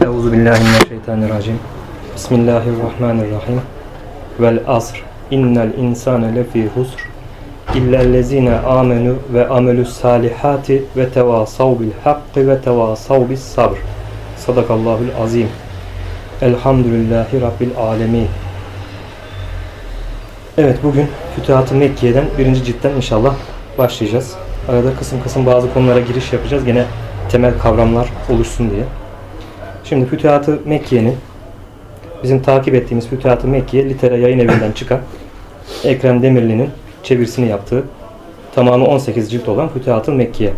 Euzubillahimineşşeytanirracim. Bismillahirrahmanirrahim. Vel asr. İnnel insane lefî husr. İllellezine amenu ve amelus salihati ve tevasav bil hakkı ve tevasav bis sabr. Sadakallahul azim. Elhamdülillahi Rabbil alemin. Evet, bugün Fütuhat-ı Mekke'den 1. ciltten inşallah başlayacağız. Arada kısım kısım bazı konulara giriş yapacağız. Gene temel kavramlar oluşsun diye. Şimdi Fütuhat-ı Mekke'nin, bizim takip ettiğimiz Fütuhat-ı Mekke'ye Litera Yayın Evi'nden çıkan Ekrem Demirli'nin çevirisini yaptığı, tamamı 18 cilt olan Fütuhat-ı Mekke'ye.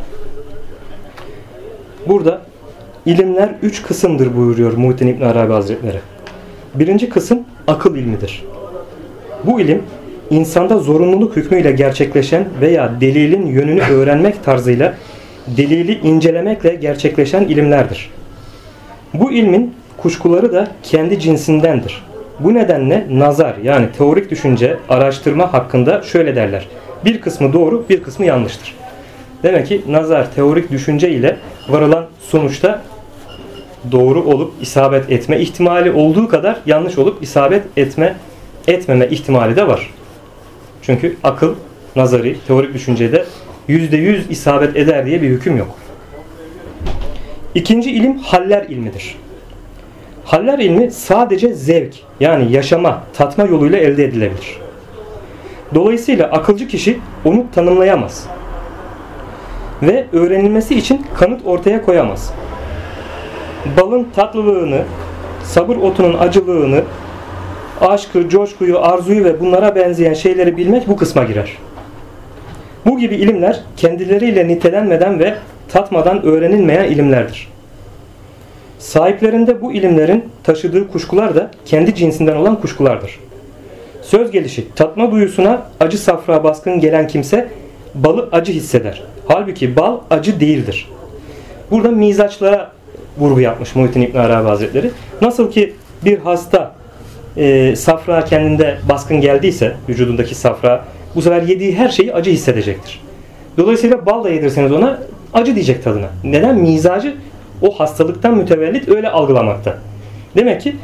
Burada ilimler 3 kısımdır buyuruyor Muhittin İbn Arabi Hazretleri. Birinci kısım akıl ilmidir. Bu ilim insanda zorunluluk hükmüyle gerçekleşen veya delilin yönünü öğrenmek tarzıyla delili incelemekle gerçekleşen ilimlerdir. Bu ilmin kuşkuları da kendi cinsindendir. Bu nedenle nazar, yani teorik düşünce, araştırma hakkında şöyle derler: bir kısmı doğru, bir kısmı yanlıştır. Demek ki nazar, teorik düşünce ile varılan sonuçta doğru olup isabet etme ihtimali olduğu kadar yanlış olup isabet etmeme ihtimali de var. Çünkü akıl, nazari, teorik düşüncede %100 isabet eder diye bir hüküm yok. İkinci ilim haller ilmidir. Haller ilmi sadece zevk, yani yaşama, tatma yoluyla elde edilebilir. Dolayısıyla akılcı kişi onu tanımlayamaz ve öğrenilmesi için kanıt ortaya koyamaz. Balın tatlılığını, sabır otunun acılığını, aşkı, coşkuyu, arzuyu ve bunlara benzeyen şeyleri bilmek bu kısma girer. Bu gibi ilimler kendileriyle nitelenmeden ve tatmadan öğrenilmeyen ilimlerdir. Sahiplerinde bu ilimlerin taşıdığı kuşkular da kendi cinsinden olan kuşkulardır. Söz gelişi tatma duyusuna acı safra baskın gelen kimse balı acı hisseder. Halbuki bal acı değildir. Burada mizaçlara vurgu yapmış Muhittin İbn Arabi Hazretleri. Nasıl ki bir hasta safra kendinde baskın geldiyse, vücudundaki safra, bu sefer yediği her şeyi acı hissedecektir. Dolayısıyla bal da yedirseniz ona acı diyecek tadına. Neden? Mizacı o hastalıktan mütevellit öyle algılamakta. Demek ki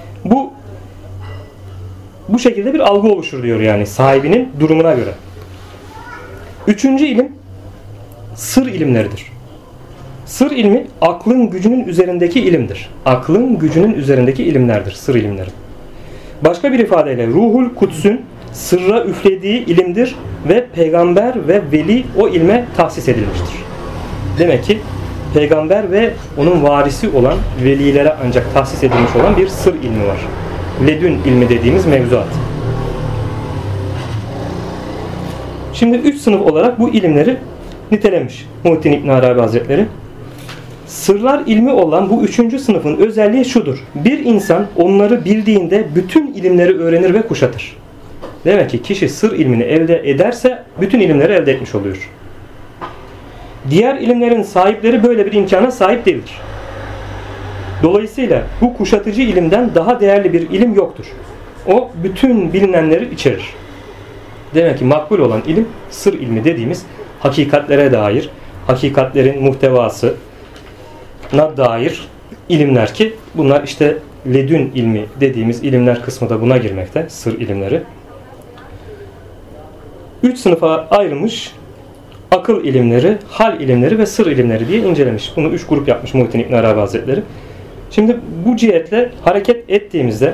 bu şekilde bir algı oluşur diyor, yani sahibinin durumuna göre. Üçüncü ilim sır ilimleridir. Sır ilmi aklın gücünün üzerindeki ilimdir. Aklın gücünün üzerindeki ilimlerdir sır ilimleri. Başka bir ifadeyle Ruhul Kuds'ün sırra üflediği ilimdir ve peygamber ve veli o ilme tahsis edilmiştir. Demek ki peygamber ve onun varisi olan velilere ancak tahsis edilmiş olan bir sır ilmi var. Ledün ilmi dediğimiz mevzuat. Şimdi 3 sınıf olarak bu ilimleri nitelemiş Muhittin İbn Arabi Hazretleri. Sırlar ilmi olan bu 3. sınıfın özelliği şudur: bir insan onları bildiğinde bütün ilimleri öğrenir ve kuşatır. Demek ki kişi sır ilmini elde ederse bütün ilimleri elde etmiş oluyor. Diğer ilimlerin sahipleri böyle bir imkana sahip değildir. Dolayısıyla bu kuşatıcı ilimden daha değerli bir ilim yoktur. O bütün bilinenleri içerir. Demek ki makbul olan ilim sır ilmi dediğimiz hakikatlere dair, hakikatlerin muhtevasına dair ilimler ki bunlar işte ledün ilmi dediğimiz ilimler kısmı da buna girmekte, sır ilimleri. 3 sınıfa ayrılmış: akıl ilimleri, hal ilimleri ve sır ilimleri diye incelemiş. Bunu 3 grup yapmış Muhittin İbn Arabi Hazretleri. Şimdi bu cihetle hareket ettiğimizde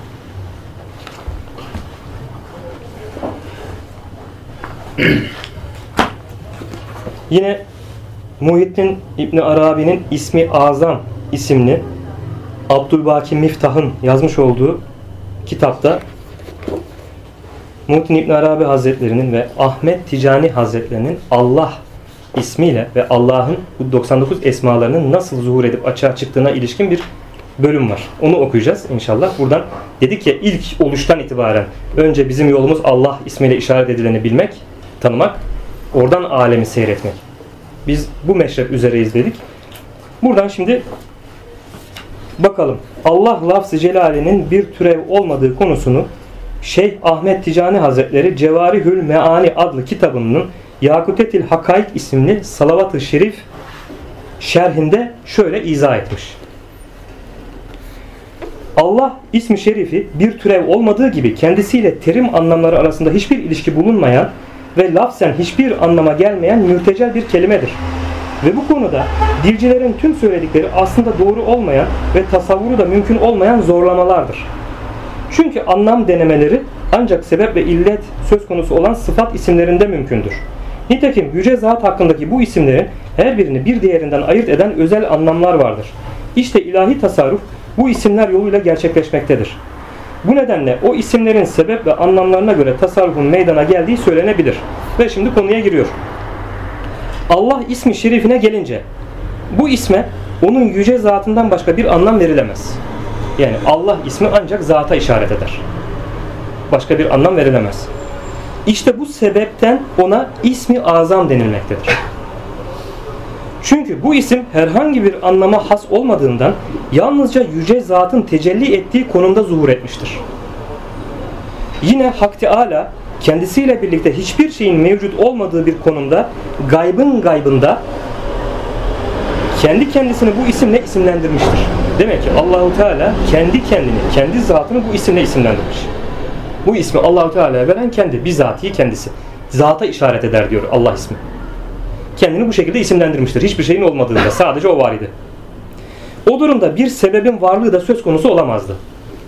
yine Muhittin İbn Arabi'nin İsmi Azam isimli Abdülbaki Miftah'ın yazmış olduğu kitapta Muhittin İbn Arabi Hazretleri'nin ve Ahmet Ticani Hazretlerinin Allah ismiyle ve Allah'ın bu 99 esmalarının nasıl zuhur edip açığa çıktığına ilişkin bir bölüm var. Onu okuyacağız inşallah. Buradan dedik ya, ilk oluştan itibaren önce bizim yolumuz Allah ismiyle işaret edileni bilmek, tanımak, oradan alemi seyretmek. Biz bu meşrep üzereyiz dedik. Buradan şimdi bakalım. Allah lafz-ı celalinin bir türev olmadığı konusunu Şeyh Ahmet Ticani Hazretleri Cevarihül Meani adlı kitabının Yakutetil Hakaik isimli Salavat-ı Şerif şerhinde şöyle izah etmiş. Allah ismi şerifi bir türev olmadığı gibi kendisiyle terim anlamları arasında hiçbir ilişki bulunmayan ve lafzen hiçbir anlama gelmeyen mürtecel bir kelimedir. Ve bu konuda dilcilerin tüm söyledikleri aslında doğru olmayan ve tasavvuru da mümkün olmayan zorlamalardır. Çünkü anlam denemeleri ancak sebep ve illet söz konusu olan sıfat isimlerinde mümkündür. Nitekim yüce zat hakkındaki bu isimlerin her birini bir diğerinden ayırt eden özel anlamlar vardır. İşte ilahi tasarruf bu isimler yoluyla gerçekleşmektedir. Bu nedenle o isimlerin sebep ve anlamlarına göre tasarrufun meydana geldiği söylenebilir. Ve şimdi konuya giriyor. Allah ismi şerifine gelince bu isme onun yüce zatından başka bir anlam verilemez. Yani Allah ismi ancak zata işaret eder. Başka bir anlam verilemez. İşte bu sebepten ona ismi azam denilmektedir. Çünkü bu isim herhangi bir anlama has olmadığından yalnızca yüce zatın tecelli ettiği konumda zuhur etmiştir. Yine Hak Teâlâ kendisiyle birlikte hiçbir şeyin mevcut olmadığı bir konumda gaybın gaybında kendi kendisini bu isimle isimlendirmiştir. Demek ki Allahu Teala kendi kendini, kendi zatını bu isimle isimlendirmiş. Bu ismi Allahu Teala'ya veren kendi, bizatihi kendisi. Zata işaret eder diyor Allah ismi. Kendini bu şekilde isimlendirmiştir. Hiçbir şeyin olmadığında sadece o var idi. O durumda bir sebebin varlığı da söz konusu olamazdı.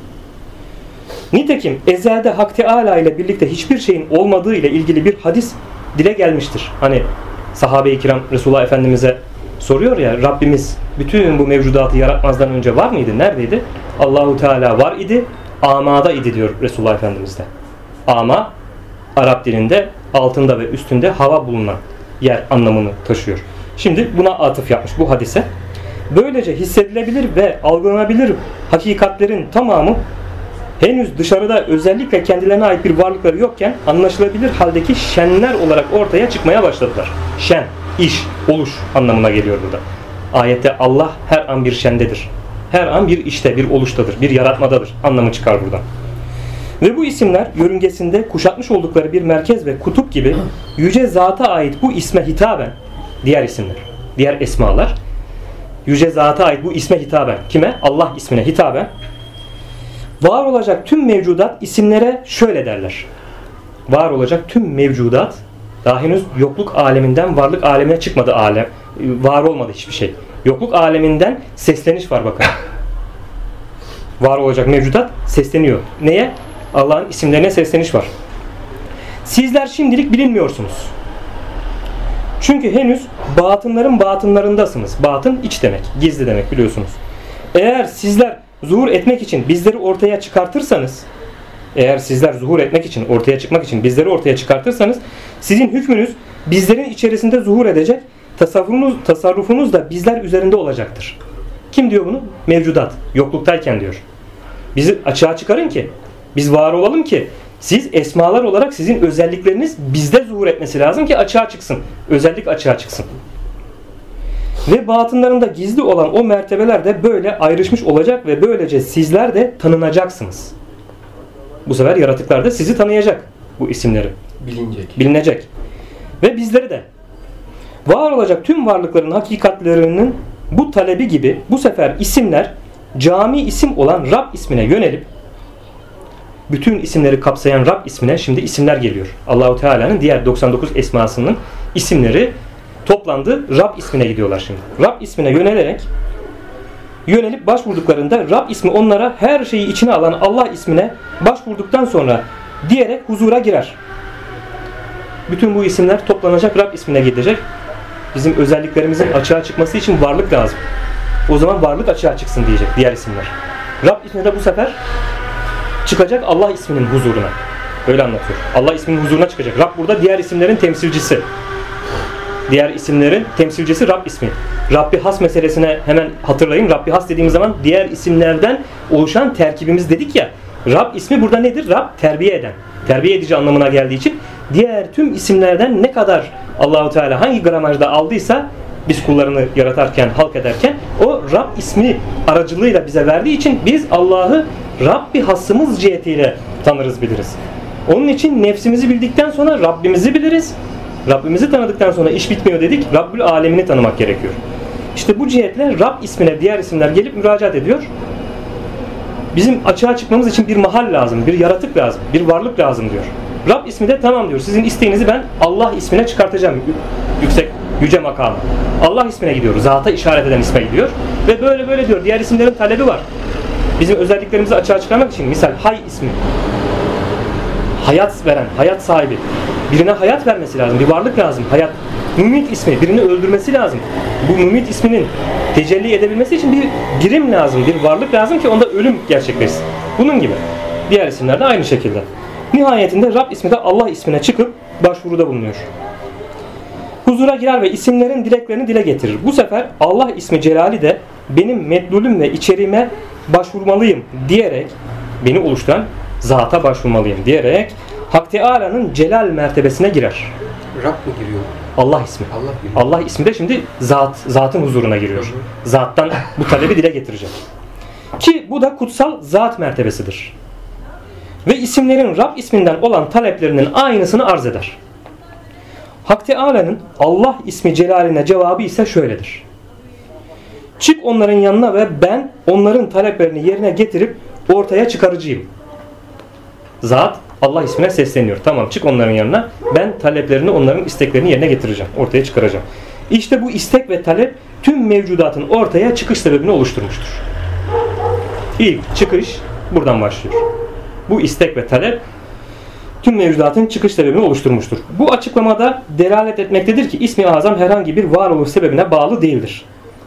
Nitekim ezelde Hak Teâlâ ile birlikte hiçbir şeyin olmadığı ile ilgili bir hadis dile gelmiştir. Hani sahabe-i kiram Resulullah Efendimiz'e soruyor ya, Rabbimiz bütün bu mevcudatı yaratmazdan önce var mıydı? Neredeydi? Allahu Teala var idi, amada idi diyor Resulullah Efendimiz de. Ama Arap dilinde altında ve üstünde hava bulunan yer anlamını taşıyor. Şimdi buna atıf yapmış bu hadise. Böylece hissedilebilir ve algılanabilir hakikatlerin tamamı henüz dışarıda özellikle kendilerine ait bir varlıkları yokken anlaşılabilir haldeki şenler olarak ortaya çıkmaya başladılar. Şen, iş, oluş anlamına geliyor burada. Ayette Allah her an bir şendedir. Her an bir işte, bir oluştadır, bir yaratmadadır anlamı çıkar buradan. Ve bu isimler yörüngesinde kuşatmış oldukları bir merkez ve kutup gibi yüce zata ait bu isme hitaben, diğer isimler, diğer esmalar, yüce zata ait bu isme hitaben, kime? Allah ismine hitaben, var olacak tüm mevcudat isimlere şöyle derler. Var olacak tüm mevcudat, daha henüz yokluk aleminden varlık alemine çıkmadı alem, var olmadı hiçbir şey. Yokluk aleminden sesleniş var bakın. Var olacak mevcudat sesleniyor. Neye? Allah'ın isimlerine sesleniş var. Sizler şimdilik bilinmiyorsunuz. Çünkü henüz batınların batınlarındasınız. Batın iç demek, gizli demek biliyorsunuz. Eğer sizler zuhur etmek için bizleri ortaya çıkartırsanız, eğer sizler zuhur etmek için, ortaya çıkmak için bizleri ortaya çıkartırsanız, sizin hükmünüz bizlerin içerisinde zuhur edecek, tasarrufunuz da bizler üzerinde olacaktır. Kim diyor bunu? Mevcudat, yokluktayken diyor. Bizi açığa çıkarın ki, biz var olalım ki, siz esmalar olarak sizin özellikleriniz bizde zuhur etmesi lazım ki açığa çıksın. Özellik açığa çıksın. Ve batınlarında gizli olan o mertebeler de böyle ayrışmış olacak ve böylece sizler de tanınacaksınız. Bu sefer yaratıklar da sizi tanıyacak bu isimleri. Bilinecek. Ve bizleri de. Var olacak tüm varlıkların hakikatlerinin bu talebi gibi bu sefer isimler cami isim olan Rab ismine yönelip bütün isimleri kapsayan Rab ismine şimdi isimler geliyor. Allahu Teala'nın diğer 99 esmasının isimleri toplandı. Rab ismine gidiyorlar şimdi. Rab ismine yönelip başvurduklarında Rab ismi onlara her şeyi içine alan Allah ismine başvurduktan sonra diyerek huzura girer. Bütün bu isimler toplanacak, Rab ismine gidecek. Bizim özelliklerimizin açığa çıkması için varlık lazım. O zaman varlık açığa çıksın diyecek diğer isimler. Rab ismi de bu sefer çıkacak Allah isminin huzuruna. Öyle anlatıyor. Allah isminin huzuruna çıkacak. Rab burada diğer isimlerin temsilcisi. Diğer isimlerin temsilcisi Rab ismi. Rabbi has meselesine hemen hatırlayın. Rabbi has dediğimiz zaman diğer isimlerden oluşan terkibimiz dedik ya. Rab ismi burada nedir? Rab terbiye eden. Terbiye edici anlamına geldiği için diğer tüm isimlerden ne kadar Allahu Teala hangi gramajda aldıysa biz kullarını yaratarken, halk ederken o Rab ismi aracılığıyla bize verdiği için biz Allah'ı Rabbi hasımız cihetiyle tanırız, biliriz. Onun için nefsimizi bildikten sonra Rabbimizi biliriz. Rabbimizi tanıdıktan sonra iş bitmiyor dedik. Rabbül alemini tanımak gerekiyor. İşte bu cihetle Rab ismine diğer isimler gelip müracaat ediyor. Bizim açığa çıkmamız için bir mahal lazım, bir yaratık lazım, bir varlık lazım diyor. Rab ismi de tamam diyor. Sizin isteğinizi ben Allah ismine çıkartacağım. Yüksek, yüce makamı. Allah ismine gidiyor. Zata işaret eden isme gidiyor. Ve böyle böyle diyor. Diğer isimlerin talebi var. Bizim özelliklerimizi açığa çıkarmak için misal Hay ismi. Hayat veren, hayat sahibi. Birine hayat vermesi lazım. Bir varlık lazım. Hayat. Mümit ismi. Birini öldürmesi lazım. Bu mümit isminin tecelli edebilmesi için bir birim lazım. Bir varlık lazım ki onda ölüm gerçekleşsin. Bunun gibi. Diğer isimler de aynı şekilde. Nihayetinde Rab ismi de Allah ismine çıkıp başvuruda bulunuyor. Huzura girer ve isimlerin dileklerini dile getirir. Bu sefer Allah ismi celali de benim medlulüm ve içeriğime başvurmalıyım diyerek, beni oluşturan zata başvurmalıyım diyerek Hak Teâlâ'nın celal mertebesine girer. Rab mı giriyor? Allah ismi. Allah ismi de şimdi zatın huzuruna giriyor. Zattan bu talebi dile getirecek. Ki bu da kutsal zat mertebesidir. Ve isimlerin Rab isminden olan taleplerinin aynısını arz eder. Hak Teâlâ'nın Allah ismi celaline cevabı ise şöyledir. Çık onların yanına ve ben onların taleplerini yerine getirip ortaya çıkarıcıyım. Zat Allah ismine sesleniyor. Tamam, çık onların yanına. Ben taleplerini, onların isteklerini yerine getireceğim. Ortaya çıkaracağım. İşte bu istek ve talep tüm mevcudatın ortaya çıkış sebebini oluşturmuştur. İlk çıkış buradan başlıyor. Bu istek ve talep tüm mevcudatın çıkış sebebini oluşturmuştur. Bu açıklamada delalet etmektedir ki İsmi Azam herhangi bir varoluş sebebine bağlı değildir.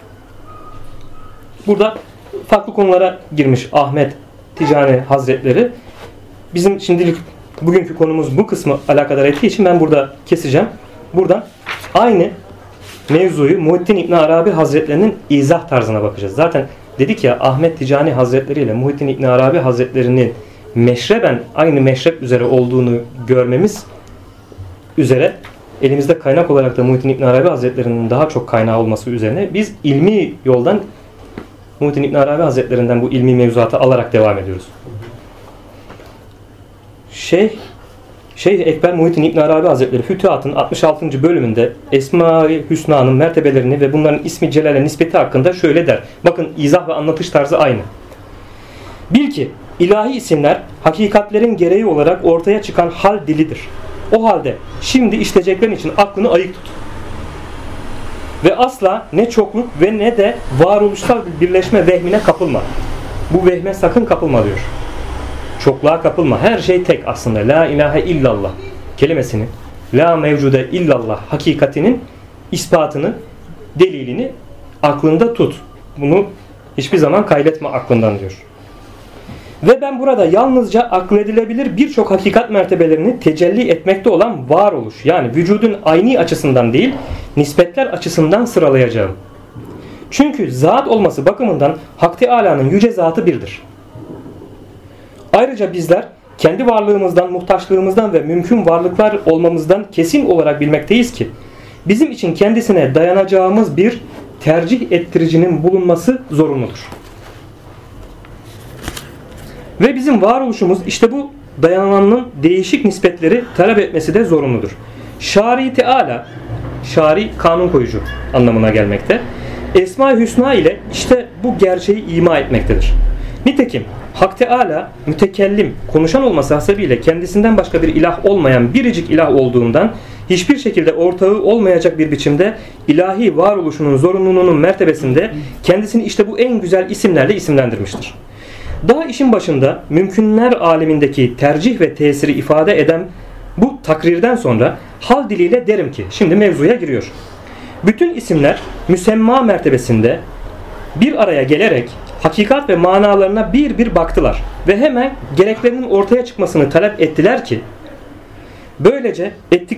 Burada farklı konulara girmiş Ahmet Ticani Hazretleri. Bizim şimdilik bugünkü konumuz bu kısmı alakadar ettiği için ben burada keseceğim. Buradan aynı mevzuyu Muhittin İbn Arabi Hazretlerinin izah tarzına bakacağız. Zaten dedik ya, Ahmet Ticani Hazretleri ile Muhittin İbn Arabi Hazretlerinin meşreben aynı meşrep üzere olduğunu görmemiz üzere elimizde kaynak olarak da Muhittin İbn Arabi Hazretleri'nin daha çok kaynağı olması üzerine biz ilmi yoldan Muhittin İbn Arabi Hazretlerinden bu ilmi mevzuatı alarak devam ediyoruz. Şeyh Ekber Muhittin İbn Arabi Hazretleri Fütuhat'ın 66. bölümünde Esma-i Hüsna'nın mertebelerini ve bunların ismi celale nispeti hakkında şöyle der. Bakın, izah ve anlatış tarzı aynı. Bil ki ilahi isimler hakikatlerin gereği olarak ortaya çıkan hal dilidir. O halde şimdi işleyeceklerin için aklını ayık tut. Ve asla ne çokluk ve ne de varoluşsal bir birleşme vehmine kapılma. Bu vehme sakın kapılma diyor. Çokluğa kapılma. Her şey tek aslında. La ilahe illallah kelimesini, la mevcude illallah hakikatinin ispatını, delilini aklında tut. Bunu hiçbir zaman kaybetme aklından diyor. Ve ben burada yalnızca akledilebilir birçok hakikat mertebelerini tecelli etmekte olan varoluş, yani vücudun ayni açısından değil, nispetler açısından sıralayacağım. Çünkü zat olması bakımından Hak Teâlâ'nın yüce zatı birdir. Ayrıca bizler kendi varlığımızdan, muhtaçlığımızdan ve mümkün varlıklar olmamızdan kesin olarak bilmekteyiz ki bizim için kendisine dayanacağımız bir tercih ettiricinin bulunması zorunludur. Ve bizim varoluşumuz işte bu dayananın değişik nispetleri talep etmesi de zorunludur. Şari Teala, şari kanun koyucu anlamına gelmekte. Esma-i Hüsna ile işte bu gerçeği ima etmektedir. Nitekim Hak Teala mütekellim, konuşan olması hasebiyle kendisinden başka bir ilah olmayan biricik ilah olduğundan hiçbir şekilde ortağı olmayacak bir biçimde ilahi varoluşunun zorunluluğunun mertebesinde kendisini işte bu en güzel isimlerle isimlendirmiştir. Daha işin başında mümkünler alemindeki tercih ve tesiri ifade eden bu takrirden sonra hal diliyle derim ki, şimdi mevzuya giriyor. Bütün isimler müsemma mertebesinde bir araya gelerek hakikat ve manalarına bir bir baktılar ve hemen gereklerinin ortaya çıkmasını talep ettiler ki böylece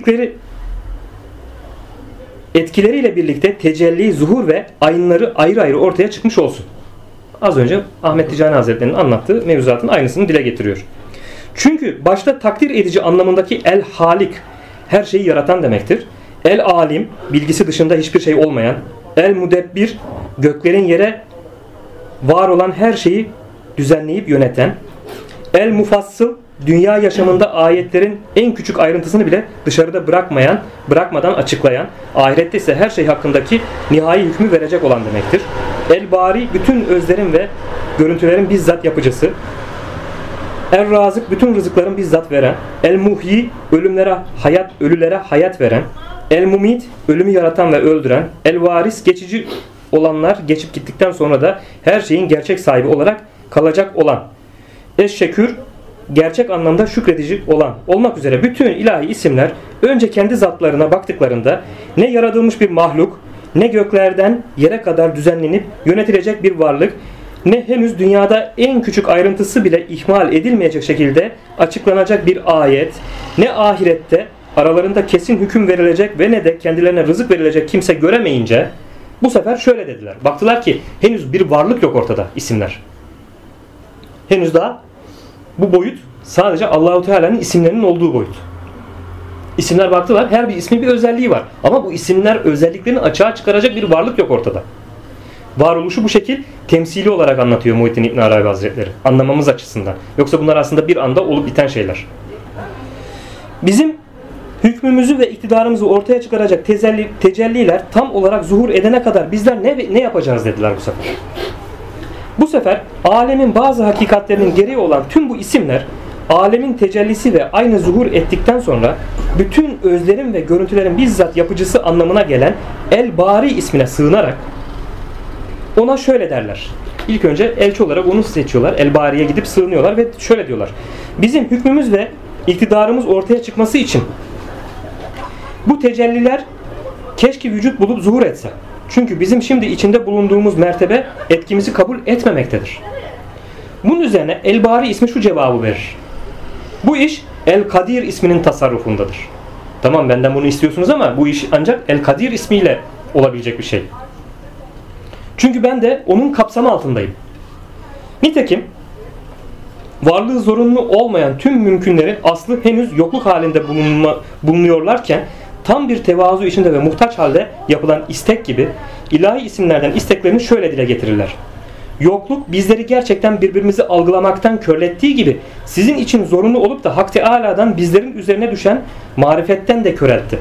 etkileriyle birlikte tecelli, zuhur ve ayınları ayrı ayrı ortaya çıkmış olsun. Az önce Ahmet Ticani Hazretleri'nin anlattığı mevzuatın aynısını dile getiriyor. Çünkü başta takdir edici anlamındaki el-halik, her şeyi yaratan demektir. El-alim, bilgisi dışında hiçbir şey olmayan. El-mudebbir, göklerin yere var olan her şeyi düzenleyip yöneten. El-mufassıl, dünya yaşamında ayetlerin en küçük ayrıntısını bile dışarıda bırakmadan açıklayan, ahirette ise her şey hakkındaki nihai hükmü verecek olan demektir. El-bari, bütün özlerin ve görüntülerin bizzat yapıcısı. Er-Razık, bütün rızıkların bizzat veren. El-Muhyi, ölülere hayat veren. El-Mumit, ölümü yaratan ve öldüren. El-Varis, geçici olanlar geçip gittikten sonra da her şeyin gerçek sahibi olarak kalacak olan. Eş-Şekür, gerçek anlamda şükredici olan olmak üzere bütün ilahi isimler önce kendi zatlarına baktıklarında ne yaratılmış bir mahluk, ne göklerden yere kadar düzenlenip yönetilecek bir varlık, ne henüz dünyada en küçük ayrıntısı bile ihmal edilmeyecek şekilde açıklanacak bir ayet, ne ahirette aralarında kesin hüküm verilecek ve ne de kendilerine rızık verilecek kimse göremeyince bu sefer şöyle dediler. Baktılar ki henüz bir varlık yok ortada, isimler. Henüz daha bu boyut sadece Allahu Teala'nın isimlerinin olduğu boyut. İsimler baktılar, her bir ismin bir özelliği var. Ama bu isimler özelliklerini açığa çıkaracak bir varlık yok ortada. Varoluşu bu şekil temsili olarak anlatıyor Muhittin İbn Arabi Hazretleri. Anlamamız açısından. Yoksa bunlar aslında bir anda olup biten şeyler. Bizim hükmümüzü ve iktidarımızı ortaya çıkaracak tecelliler tam olarak zuhur edene kadar bizler ne yapacağız dediler bu sefer. Bu sefer alemin bazı hakikatlerinin gereği olan tüm bu isimler alemin tecellisi ve aynı zuhur ettikten sonra bütün özlerin ve görüntülerin bizzat yapıcısı anlamına gelen El-Bari ismine sığınarak ona şöyle derler. İlk önce elçi olarak onu seçiyorlar. El-Bari'ye gidip sığınıyorlar ve şöyle diyorlar. Bizim hükmümüz ve iktidarımız ortaya çıkması için bu tecelliler keşke vücut bulup zuhur etse. Çünkü bizim şimdi içinde bulunduğumuz mertebe etkimizi kabul etmemektedir. Bunun üzerine El-Bari ismi şu cevabı verir. Bu iş El-Kadir isminin tasarrufundadır. Tamam, benden bunu istiyorsunuz ama bu iş ancak El-Kadir ismiyle olabilecek bir şey. Çünkü ben de onun kapsamı altındayım. Nitekim varlığı zorunlu olmayan tüm mümkünlerin aslı henüz yokluk halinde bulunuyorlarken tam bir tevazu içinde ve muhtaç halde yapılan istek gibi ilahi isimlerden isteklerini şöyle dile getirirler. Yokluk bizleri gerçekten birbirimizi algılamaktan körlettiği gibi sizin için zorunlu olup da Hak Teâlâ'dan bizlerin üzerine düşen marifetten de köreltti.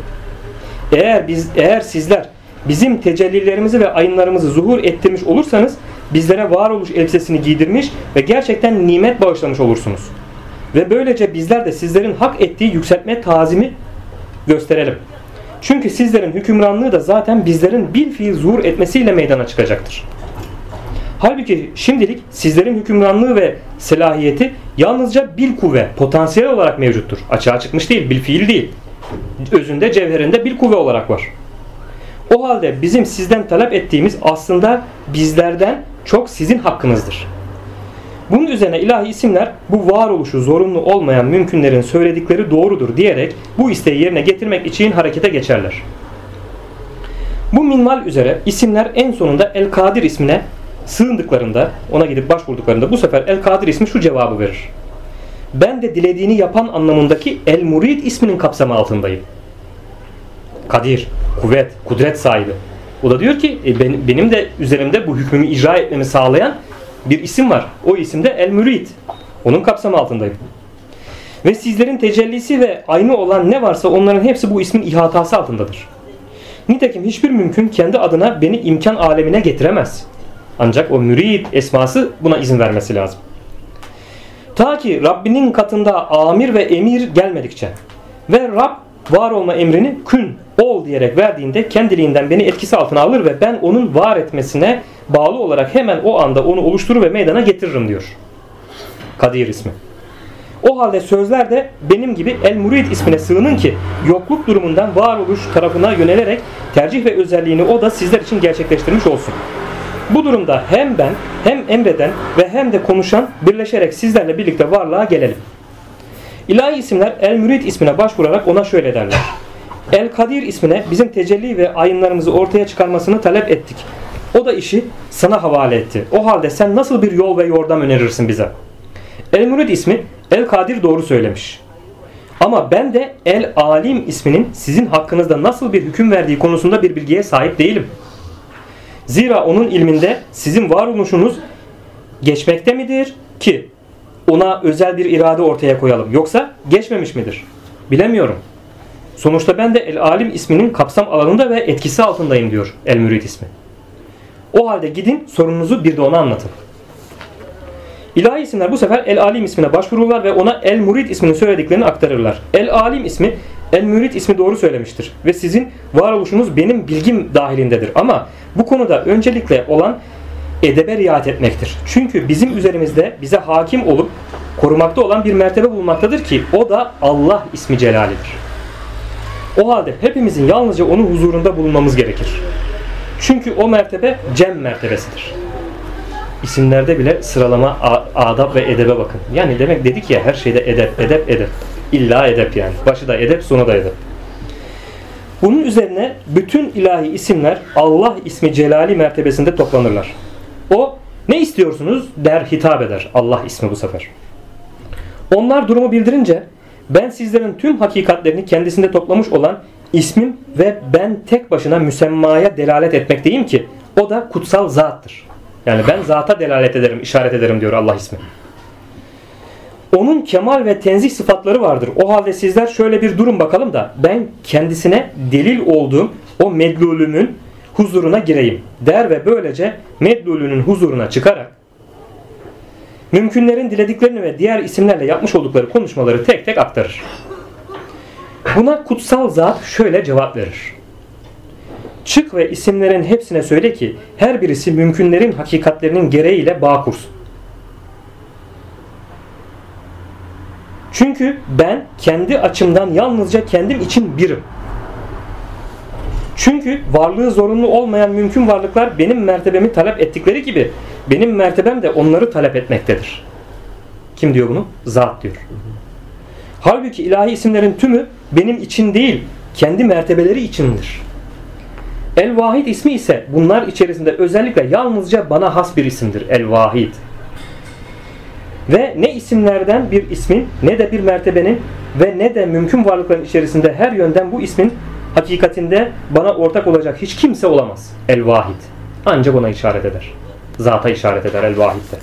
Eğer sizler bizim tecellilerimizi ve ayınlarımızı zuhur ettirmiş olursanız bizlere varoluş elbisesini giydirmiş ve gerçekten nimet bağışlamış olursunuz. Ve böylece bizler de sizlerin hak ettiği yükseltme tazimi gösterelim. Çünkü sizlerin hükümranlığı da zaten bizlerin bilfiil zuhur etmesiyle meydana çıkacaktır. Halbuki şimdilik sizlerin hükümranlığı ve selahiyeti yalnızca bil kuvve, potansiyel olarak mevcuttur. Açığa çıkmış değil, bilfiil değil. Özünde, cevherinde bil kuvve olarak var. O halde bizim sizden talep ettiğimiz aslında bizlerden çok sizin hakkınızdır. Bunun üzerine ilahi isimler bu varoluşu zorunlu olmayan mümkünlerin söyledikleri doğrudur diyerek bu isteği yerine getirmek için harekete geçerler. Bu minval üzere isimler en sonunda El-Kadir ismine sığındıklarında, ona gidip başvurduklarında bu sefer El-Kadir ismi şu cevabı verir. Ben de dilediğini yapan anlamındaki El-Murid isminin kapsamı altındayım. Kadir, kuvvet, kudret sahibi. O da diyor ki benim de üzerimde bu hükmümü icra etmemi sağlayan bir isim var. O isim de El-Mürid. Onun kapsamı altındayım. Ve sizlerin tecellisi ve aynı olan ne varsa onların hepsi bu ismin ihatası altındadır. Nitekim hiçbir mümkün kendi adına beni imkan alemine getiremez. Ancak o mürid esması buna izin vermesi lazım. Ta ki Rabbinin katında amir ve emir gelmedikçe ve Rab var olma emrini kün, ol diyerek verdiğinde kendiliğinden beni etkisi altına alır ve ben onun var etmesine bağlı olarak hemen o anda onu oluşturur ve meydana getiririm diyor. Kadir ismi. O halde sözler de benim gibi El-Murid ismine sığının ki yokluk durumundan varoluş tarafına yönelerek tercih ve özelliğini o da sizler için gerçekleştirmiş olsun. Bu durumda hem ben hem emreden ve hem de konuşan birleşerek sizlerle birlikte varlığa gelelim. İlahi isimler El-Mürid ismine başvurarak ona şöyle derler. El-Kadir ismine bizim tecelli ve ayınlarımızı ortaya çıkarmasını talep ettik. O da işi sana havale etti. O halde sen nasıl bir yol ve yordam önerirsin bize? El-Mürid ismi El-Kadir doğru söylemiş. Ama ben de El-Alim isminin sizin hakkınızda nasıl bir hüküm verdiği konusunda bir bilgiye sahip değilim. Zira onun ilminde sizin varoluşunuz geçmekte midir ki ona özel bir irade ortaya koyalım. Yoksa geçmemiş midir? Bilemiyorum. Sonuçta ben de El-Alim isminin kapsam alanında ve etkisi altındayım diyor El-Mürid ismi. O halde gidin sorununuzu bir de ona anlatın. İlahi isimler bu sefer El-Alim ismine başvururlar ve ona El-Murid isminin söylediklerini aktarırlar. El-Alim ismi, El-Murid ismi doğru söylemiştir. Ve sizin varoluşunuz benim bilgim dahilindedir. Ama bu konuda öncelikle olan edebe riayet etmektir. Çünkü bizim üzerimizde bize hakim olup korumakta olan bir mertebe bulunmaktadır ki o da Allah ismi celalidir. O halde hepimizin yalnızca onun huzurunda bulunmamız gerekir. Çünkü o mertebe cem mertebesidir. İsimlerde bile sıralama, adab ve edebe bakın. Yani demek dedik ya, her şeyde edep, edep, edep. İlla edep yani. Başı da edep, sonu da edep. Bunun üzerine bütün ilahi isimler Allah ismi celali mertebesinde toplanırlar. O ne istiyorsunuz der, hitap eder. Allah ismi bu sefer. Onlar durumu bildirince ben sizlerin tüm hakikatlerini kendisinde toplamış olan ismim ve ben tek başına müsemmaya delalet etmekteyim ki o da kutsal zattır. Yani ben zata delalet ederim, işaret ederim diyor Allah ismi. Onun kemal ve tenzih sıfatları vardır. O halde sizler şöyle bir durun bakalım da ben kendisine delil olduğum o medlulümün huzuruna gireyim der ve böylece medlulünün huzuruna çıkarak mümkünlerin dilediklerini ve diğer isimlerle yapmış oldukları konuşmaları tek tek aktarır. Buna kutsal zat şöyle cevap verir. Çık ve isimlerin hepsine söyle ki her birisi mümkünlerin hakikatlerinin gereğiyle bağ kursun. Çünkü ben kendi açımdan yalnızca kendim için birim. Çünkü varlığı zorunlu olmayan mümkün varlıklar benim mertebemi talep ettikleri gibi benim mertebem de onları talep etmektedir. Kim diyor bunu? Zat diyor. Halbuki ilahi isimlerin tümü benim için değil, kendi mertebeleri içindir. El-Vahid ismi ise bunlar içerisinde özellikle yalnızca bana has bir isimdir. El-Vahid. Ve ne isimlerden bir ismin, ne de bir mertebenin ve ne de mümkün varlıkların içerisinde her yönden bu ismin hakikatinde bana ortak olacak hiç kimse olamaz. El-Vahid. Ancak ona işaret eder. Zata işaret eder El-Vahid'de.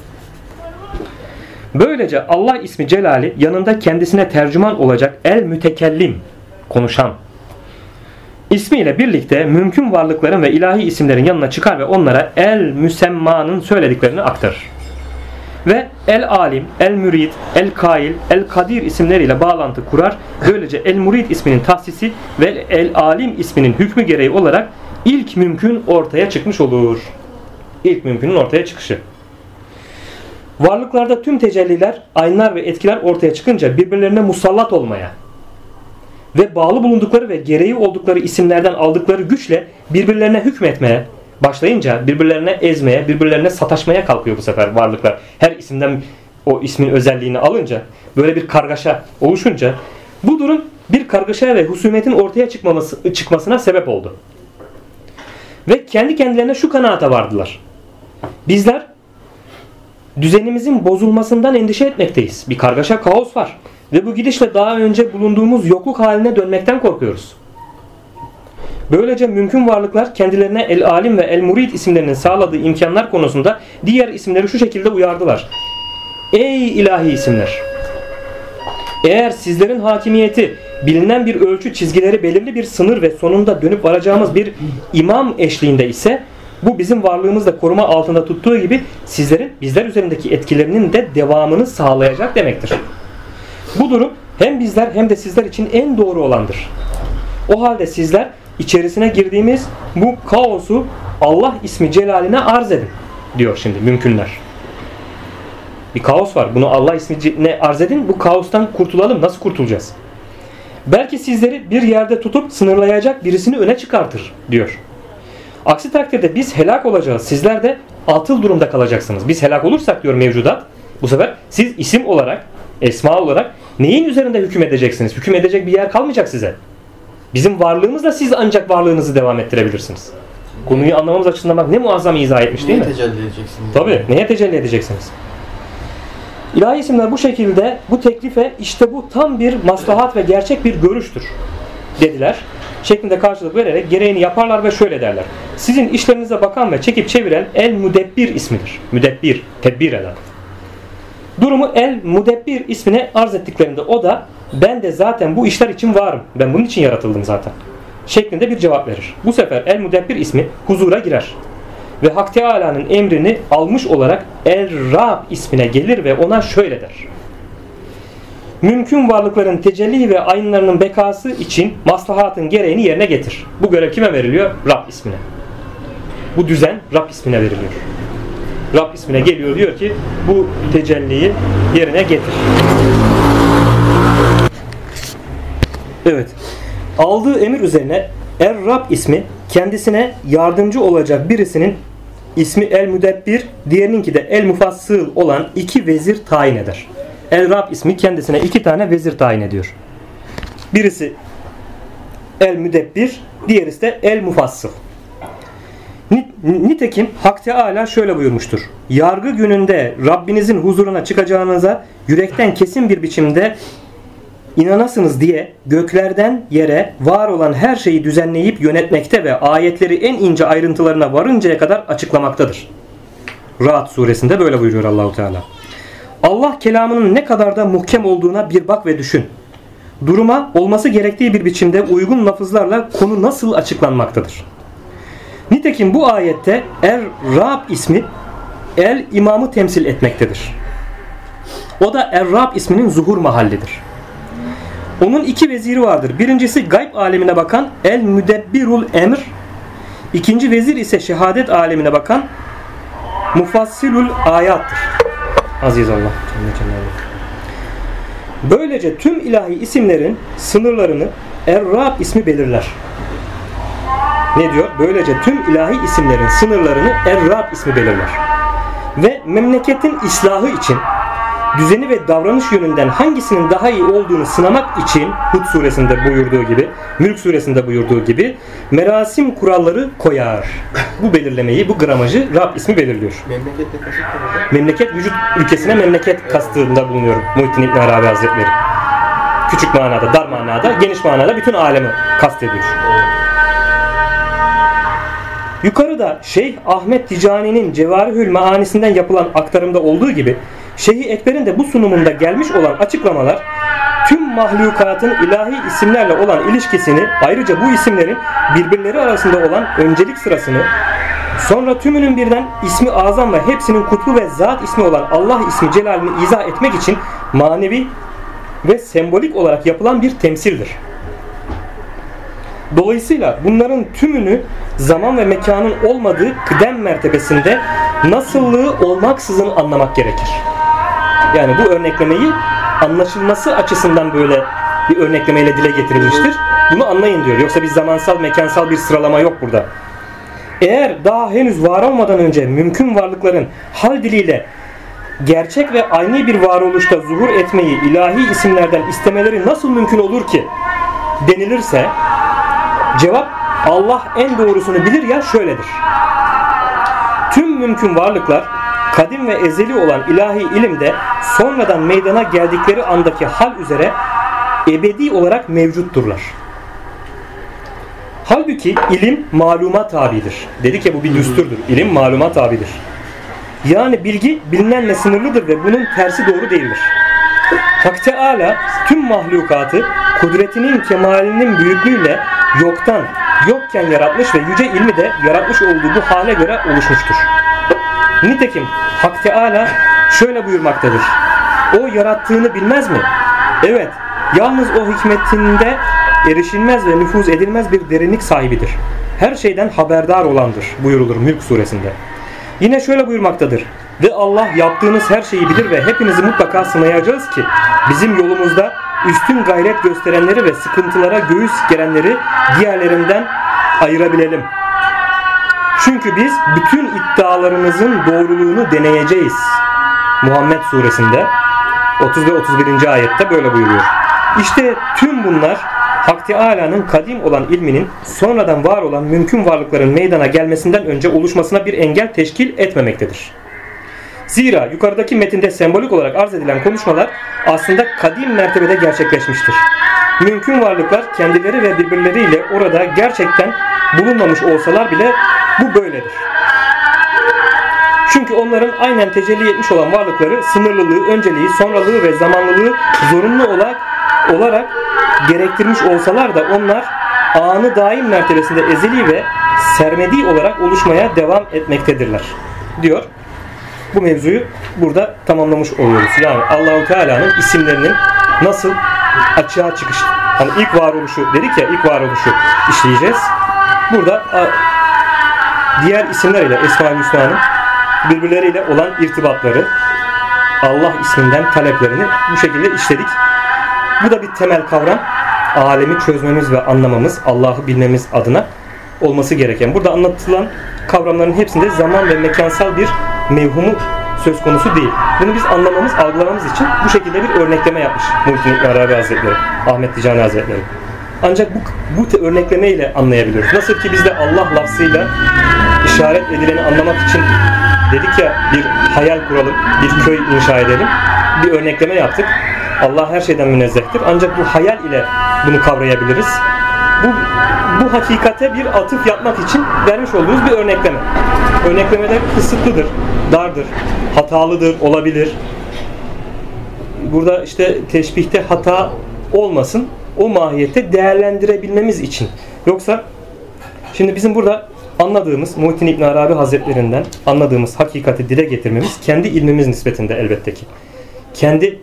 Böylece Allah ismi celali yanında kendisine tercüman olacak El-Mütekellim, konuşan ismiyle birlikte mümkün varlıkların ve ilahi isimlerin yanına çıkar ve onlara El-Müsemma'nın söylediklerini aktarır. Ve El-Alim, El-Mürid, El-Kail, El-Kadir isimleriyle bağlantı kurar. Böylece El-Murid isminin tahsisi ve El-Alim isminin hükmü gereği olarak ilk mümkün ortaya çıkmış olur. İlk mümkünün ortaya çıkışı. Varlıklarda tüm tecelliler, aynlar ve etkiler ortaya çıkınca birbirlerine musallat olmaya ve bağlı bulundukları ve gereği oldukları isimlerden aldıkları güçle birbirlerine hükmetmeye başlayınca birbirlerine ezmeye, birbirlerine sataşmaya kalkıyor bu sefer varlıklar. Her isimden o ismin özelliğini alınca, böyle bir kargaşa oluşunca bu durum bir kargaşa ve husumetin ortaya çıkmasına sebep oldu. Ve kendi kendilerine şu kanaate vardılar. Bizler düzenimizin bozulmasından endişe etmekteyiz. Bir kargaşa, kaos var. Ve bu gidişle daha önce bulunduğumuz yokluk haline dönmekten korkuyoruz. Böylece mümkün varlıklar kendilerine El-Alim ve El-Murid isimlerinin sağladığı imkanlar konusunda diğer isimleri şu şekilde uyardılar. Ey ilahi isimler! Eğer sizlerin hakimiyeti bilinen bir ölçü çizgileri belirli bir sınır ve sonunda dönüp varacağımız bir imam eşliğinde ise bu bizim varlığımızda koruma altında tuttuğu gibi sizlerin bizler üzerindeki etkilerinin de devamını sağlayacak demektir. Bu durum hem bizler hem de sizler için en doğru olandır. O halde sizler içerisine girdiğimiz bu kaosu Allah ismi celaline arz edin diyor şimdi mümkünler. Bir kaos var. Bunu Allah ismine arz edin. Bu kaostan kurtulalım. Nasıl kurtulacağız? Belki sizleri bir yerde tutup sınırlayacak birisini öne çıkartır diyor. Aksi takdirde biz helak olacağız. Sizler de atıl durumda kalacaksınız. Biz helak olursak diyor mevcudat. Bu sefer siz isim olarak, esma olarak neyin üzerinde hüküm edeceksiniz? Hüküm edecek bir yer kalmayacak size. Bizim varlığımızla siz ancak varlığınızı devam ettirebilirsiniz. Konuyu anlamamız açısından bak ne muazzam izah etmiş değil mi? Neye tecelli edeceksiniz? Tabii. Neye tecelli edeceksiniz? İlahi isimler bu şekilde bu teklife işte bu tam bir maslahat ve gerçek bir görüştür dediler. Şeklinde karşılık vererek gereğini yaparlar ve şöyle derler. Sizin işlerinize bakan ve çekip çeviren El-Müdebbir ismidir. Müdebbir, tedbir eden. Durumu El-Müdebbir ismine arz ettiklerinde o da ben de zaten bu işler için varım. Ben bunun için yaratıldım zaten. Şeklinde bir cevap verir. Bu sefer El-Müdebbir ismi huzura girer. ve Hak Teâlâ'nın emrini almış olarak Er-Rab ismine gelir ve ona şöyle der: mümkün varlıkların tecelli ve ayınlarının bekası için maslahatın gereğini yerine getir. Bu görev kime veriliyor? Rab ismine. Bu düzen Rab ismine veriliyor. Rab ismine geliyor, diyor ki bu tecelliyi yerine getir. Evet. Aldığı emir üzerine Er-Rab ismi kendisine yardımcı olacak birisinin ismi El-Müdebbir, diğerininki de El-Mufassıl olan iki vezir tayin eder. El-Rab ismi kendisine iki tane vezir tayin ediyor. Birisi El-Müdebbir, diğerisi de El-Mufassıl. Nitekim Hak Teâlâ şöyle buyurmuştur: yargı gününde Rabbinizin huzuruna çıkacağınıza yürekten kesin bir biçimde inanasınız diye göklerden yere var olan her şeyi düzenleyip yönetmekte ve ayetleri en ince ayrıntılarına varıncaya kadar açıklamaktadır. Ra'd suresinde böyle buyuruyor Allahu Teala. Allah kelamının ne kadar da muhkem olduğuna bir bak ve düşün. Duruma olması gerektiği bir biçimde uygun lafızlarla konu nasıl açıklanmaktadır. Nitekim bu ayette Er-Rab ismi El imamı temsil etmektedir. O da Er-Rab isminin zuhur mahallidir. Onun iki veziri vardır. Birincisi gayb alemine bakan El-Müdebbirul Emr. İkinci vezir ise şehadet alemine bakan Mufassilul Ayattır. Aziz Allah. Böylece tüm ilahi isimlerin sınırlarını Er-Rab ismi belirler. Ne diyor? Böylece tüm ilahi isimlerin sınırlarını Er-Rab ismi belirler. Ve memleketin islahı için düzeni ve davranış yönünden hangisinin daha iyi olduğunu sınamak için Hud suresinde buyurduğu gibi, Mülk suresinde buyurduğu gibi merasim kuralları koyar. Bu belirlemeyi, bu gramajı Rab ismi belirliyor. Memleket vücut ülkesine memleket kastında bulunuyor Muhittin İbn Arabi Hazretleri. Küçük manada, dar manada, geniş manada bütün alemi kastediyor. Yukarıda Şeyh Ahmet Ticani'nin Cevarihül Maanisinden yapılan aktarımda olduğu gibi Şeyh Ekber'in de bu sunumunda gelmiş olan açıklamalar tüm mahlukatın ilahi isimlerle olan ilişkisini, ayrıca bu isimlerin birbirleri arasında olan öncelik sırasını, sonra tümünün birden ismi azam ve hepsinin kutbu ve zat ismi olan Allah ismi celalini izah etmek için manevi ve sembolik olarak yapılan bir temsildir. Dolayısıyla bunların tümünü zaman ve mekanın olmadığı kıdem mertebesinde nasıllığı olmaksızın anlamak gerekir. Yani bu örneklemeyi anlaşılması açısından böyle bir örneklemeyle dile getirilmiştir. Bunu anlayın diyor. Yoksa bir zamansal, mekansal bir sıralama yok burada. Eğer daha henüz var olmadan önce mümkün varlıkların hal diliyle gerçek ve aynı bir varoluşta zuhur etmeyi ilahi isimlerden istemeleri nasıl mümkün olur ki denilirse, cevap Allah en doğrusunu bilir ya şöyledir. Tüm mümkün varlıklar kadim ve ezeli olan ilahi ilimde sonradan meydana geldikleri andaki hal üzere ebedi olarak mevcutturlar. Halbuki ilim maluma tabidir. Dedik ya bu bir düsturdur. İlim maluma tabidir. Yani bilgi bilinenle sınırlıdır ve bunun tersi doğru değildir. Hak Teâlâ tüm mahlukatı kudretinin kemalinin büyüklüğüyle yoktan, yokken yaratmış ve yüce ilmi de yaratmış olduğu bu hale göre oluşmuştur. Nitekim Hak Teâlâ şöyle buyurmaktadır: o yarattığını bilmez mi? Evet, yalnız o hikmetinde erişilmez ve nüfuz edilmez bir derinlik sahibidir. Her şeyden haberdar olandır buyurulur Mülk suresinde. Yine şöyle buyurmaktadır: ve Allah yaptığınız her şeyi bilir ve hepinizi mutlaka sınayacağız ki bizim yolumuzda üstün gayret gösterenleri ve sıkıntılara göğüs gerenleri diğerlerinden ayırabilelim. Çünkü biz bütün iddialarınızın doğruluğunu deneyeceğiz. Muhammed suresinde 30 ve 31. ayette böyle buyuruyor. İşte tüm bunlar Hak Teâlâ'nın kadim olan ilminin sonradan var olan mümkün varlıkların meydana gelmesinden önce oluşmasına bir engel teşkil etmemektedir. Zira yukarıdaki metinde sembolik olarak arz edilen konuşmalar aslında kadim mertebede gerçekleşmiştir. Mümkün varlıklar kendileri ve birbirleriyle orada gerçekten bulunmamış olsalar bile bu böyledir. Çünkü onların aynen tecelli etmiş olan varlıkları sınırlılığı, önceliği, sonralığı ve zamanlılığı zorunlu olarak gerektirmiş olsalar da onlar anı daim mertebesinde ezeli ve sermedi olarak oluşmaya devam etmektedirler diyor. Bu mevzuyu burada tamamlamış oluyoruz. Yani Allahu Teala'nın isimlerinin nasıl açığa çıkış, hani ilk varoluşu dedik ya, ilk varoluşu işleyeceğiz. Burada diğer isimler ile Esma-i Hüsna'nın birbirleriyle olan irtibatları, Allah isminden taleplerini bu şekilde işledik. Bu da bir temel kavram. Alemi çözmemiz ve anlamamız, Allah'ı bilmemiz adına olması gereken. Burada anlatılan kavramların hepsinde zaman ve mekansal bir mevhumu söz konusu değil. Bunu biz anlamamız, algılamamız için bu şekilde bir örnekleme yapmış Muhittin İbn Arabi Hazretleri, Ahmet Ticani Hazretleri. Ancak bu örnekleme ile anlayabiliyoruz. Nasıl ki biz de Allah lafzıyla işaret edileni anlamak için dedik ya, bir hayal kuralım, bir köy inşa edelim, bir örnekleme yaptık. Allah her şeyden münezzehtir. Ancak bu hayal ile bunu kavrayabiliriz. Bu hakikate bir atıf yapmak için vermiş olduğumuz bir örnekleme. Örneklemeler kısıtlıdır, dardır, hatalıdır, olabilir. Burada işte teşbihte hata olmasın, o mahiyette değerlendirebilmemiz için. Yoksa şimdi bizim burada anladığımız, Muhittin İbn Arabi Hazretlerinden anladığımız hakikati dile getirmemiz kendi ilmimiz nispetinde elbette ki. Kendi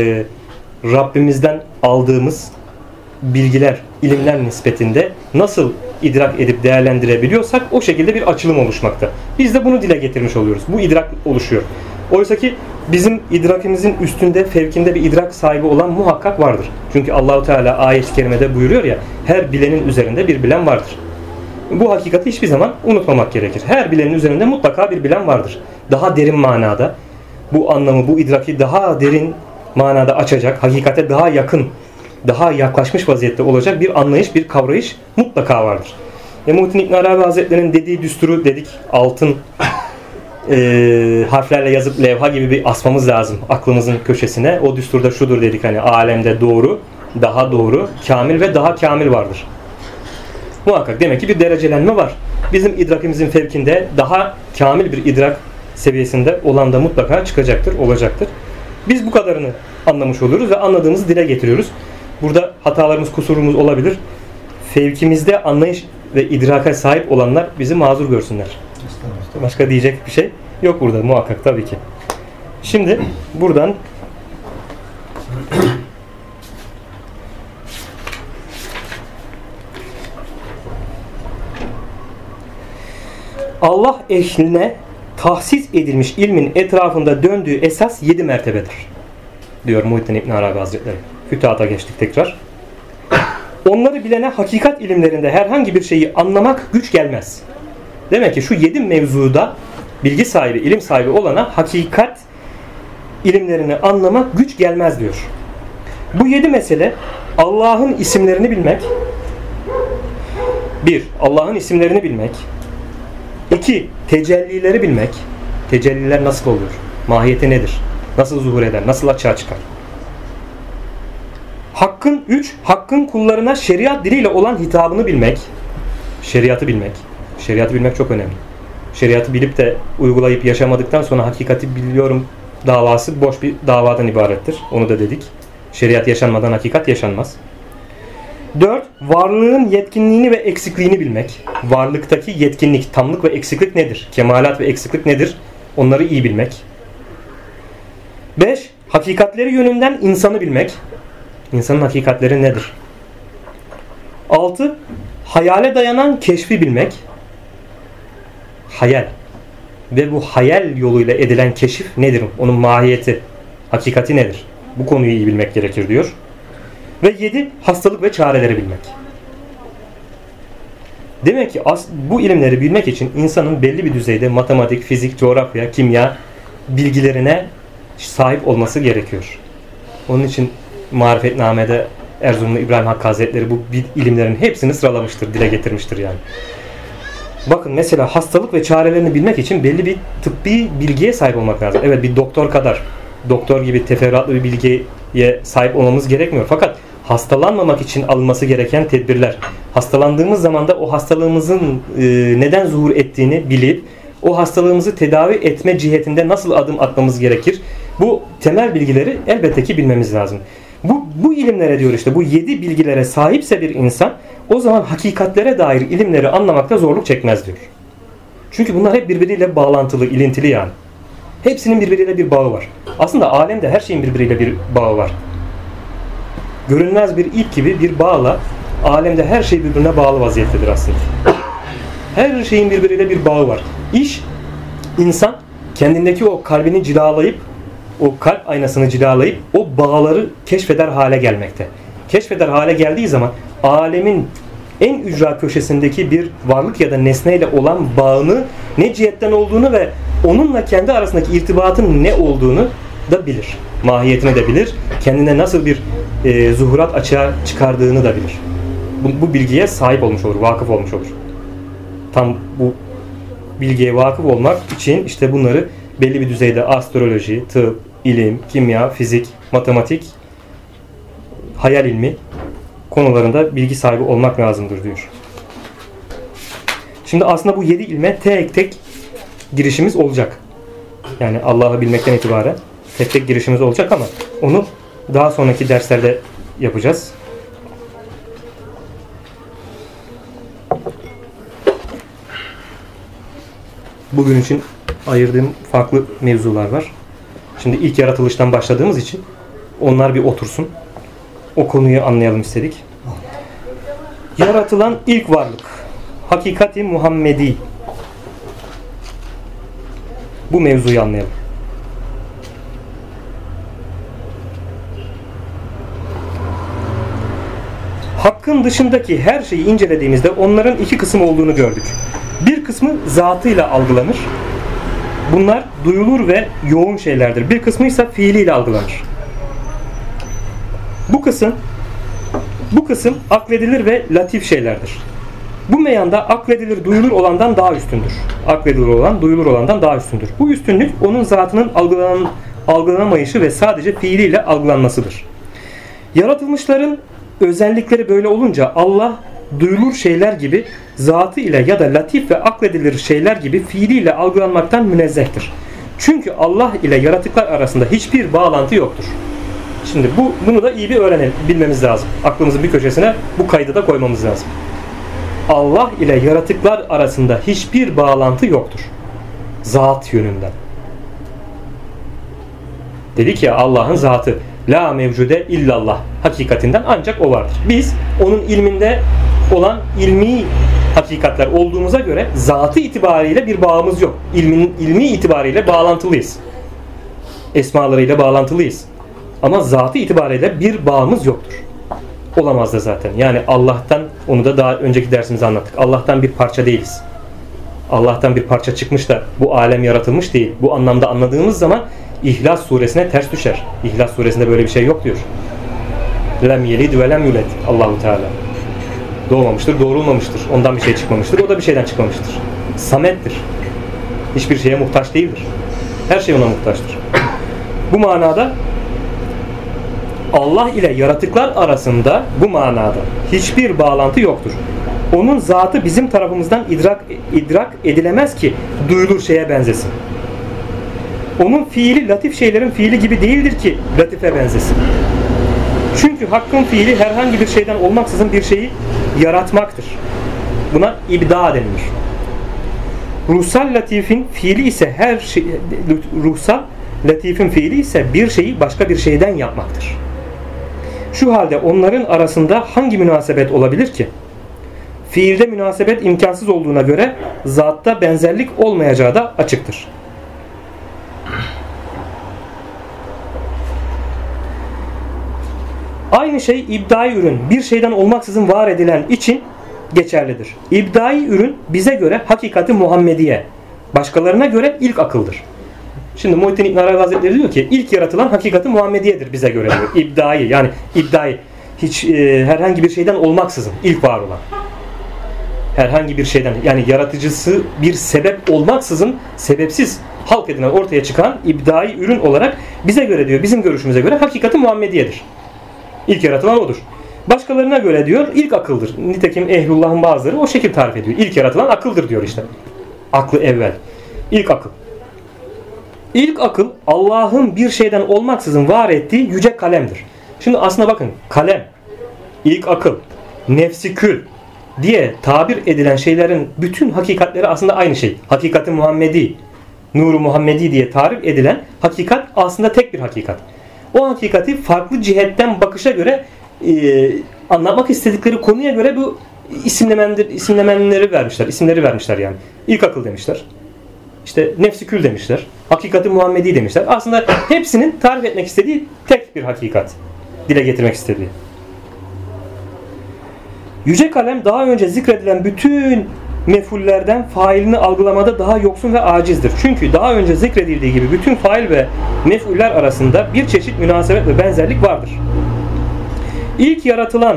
Rabbimizden aldığımız bilgiler, ilimler nispetinde nasıl idrak edip değerlendirebiliyorsak o şekilde bir açılım oluşmakta. Biz de bunu dile getirmiş oluyoruz. Bu idrak oluşuyor. Oysa ki bizim idrakimizin üstünde, fevkinde bir idrak sahibi olan muhakkak vardır. Çünkü Allahu Teala ayet-i kerimede buyuruyor ya, her bilenin üzerinde bir bilen vardır. Bu hakikati hiçbir zaman unutmamak gerekir. Her bilenin üzerinde mutlaka bir bilen vardır. Daha derin manada bu anlamı, bu idraki daha derin manada açacak, hakikate daha yakın, daha yaklaşmış vaziyette olacak bir anlayış, bir kavrayış mutlaka vardır. Muhittin İbn Arabi Hazretleri'nin dediği düsturu dedik, altın harflerle yazıp levha gibi bir asmamız lazım aklımızın köşesine. O düsturda şudur dedik, hani alemde doğru, daha doğru, kamil ve daha kamil vardır. Muhakkak demek ki bir derecelenme var. Bizim idrakimizin fevkinde daha kamil bir idrak seviyesinde olan da mutlaka çıkacaktır, olacaktır. Biz bu kadarını anlamış oluyoruz ve anladığımızı dile getiriyoruz. Burada hatalarımız, kusurumuz olabilir. Fevkimizde anlayış ve idraka sahip olanlar bizi mazur görsünler. Başka diyecek bir şey yok burada muhakkak tabii ki. Şimdi buradan Allah ehline tahsis edilmiş ilmin etrafında döndüğü esas 7 mertebedir diyor Muhittin İbn Arabi Hazretleri. Fütuhat'a geçtik tekrar. Onları bilene hakikat ilimlerinde herhangi bir şeyi anlamak güç gelmez. Demek ki şu 7 mevzuda bilgi sahibi, ilim sahibi olana hakikat ilimlerini anlamak güç gelmez diyor. Bu 7 mesele Allah'ın isimlerini bilmek. 1. Allah'ın isimlerini bilmek. 2. Tecellileri bilmek. Tecelliler nasıl olur? Mahiyeti nedir? Nasıl zuhur eder? Nasıl açığa çıkar? 3. Hakkın kullarına şeriat diliyle olan hitabını bilmek. Şeriatı bilmek. Şeriatı bilmek çok önemli. Şeriatı bilip de uygulayıp yaşamadıktan sonra hakikati biliyorum davası boş bir davadan ibarettir. Onu da dedik. Şeriat yaşanmadan hakikat yaşanmaz. 4. Varlığın yetkinliğini ve eksikliğini bilmek. Varlıktaki yetkinlik, tamlık ve eksiklik nedir? Kemalat ve eksiklik nedir? Onları iyi bilmek. 5. Hakikatleri yönünden insanı bilmek. İnsanın hakikatleri nedir? 6. Hayale dayanan keşfi bilmek. Hayal. Ve bu hayal yoluyla edilen keşif nedir? Onun mahiyeti, hakikati nedir? Bu konuyu iyi bilmek gerekir diyor. Ve 7. Hastalık ve çareleri bilmek. Demek ki bu ilimleri bilmek için insanın belli bir düzeyde matematik, fizik, coğrafya, kimya bilgilerine sahip olması gerekiyor. Onun için Marifetname'de Erzurumlu İbrahim Hakkı Hazretleri bu ilimlerin hepsini sıralamıştır, dile getirmiştir yani. Bakın mesela hastalık ve çarelerini bilmek için belli bir tıbbi bilgiye sahip olmak lazım. Evet, bir doktor kadar, doktor gibi teferruatlı bir bilgiye sahip olmamız gerekmiyor. Fakat hastalanmamak için alınması gereken tedbirler, hastalandığımız zaman da o hastalığımızın neden zuhur ettiğini bilip o hastalığımızı tedavi etme cihetinde nasıl adım atmamız gerekir? Bu temel bilgileri elbette ki bilmemiz lazım. Bu ilimlere diyor işte, bu 7 bilgilere sahipse bir insan, o zaman hakikatlere dair ilimleri anlamakta zorluk çekmez diyor. Çünkü bunlar hep birbiriyle bağlantılı, ilintili yani. Hepsinin birbiriyle bir bağı var. Aslında alemde her şeyin birbiriyle bir bağı var. Görünmez bir ip gibi bir bağla alemde her şey birbirine bağlı vaziyettedir aslında. Her şeyin birbiriyle bir bağı var. İş, insan kendindeki o kalbini cilalayıp, o kalp aynasını cilalayıp o bağları keşfeder hale gelmekte. Keşfeder hale geldiği zaman alemin en ücra köşesindeki bir varlık ya da nesneyle olan bağını ne cihetten olduğunu ve onunla kendi arasındaki irtibatın ne olduğunu da bilir. Mahiyetini de bilir. Kendine nasıl bir zuhurat açığa çıkardığını da bilir. Bu bilgiye sahip olmuş olur, vakıf olmuş olur. Tam bu bilgiye vakıf olmak için işte bunları belli bir düzeyde astroloji, tıp, ilim, kimya, fizik, matematik, hayal ilmi konularında bilgi sahibi olmak lazımdır diyor. Şimdi aslında bu 7 ilme tek tek girişimiz olacak. Yani Allah'ı bilmekten itibaren tek tek girişimiz olacak ama onu daha sonraki derslerde yapacağız. Bugün için ayırdığım farklı mevzular var. Şimdi ilk yaratılıştan başladığımız için onlar bir otursun. O konuyu anlayalım istedik. Yaratılan ilk varlık. Hakikati Muhammedi. Bu mevzuyu anlayalım. Hakkın dışındaki her şeyi incelediğimizde onların iki kısım olduğunu gördük. Bir kısmı zatıyla algılanır. Bunlar duyulur ve yoğun şeylerdir. Bir kısmı ise fiiliyle algılanır. Bu kısım akledilir ve latif şeylerdir. Bu meyanda akledilir, duyulur olandan daha üstündür. Akledilir olan, duyulur olandan daha üstündür. Bu üstünlük onun zatının algılanamayışı ve sadece fiiliyle algılanmasıdır. Yaratılmışların özellikleri böyle olunca Allah duyulur şeyler gibi zatı ile ya da latif ve akledilir şeyler gibi fiiliyle algılanmaktan münezzehtir. Çünkü Allah ile yaratıklar arasında hiçbir bağlantı yoktur. Şimdi bunu da iyi bir öğrenelim, bilmemiz lazım. Aklımızın bir köşesine bu kaydı da koymamız lazım. Allah ile yaratıklar arasında hiçbir bağlantı yoktur. Zat yönünden. Dedik ya Allah'ın zatı. La mevcude illallah. Hakikatinden ancak o vardır. Biz onun ilminde olan ilmi hakikatler olduğumuza göre zatı itibariyle bir bağımız yok. İlmi itibariyle bağlantılıyız. Esmalarıyla bağlantılıyız. Ama zatı itibariyle bir bağımız yoktur. Olamaz da zaten. Yani Allah'tan, onu da daha önceki dersimizde anlattık. Allah'tan bir parça değiliz. Allah'tan bir parça çıkmış da bu alem yaratılmış değil. Bu anlamda anladığımız zaman İhlas suresine ters düşer. İhlas suresinde böyle bir şey yok diyor. Lem yelid ve lem yuled. Allahu Teala. Doğmamıştır, doğrulmamıştır. Ondan bir şey çıkmamıştır. O da bir şeyden çıkmamıştır. Samettir. Hiçbir şeye muhtaç değildir. Her şey ona muhtaçtır. Bu manada Allah ile yaratıklar arasında bu manada hiçbir bağlantı yoktur. Onun zatı bizim tarafımızdan idrak edilemez ki duyulur şeye benzesin. Onun fiili latif şeylerin fiili gibi değildir ki latife benzesin. Çünkü Hakk'ın fiili herhangi bir şeyden olmaksızın bir şeyi yaratmaktır. Buna ibda denilir. Ruhsal latifin fiili ise ruhsal latifin fiili ise bir şeyi başka bir şeyden yapmaktır. Şu halde onların arasında hangi münasebet olabilir ki? Fiilde münasebet imkansız olduğuna göre zatta benzerlik olmayacağı da açıktır. Aynı şey ibdai ürün bir şeyden olmaksızın var edilen için geçerlidir. İbdai ürün bize göre hakikati Muhammediye, başkalarına göre ilk akıldır. Şimdi Muhittin İbn Arabi Hazretleri diyor ki ilk yaratılan hakikati Muhammediye'dir bize göre diyor. İbdai yani iddiayı hiç herhangi bir şeyden olmaksızın ilk var olan. Herhangi bir şeyden yani yaratıcısı bir sebep olmaksızın sebepsiz halk edilen ortaya çıkan ibdai ürün olarak bize göre diyor bizim görüşümüze göre hakikati Muhammediye'dir. İlk yaratılan odur. Başkalarına göre diyor ilk akıldır. Nitekim ehlullah'ın bazıları o şekil tarif ediyor. İlk yaratılan akıldır diyor işte. Aklı evvel. İlk akıl. İlk akıl Allah'ın bir şeyden olmaksızın var ettiği yüce kalemdir. Şimdi aslına bakın kalem, ilk akıl, nefsi kül, diye tabir edilen şeylerin bütün hakikatleri aslında aynı şey. Hakikati Muhammedi, Nuru Muhammedi diye tarif edilen hakikat aslında tek bir hakikat. O hakikati farklı cihetten bakışa göre anlatmak istedikleri konuya göre bu isimlemeleri vermişler. İsimleri vermişler yani. İlk akıl demişler. İşte nefsi kül demişler. Hakikati Muhammedi demişler. Aslında hepsinin tarif etmek istediği tek bir hakikat. Dile getirmek istediği. Yüce kalem daha önce zikredilen bütün mef'ullerden failini algılamada daha yoksun ve acizdir. Çünkü daha önce zikredildiği gibi bütün fail ve mef'uller arasında bir çeşit münasebet ve benzerlik vardır. İlk yaratılan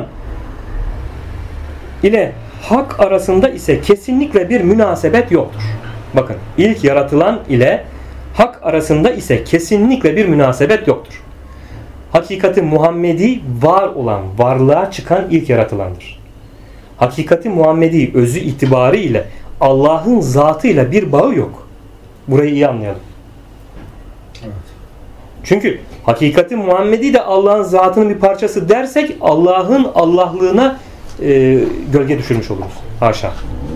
ile hak arasında ise kesinlikle bir münasebet yoktur. Bakın, ilk yaratılan ile hak arasında ise kesinlikle bir münasebet yoktur. Hakikati Muhammedi var olan, varlığa çıkan ilk yaratılandır. Hakikati Muhammedi özü itibariyle Allah'ın zatıyla bir bağı yok. Burayı iyi anlayalım. Evet. Çünkü hakikati Muhammedi de Allah'ın zatının bir parçası dersek Allah'ın Allah'lığına gölge düşürmüş oluruz. Haşa.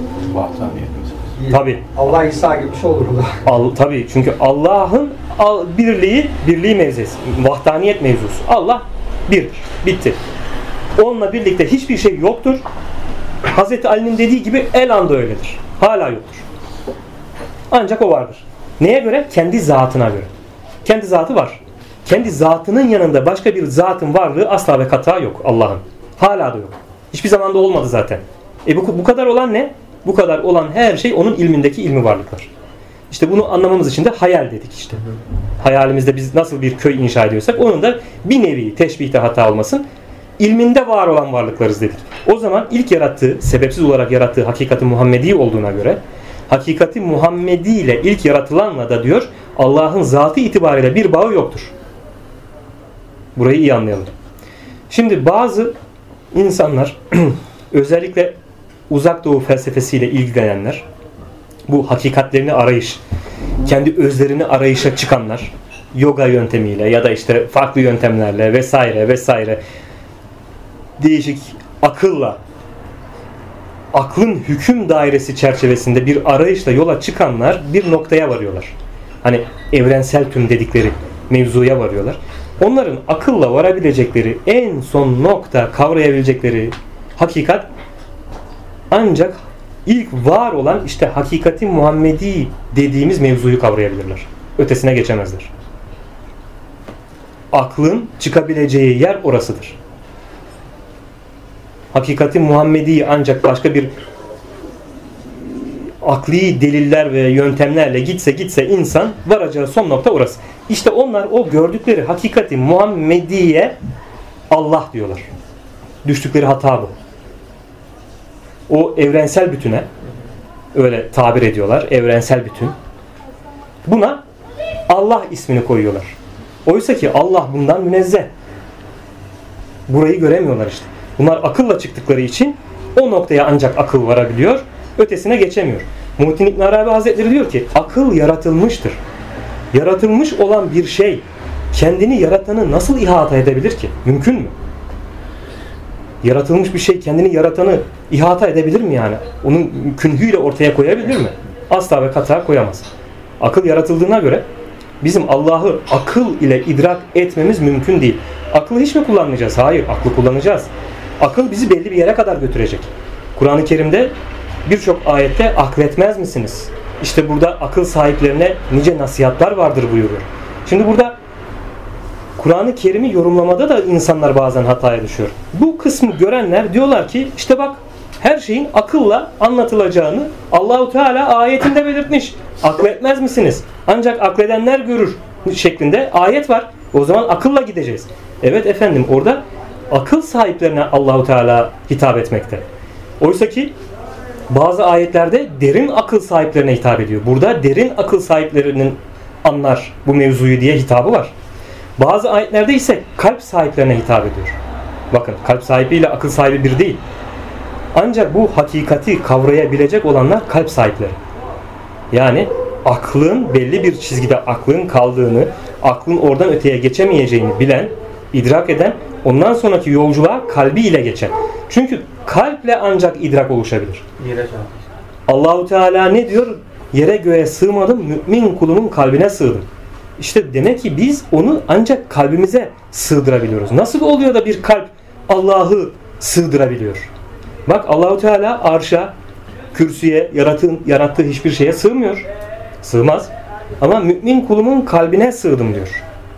Tabii. Allah İsa gibi bir şey olur o da. Tabii, çünkü Allah'ın birliği mevzusu, vahdaniyet mevzusu. Allah birdir. Bitti. Onunla birlikte hiçbir şey yoktur. Hazreti Ali'nin dediği gibi el anda öyledir. Hala yoktur. Ancak o vardır. Neye göre? Kendi zatına göre. Kendi zatı var. Kendi zatının yanında başka bir zatın varlığı asla ve kata yok Allah'ın. Hala da yok. Hiçbir zamanda olmadı zaten. Bu kadar olan ne? Bu kadar olan her şey onun ilmindeki ilmi varlıklar. İşte bunu anlamamız için de hayal dedik işte. Hayalimizde biz nasıl bir köy inşa ediyorsak onun da bir nevi teşbihte hata olmasın. İlminde var olan varlıklarız dedik. O zaman ilk yarattığı, sebepsiz olarak yarattığı hakikati Muhammedi olduğuna göre hakikati Muhammedi ile ilk yaratılanla da diyor Allah'ın zatı itibariyle bir bağı yoktur. Burayı iyi anlayalım. Şimdi bazı insanlar özellikle Uzak Doğu felsefesiyle ilgilenenler, bu hakikatlerini arayış, kendi özlerini arayışa çıkanlar, yoga yöntemiyle ya da işte farklı yöntemlerle vesaire vesaire değişik akılla, aklın hüküm dairesi çerçevesinde bir arayışla yola çıkanlar bir noktaya varıyorlar. Hani evrensel tüm dedikleri mevzuya varıyorlar. Onların akılla varabilecekleri en son nokta, kavrayabilecekleri hakikat ancak ilk var olan işte hakikati Muhammedi dediğimiz mevzuyu kavrayabilirler. Ötesine geçemezler. Aklın çıkabileceği yer orasıdır. Hakikati Muhammedi ancak başka bir akli deliller ve yöntemlerle gitse insan varacağı son nokta orası. İşte onlar o gördükleri hakikati Muhammediye Allah diyorlar. Düştükleri hata bu. O evrensel bütüne öyle tabir ediyorlar. Evrensel bütün. Buna Allah ismini koyuyorlar. Oysa ki Allah bundan münezzeh. Burayı göremiyorlar işte. Bunlar akılla çıktıkları için o noktaya ancak akıl varabiliyor. Ötesine geçemiyor. Muhittin İbn Arabi Hazretleri diyor ki akıl yaratılmıştır. Yaratılmış olan bir şey kendini yaratanı nasıl ihata edebilir ki? Mümkün mü? Yaratılmış bir şey kendini yaratanı ihata edebilir mi yani? Onun künhüyle ortaya koyabilir mi? Asla ve kata koyamaz. Akıl yaratıldığına göre bizim Allah'ı akıl ile idrak etmemiz mümkün değil. Aklı hiç mi kullanmayacağız? Hayır, aklı kullanacağız. Akıl bizi belli bir yere kadar götürecek. Kur'an-ı Kerim'de birçok ayette akletmez misiniz? İşte burada akıl sahiplerine nice nasihatler vardır buyuruyor. Şimdi burada Kur'an-ı Kerim'i yorumlamada da insanlar bazen hataya düşüyor. Bu kısmı görenler diyorlar ki işte bak her şeyin akılla anlatılacağını Allahu Teala ayetinde belirtmiş. Akletmez misiniz? Ancak akledenler görür şeklinde ayet var. O zaman akılla gideceğiz. Evet efendim, orada akıl sahiplerine Allahu Teala hitap etmekte. Oysa ki bazı ayetlerde derin akıl sahiplerine hitap ediyor. Burada derin akıl sahiplerinin anlar bu mevzuyu diye hitabı var. Bazı ayetlerde ise kalp sahiplerine hitap ediyor. Bakın, kalp sahibiyle akıl sahibi bir değil. Ancak bu hakikati kavrayabilecek olanlar kalp sahipleri. Yani aklın belli bir çizgide aklın kaldığını, aklın oradan öteye geçemeyeceğini bilen, idrak eden, ondan sonraki yolculuğa kalbiyle geçen. Çünkü kalple ancak idrak oluşabilir. Yere çarpmış. Allahu Teala ne diyor? Yere göğe sığmadım, mümin kulumun kalbine sığdım. İşte demek ki biz onu ancak kalbimize sığdırabiliyoruz. Nasıl oluyor da bir kalp Allah'ı sığdırabiliyor? Bak Allahu Teala arşa, kürsüye, yarattığı hiçbir şeye sığmıyor. Sığmaz. Ama mümin kulumun kalbine sığdım diyor.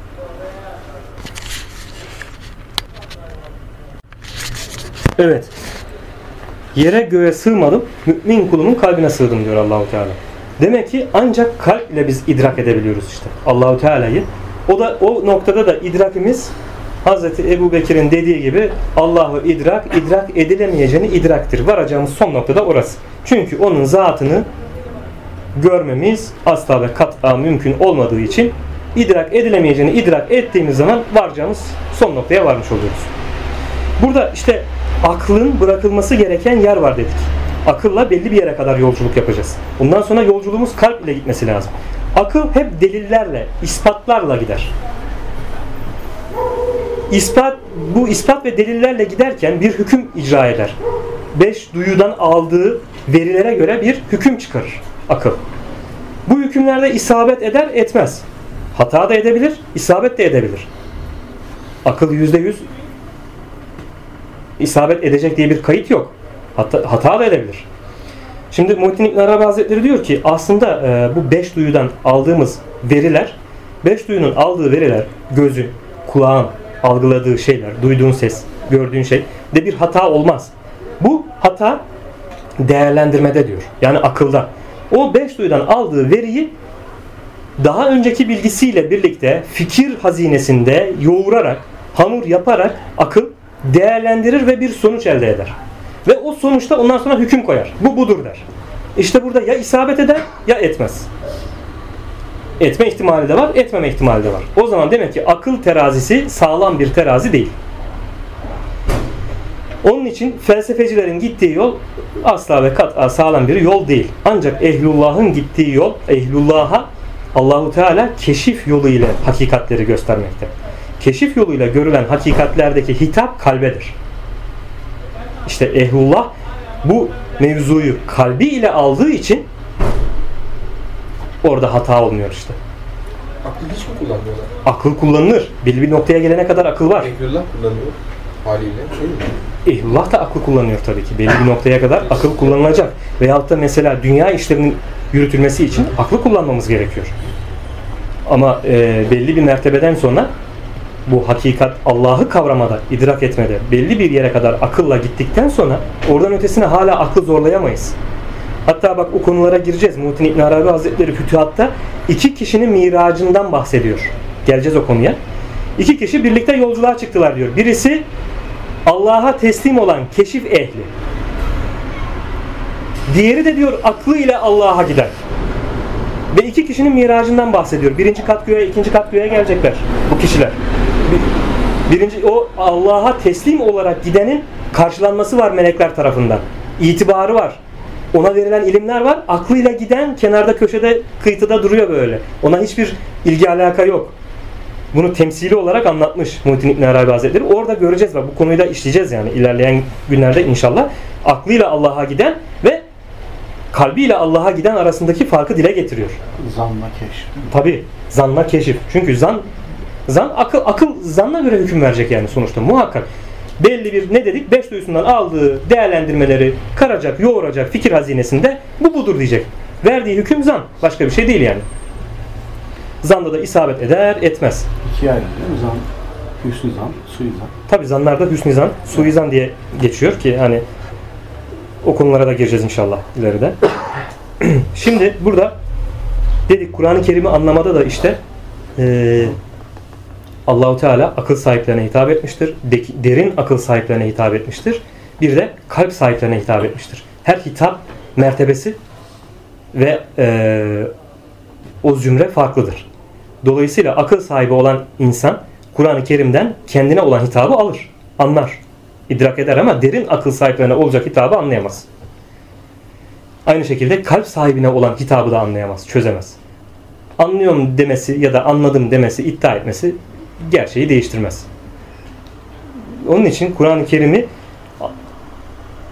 Evet. Yere göğe sığmadım, mümin kulumun kalbine sığdım diyor Allahu Teala. Demek ki ancak kalp ile biz idrak edebiliyoruz işte Allahu Teala'yı. O noktada da idrakimiz Hazreti Ebu Bekir'in dediği gibi Allah'ı idrak edilemeyeceğini idraktır. Varacağımız son noktada orası. Çünkü onun zatını görmemiz asla ve kat'a mümkün olmadığı için idrak edilemeyeceğini idrak ettiğimiz zaman varacağımız son noktaya varmış oluyoruz. Burada işte aklın bırakılması gereken yer var dedik. Akılla belli bir yere kadar yolculuk yapacağız. Bundan sonra yolculuğumuz kalp ile gitmesi lazım. Akıl hep delillerle, ispatlarla gider. Bu ispat ve delillerle giderken bir hüküm icra eder. 5 duyudan aldığı verilere göre bir hüküm çıkarır akıl. Bu hükümlerde isabet eder, etmez. Hata da edebilir, isabet de edebilir. Akıl %100 isabet edecek diye bir kayıt yok. Hata da edebilir. Şimdi Muhittin İbn Arabi Hazretleri diyor ki aslında bu 5 duyudan aldığımız veriler, 5 duyunun aldığı veriler gözün, kulağın algıladığı şeyler, duyduğun ses, gördüğün şey de bir hata olmaz. Bu hata değerlendirmede diyor. Yani akılda. O 5 duyudan aldığı veriyi daha önceki bilgisiyle birlikte fikir hazinesinde yoğurarak, hamur yaparak akıl değerlendirir ve bir sonuç elde eder. Ve o sonuçta ondan sonra hüküm koyar. Bu budur der. İşte burada ya isabet eder ya etmez. Etme ihtimali de var, etmeme ihtimali de var. O zaman demek ki akıl terazisi sağlam bir terazi değil. Onun için felsefecilerin gittiği yol asla ve kat'a sağlam bir yol değil. Ancak ehlullah'ın gittiği yol, ehlullah'a Allahu Teala keşif yoluyla hakikatleri göstermekte. Keşif yoluyla görülen hakikatlerdeki hitap kalbedir. İşte ehlullah bu mevzuyu kalbi ile aldığı için orada hata olmuyor işte. Akıl hiç mi kullanmıyorlar? Akıl kullanılır. Belli bir noktaya gelene kadar akıl var. Ehlullah kullanıyor haliyle. Değil mi? Ehlullah da akıl kullanıyor tabii ki. Belli bir noktaya kadar akıl kullanılacak. Veyahut da mesela dünya işlerinin yürütülmesi için aklı kullanmamız gerekiyor. Ama belli bir mertebeden sonra bu hakikat Allah'ı kavramada, idrak etmede belli bir yere kadar akılla gittikten sonra oradan ötesine hala aklı zorlayamayız. Hatta bak o konulara gireceğiz. Muhittin İbn Arabi Hazretleri Fütühat'ta 2 kişinin miracından bahsediyor. Geleceğiz o konuya. 2 kişi birlikte yolculuğa çıktılar diyor. Birisi Allah'a teslim olan keşif ehli. Diğeri de diyor aklıyla Allah'a gider. Ve 2 kişinin miracından bahsediyor. 1. kat göğe, 2. kat göğe gelecekler bu kişiler. Birinci o Allah'a teslim olarak gidenin karşılanması var melekler tarafından. İtibarı var. Ona verilen ilimler var. Aklıyla giden kenarda köşede kıyıda duruyor böyle. Ona hiçbir ilgi alaka yok. Bunu temsili olarak anlatmış Muhittin İbn Arabi Hazretleri. Orada göreceğiz. Bu konuyu da işleyeceğiz yani ilerleyen günlerde inşallah. Aklıyla Allah'a giden ve kalbiyle Allah'a giden arasındaki farkı dile getiriyor. Zanla keşif. Tabii. Zanla keşif. Çünkü zan akıl zanna göre hüküm verecek yani sonuçta muhakkak. Belli bir ne dedik? 5 duyusundan aldığı değerlendirmeleri karacak, yoğuracak fikir hazinesinde bu budur diyecek. Verdiği hüküm zan. Başka bir şey değil yani. Zanda da isabet eder, etmez. 2 ayrı değil mi? Zan, hüsnü zan, suizan. Tabi zanlarda hüsnü zan, suizan diye geçiyor ki hani o konulara da gireceğiz inşallah ileride. Şimdi burada dedik Kur'an-ı Kerim'i anlamada da işte Allahu Teala akıl sahiplerine hitap etmiştir. Derin akıl sahiplerine hitap etmiştir. Bir de kalp sahiplerine hitap etmiştir. Her hitap mertebesi ve o zümre farklıdır. Dolayısıyla akıl sahibi olan insan Kur'an-ı Kerim'den kendine olan hitabı alır, anlar, idrak eder ama derin akıl sahiplerine olacak hitabı anlayamaz. Aynı şekilde kalp sahibine olan hitabı da anlayamaz, çözemez. Anlıyorum demesi ya da anladım demesi, iddia etmesi gerçeği değiştirmez. Onun için Kur'an-ı Kerim'i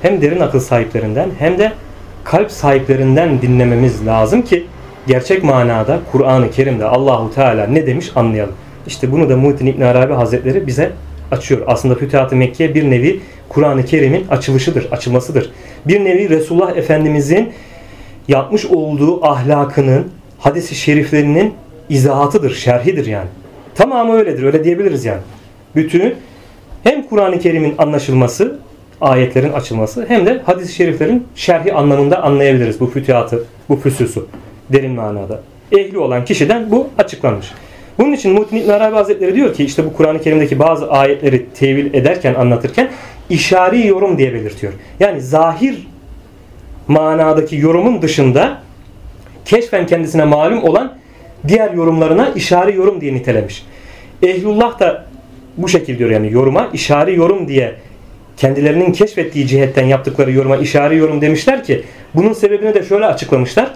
hem derin akıl sahiplerinden hem de kalp sahiplerinden dinlememiz lazım ki gerçek manada Kur'an-ı Kerim'de Allahu Teala ne demiş anlayalım. İşte bunu da Muhittin İbn Arabi Hazretleri bize açıyor. Aslında Fütuhat-ı Mekke bir nevi Kur'an-ı Kerim'in açılışıdır, açılmasıdır. Bir nevi Resulullah Efendimizin yapmış olduğu ahlakının, hadis-i şeriflerinin izahatıdır, şerhidir yani. Tamamı öyledir, öyle diyebiliriz yani. Bütün hem Kur'an-ı Kerim'in anlaşılması, ayetlerin açılması hem de hadis-i şeriflerin şerhi anlamında anlayabiliriz bu fütühatı, bu füsusu derin manada. Ehli olan kişiden bu açıklanmış. Bunun için Muhittin İbn Arabi Hazretleri diyor ki işte bu Kur'an-ı Kerim'deki bazı ayetleri tevil ederken, anlatırken işari yorum diye belirtiyor. Yani zahir manadaki yorumun dışında keşfen kendisine malum olan diğer yorumlarına işari yorum diye nitelemiş. Ehlullah da bu şekilde diyor, yani yoruma işari yorum diye kendilerinin keşfettiği cihetten yaptıkları yoruma işari yorum demişler ki bunun sebebini de şöyle açıklamışlar.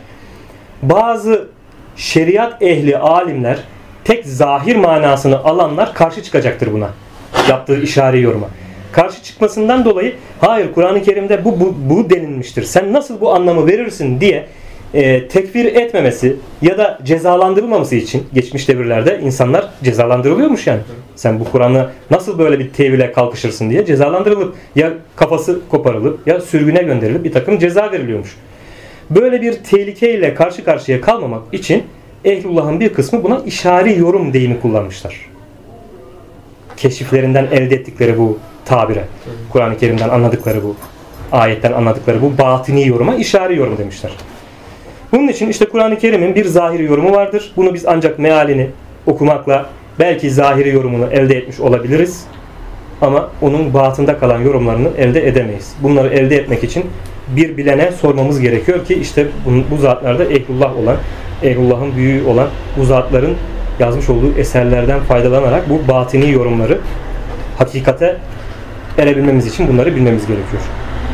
Bazı şeriat ehli alimler, tek zahir manasını alanlar karşı çıkacaktır buna, yaptığı işari yoruma. Karşı çıkmasından dolayı hayır Kur'an-ı Kerim'de bu denilmiştir, sen nasıl bu anlamı verirsin diye tekfir etmemesi ya da cezalandırılmaması için geçmiş devirlerde insanlar cezalandırılıyormuş yani. Sen bu Kur'an'ı nasıl böyle bir tevhile kalkışırsın diye cezalandırılıp ya kafası koparılıp ya sürgüne gönderilip bir takım ceza veriliyormuş. Böyle bir tehlikeyle karşı karşıya kalmamak için Ehlullah'ın bir kısmı buna işari yorum deyimi kullanmışlar. Keşiflerinden elde ettikleri bu tabire, Kur'an-ı Kerim'den anladıkları bu, ayetten anladıkları bu batini yoruma işari yorum demişler. Bunun için işte Kur'an-ı Kerim'in bir zahiri yorumu vardır. Bunu biz ancak mealini okumakla belki zahiri yorumunu elde etmiş olabiliriz. Ama onun batında kalan yorumlarını elde edemeyiz. Bunları elde etmek için bir bilene sormamız gerekiyor ki işte bu zatlarda ehlullah olan, ehlullah'ın büyüğü olan bu zatların yazmış olduğu eserlerden faydalanarak bu batini yorumları hakikate erebilmemiz için bunları bilmemiz gerekiyor.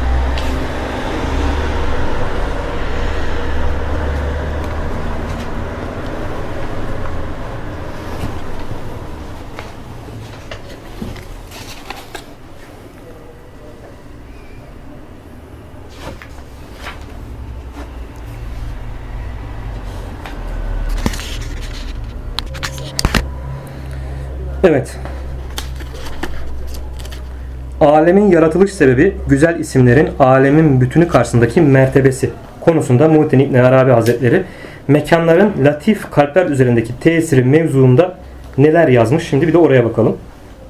Evet. Alemin yaratılış sebebi, güzel isimlerin alemin bütünü karşısındaki mertebesi konusunda Muhittin İbn Arabi Hazretleri mekanların latif kalpler üzerindeki tesiri mevzuunda neler yazmış? Şimdi bir de oraya bakalım.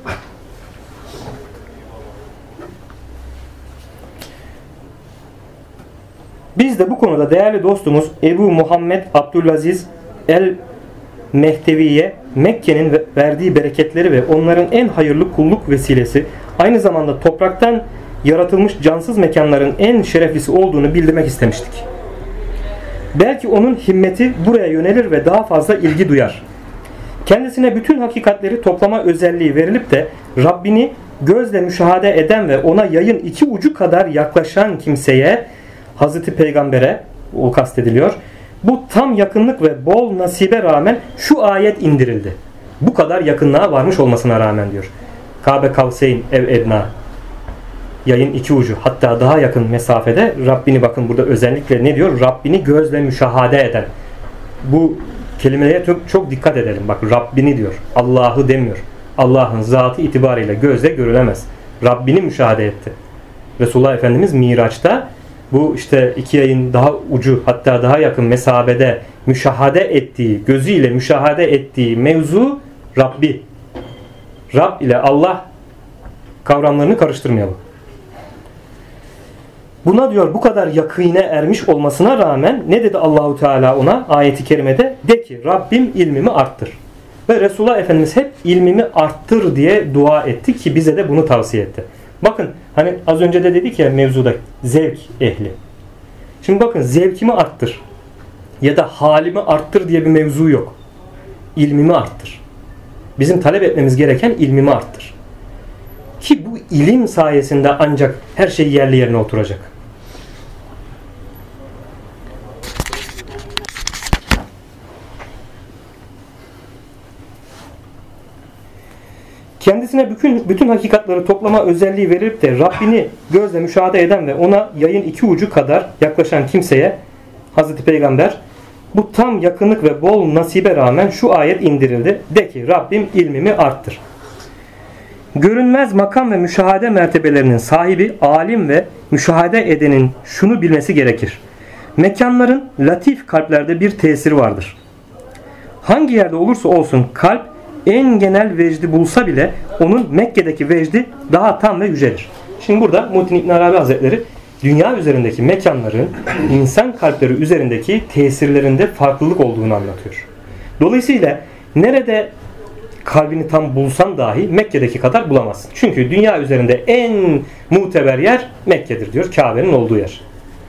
Biz de bu konuda değerli dostumuz Ebu Muhammed Abdülaziz el-Mehdevi'ye Mekke'nin verdiği bereketleri ve onların en hayırlı kulluk vesilesi, aynı zamanda topraktan yaratılmış cansız mekanların en şereflisi olduğunu bildirmek istemiştik. Belki onun himmeti buraya yönelir ve daha fazla ilgi duyar. Kendisine bütün hakikatleri toplama özelliği verilip de Rabbini gözle müşahede eden ve ona yayın iki ucu kadar yaklaşan kimseye, Hazreti Peygamber'e o kastediliyor, bu tam yakınlık ve bol nasibe rağmen şu ayet indirildi. Bu kadar yakınlığa varmış olmasına rağmen diyor. Kabe kavseyn ev edna, yayın iki ucu, hatta daha yakın mesafede Rabbini, bakın burada özellikle ne diyor? Rabbini gözle müşahade eden. Bu kelimeye çok dikkat edelim. Bak Rabbini diyor. Allah'ı demiyor. Allah'ın zatı itibariyle gözle görülemez. Rabbini müşahede etti. Resulullah Efendimiz Miraç'ta bu işte iki yayın daha ucu, hatta daha yakın mesabede müşahade ettiği, gözüyle müşahade ettiği mevzu Rabbi. Rab ile Allah kavramlarını karıştırmayalım. Buna diyor bu kadar yakine ermiş olmasına rağmen ne dedi Allahu Teala ona ayeti kerimede? De ki Rabbim ilmimi arttır. Ve Resulullah Efendimiz hep ilmimi arttır diye dua etti ki bize de bunu tavsiye etti. Bakın hani az önce de dedik ya mevzuda zevk ehli. Şimdi bakın zevkimi arttır ya da halimi arttır diye bir mevzu yok. İlmimi arttır. Bizim talep etmemiz gereken ilmimi arttır. Ki bu ilim sayesinde ancak her şey yerli yerine oturacak. Kendisine bütün hakikatları toplama özelliği verip de Rabbini gözle müşahede eden ve ona yayın iki ucu kadar yaklaşan kimseye Hazreti Peygamber bu tam yakınlık ve bol nasibe rağmen şu ayet indirildi. De ki Rabbim ilmimi arttır. Görünmez makam ve müşahede mertebelerinin sahibi alim ve müşahede edenin şunu bilmesi gerekir. Mekanların latif kalplerde bir tesiri vardır. Hangi yerde olursa olsun kalp en genel vecdi bulsa bile onun Mekke'deki vecdi daha tam ve yücedir. Şimdi burada Muhittin İbn Arabi Hazretleri dünya üzerindeki mekanların insan kalpleri üzerindeki tesirlerinde farklılık olduğunu anlatıyor. Dolayısıyla nerede kalbini tam bulsan dahi Mekke'deki kadar bulamazsın. Çünkü dünya üzerinde en muteber yer Mekke'dir diyor. Kabe'nin olduğu yer.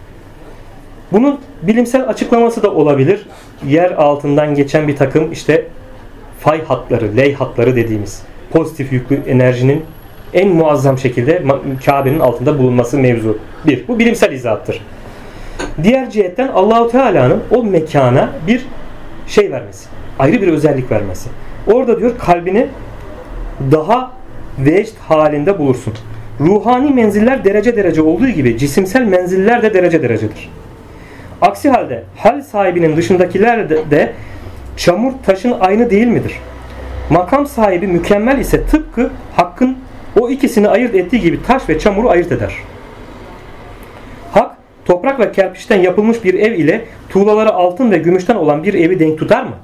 Bunun bilimsel açıklaması da olabilir. Yer altından geçen bir takım işte fay hatları, ley hatları dediğimiz pozitif yüklü enerjinin en muazzam şekilde Kabe'nin altında bulunması mevzu. Bir, bu bilimsel izahattır. Diğer cihetten Allahu Teala'nın o mekana bir şey vermesi, ayrı bir özellik vermesi. Orada diyor kalbini daha vecd halinde bulursun. Ruhani menziller derece derece olduğu gibi cisimsel menziller de derece derecedir. Aksi halde hal sahibinin dışındakiler de çamur taşın aynı değil midir? Makam sahibi mükemmel ise tıpkı Hakk'ın o ikisini ayırt ettiği gibi taş ve çamuru ayırt eder. Hak, toprak ve kerpiçten yapılmış bir ev ile tuğlaları altın ve gümüşten olan bir evi denk tutar mı?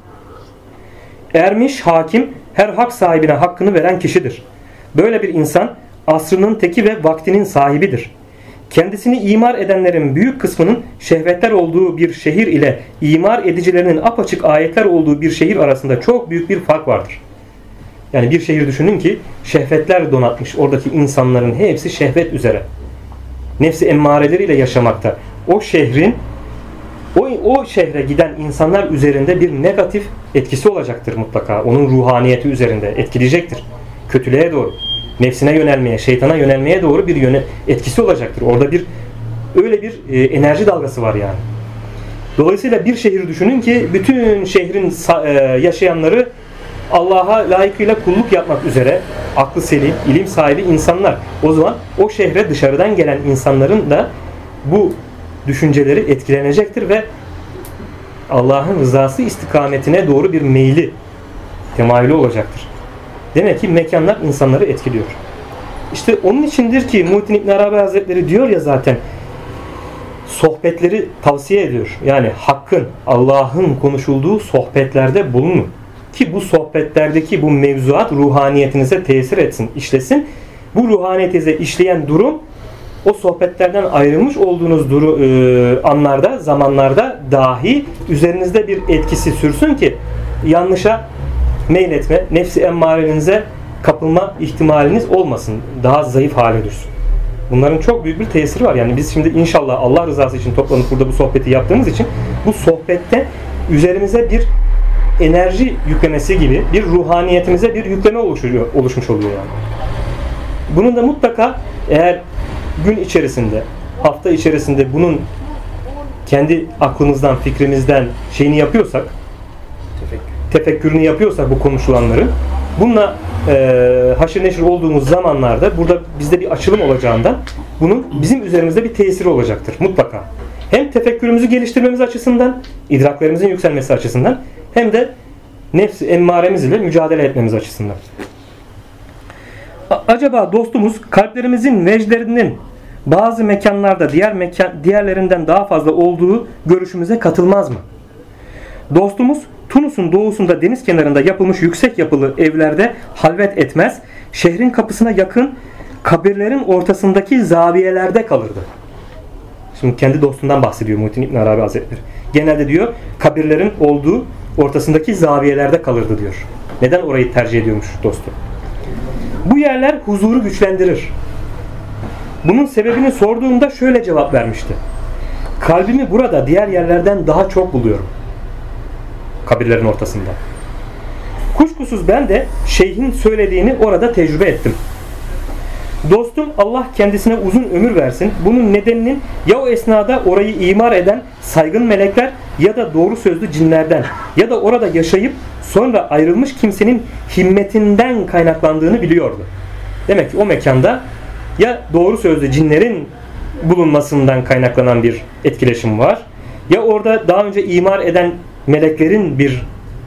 Ermiş hakim her hak sahibine hakkını veren kişidir. Böyle bir insan asrının teki ve vaktinin sahibidir. Kendisini imar edenlerin büyük kısmının şehvetler olduğu bir şehir ile imar edicilerinin apaçık ayetler olduğu bir şehir arasında çok büyük bir fark vardır. Yani bir şehir düşünün ki şehvetler donatmış. Oradaki insanların hepsi şehvet üzere. Nefsi emmareleriyle yaşamakta. O şehrin o şehre giden insanlar üzerinde bir negatif etkisi olacaktır mutlaka. Onun ruhaniyeti üzerinde etkileyecektir. Kötülüğe doğru, nefsine yönelmeye, şeytana yönelmeye doğru bir etkisi olacaktır. Orada öyle bir enerji dalgası var yani. Dolayısıyla bir şehri düşünün ki bütün şehrin yaşayanları Allah'a layıkıyla kulluk yapmak üzere aklı selim, ilim sahibi insanlar. O zaman o şehre dışarıdan gelen insanların da bu düşünceleri etkilenecektir ve Allah'ın rızası istikametine doğru bir meyli, temayülü olacaktır. Demek ki mekanlar insanları etkiliyor. İşte onun içindir ki Muhittin İbn Arabi Hazretleri diyor ya zaten sohbetleri tavsiye ediyor. Yani Hakk'ın, Allah'ın konuşulduğu sohbetlerde bulunun. Ki bu sohbetlerdeki bu mevzuat ruhaniyetinize tesir etsin, işlesin. Bu ruhaniyetinize işleyen durum o sohbetlerden ayrılmış olduğunuz anlarda, zamanlarda dahi üzerinizde bir etkisi sürsün ki yanlışa meyletme, nefsi emmarenize kapılma ihtimaliniz olmasın. Daha zayıf hale düşsün. Bunların çok büyük bir tesiri var. Yani biz şimdi inşallah Allah rızası için toplanıp burada bu sohbeti yaptığımız için bu sohbette üzerimize bir enerji yüklemesi gibi bir ruhaniyetimize bir yükleme oluşmuş oluyor yani. Bunun da mutlaka eğer gün içerisinde, hafta içerisinde bunun kendi aklımızdan, fikrimizden şeyini yapıyorsak, tefekkürünü yapıyorsak bu konuşulanların, bununla haşır neşir olduğumuz zamanlarda burada bizde bir açılım olacağından bunun bizim üzerimizde bir tesiri olacaktır mutlaka. Hem tefekkürümüzü geliştirmemiz açısından, idraklerimizin yükselmesi açısından hem de nefs-i emmaremiz ile mücadele etmemiz açısından. Acaba dostumuz kalplerimizin vecdlerinin bazı mekanlarda diğerlerinden daha fazla olduğu görüşümüze katılmaz mı? Dostumuz Tunus'un doğusunda deniz kenarında yapılmış yüksek yapılı evlerde halvet etmez, şehrin kapısına yakın kabirlerin ortasındaki zaviyelerde kalırdı. Şimdi kendi dostundan bahsediyor Muhittin İbn Arabi Hazretleri. Genelde diyor kabirlerin olduğu ortasındaki zaviyelerde kalırdı diyor. Neden orayı tercih ediyormuş dostu? Bu yerler huzuru güçlendirir. Bunun sebebini sorduğumda şöyle cevap vermişti. Kalbimi burada diğer yerlerden daha çok buluyorum. Kabirlerin ortasında. Kuşkusuz ben de şeyhin söylediğini orada tecrübe ettim. Dostum Allah kendisine uzun ömür versin. Bunun nedeninin ya o esnada orayı imar eden saygın melekler ya da doğru sözlü cinlerden ya da orada yaşayıp sonra ayrılmış kimsenin himmetinden kaynaklandığını biliyordu. Demek ki o mekanda ya doğru sözlü cinlerin bulunmasından kaynaklanan bir etkileşim var, ya orada daha önce imar eden meleklerin bir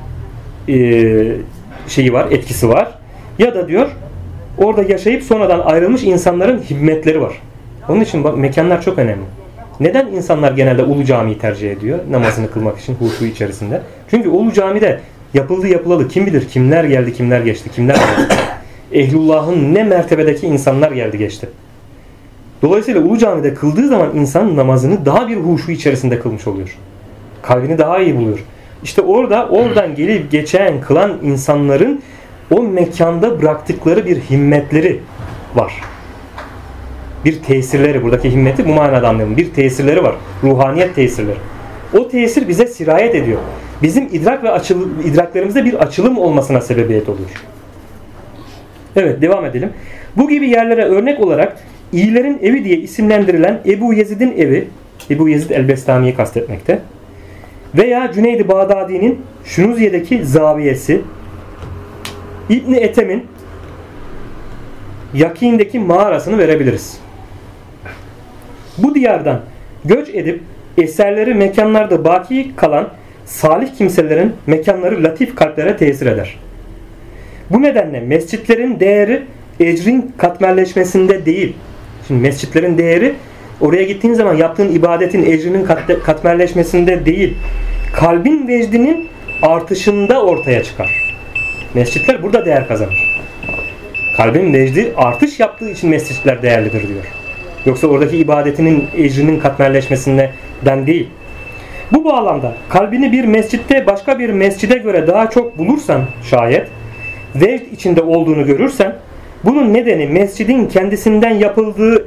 şeyi var, etkisi var, ya da diyor orada yaşayıp sonradan ayrılmış insanların himmetleri var. Onun için bak, mekanlar çok önemli. Neden insanlar genelde Ulu Cami'yi tercih ediyor namazını kılmak için huşu içerisinde? Çünkü Ulu Cami'de yapıldı yapılalı kim bilir kimler geldi kimler geçti kimler geldi. Ehlullah'ın ne mertebedeki insanlar geldi geçti. Dolayısıyla Ulu Cami'de kıldığı zaman insan namazını daha bir huşu içerisinde kılmış oluyor. Kalbini daha iyi buluyor. İşte oradan gelip geçen kılan insanların o mekanda bıraktıkları bir himmetleri var. Bir tesirleri, buradaki himmeti bu manada anlayalım. Bir tesirleri var. Ruhaniyet tesirleri. O tesir bize sirayet ediyor. Bizim idraklerimizde bir açılım olmasına sebebiyet oluyor. Evet, devam edelim. Bu gibi yerlere örnek olarak iyilerin evi diye isimlendirilen Ebu Yezid'in evi, Ebu Yezid el-Bestami'yi kastetmekte, veya Cüneyd-i Bağdadi'nin Şunuziye'deki zaviyesi, İbn-i Ethem'in Yakin'deki mağarasını verebiliriz. Bu diyardan göç edip eserleri mekanlarda baki kalan salih kimselerin mekanları latif kalplere tesir eder. Bu nedenle mescitlerin değeri ecrin katmerleşmesinde değil. Şimdi mescitlerin değeri oraya gittiğin zaman yaptığın ibadetin ecrinin katmerleşmesinde değil, kalbin vecdinin artışında ortaya çıkar. Mescitler burada değer kazanır. Kalbin vecdi artış yaptığı için mescitler değerlidir diyor. Yoksa oradaki ibadetinin ecrinin katmerleşmesinden değil. Bu bağlamda kalbini bir mescitte başka bir mescide göre daha çok bulursan şayet, vecd içinde olduğunu görürsen, bunun nedeni mescidin kendisinden yapıldığı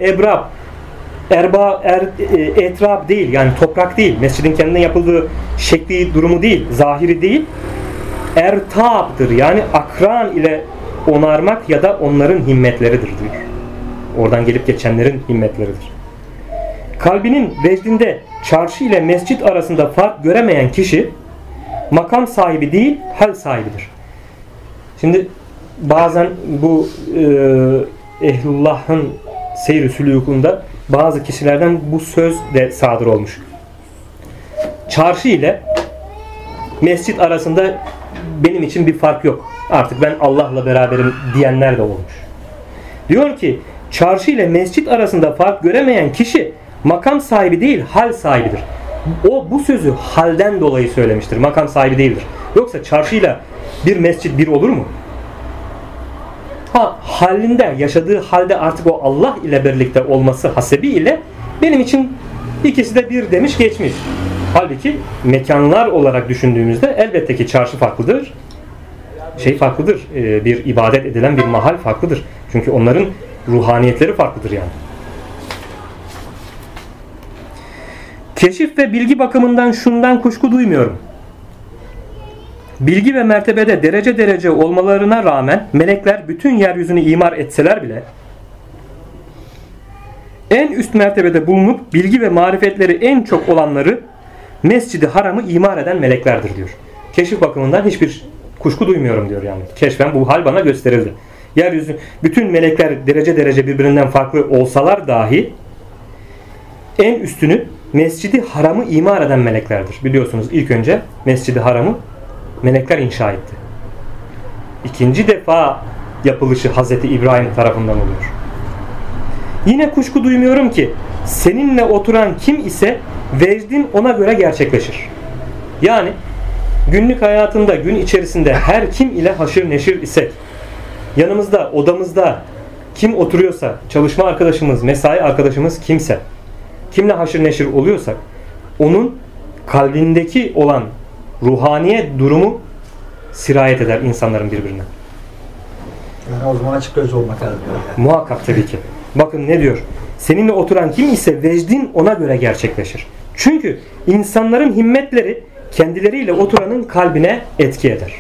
etrab değil, yani toprak değil, mescidin kendinden yapıldığı şekli durumu değil, zahiri değil, ertabdır, yani akran ile onarmak ya da onların himmetleridir diyor. Oradan gelip geçenlerin himmetleridir. Kalbinin vecdinde çarşı ile mescit arasında fark göremeyen kişi makam sahibi değil, hal sahibidir. Şimdi bazen bu ehlullah'ın seyr-i sülûkunda bazı kişilerden bu söz de sadır olmuş. Çarşı ile mescit arasında benim için bir fark yok. Artık ben Allah'la beraberim diyenler de olmuş. Diyor ki çarşı ile mescit arasında fark göremeyen kişi makam sahibi değil, hal sahibidir. O bu sözü halden dolayı söylemiştir. Makam sahibi değildir. Yoksa çarşıyla bir mescit bir olur mu? Halinde, yaşadığı halde artık o Allah ile birlikte olması hasebiyle benim için ikisi de bir demiş geçmiş. Halbuki mekanlar olarak düşündüğümüzde elbette ki çarşı farklıdır. Farklıdır. Bir ibadet edilen bir mahal farklıdır. Çünkü onların ruhaniyetleri farklıdır yani. Keşif ve bilgi bakımından şundan kuşku duymuyorum. Bilgi ve mertebede derece derece olmalarına rağmen melekler bütün yeryüzünü imar etseler bile en üst mertebede bulunup bilgi ve marifetleri en çok olanları Mescid-i Haram'ı imar eden meleklerdir diyor. Keşif bakımından hiçbir kuşku duymuyorum diyor yani. Keşfen bu hal bana gösterildi. Yeryüzü bütün melekler derece derece birbirinden farklı olsalar dahi en üstünü Mescid-i Haram'ı imar eden meleklerdir. Biliyorsunuz ilk önce Mescid-i Haram'ı melekler inşa etti. İkinci defa yapılışı Hazreti İbrahim tarafından oluyor. Yine kuşku duymuyorum ki seninle oturan kim ise vecdin ona göre gerçekleşir. Yani günlük hayatında, gün içerisinde her kim ile haşır neşir isek, yanımızda, odamızda kim oturuyorsa, çalışma arkadaşımız, mesai arkadaşımız kimse, kimle haşır neşir oluyorsak, onun kalbindeki olan ruhaniyet durumu sirayet eder insanların birbirine. Yani o zaman açık göz olmak lazım. Yani. Muhakkak tabii ki. Bakın ne diyor? Seninle oturan kim ise vecdin ona göre gerçekleşir. Çünkü insanların himmetleri kendileriyle oturanın kalbine etki eder.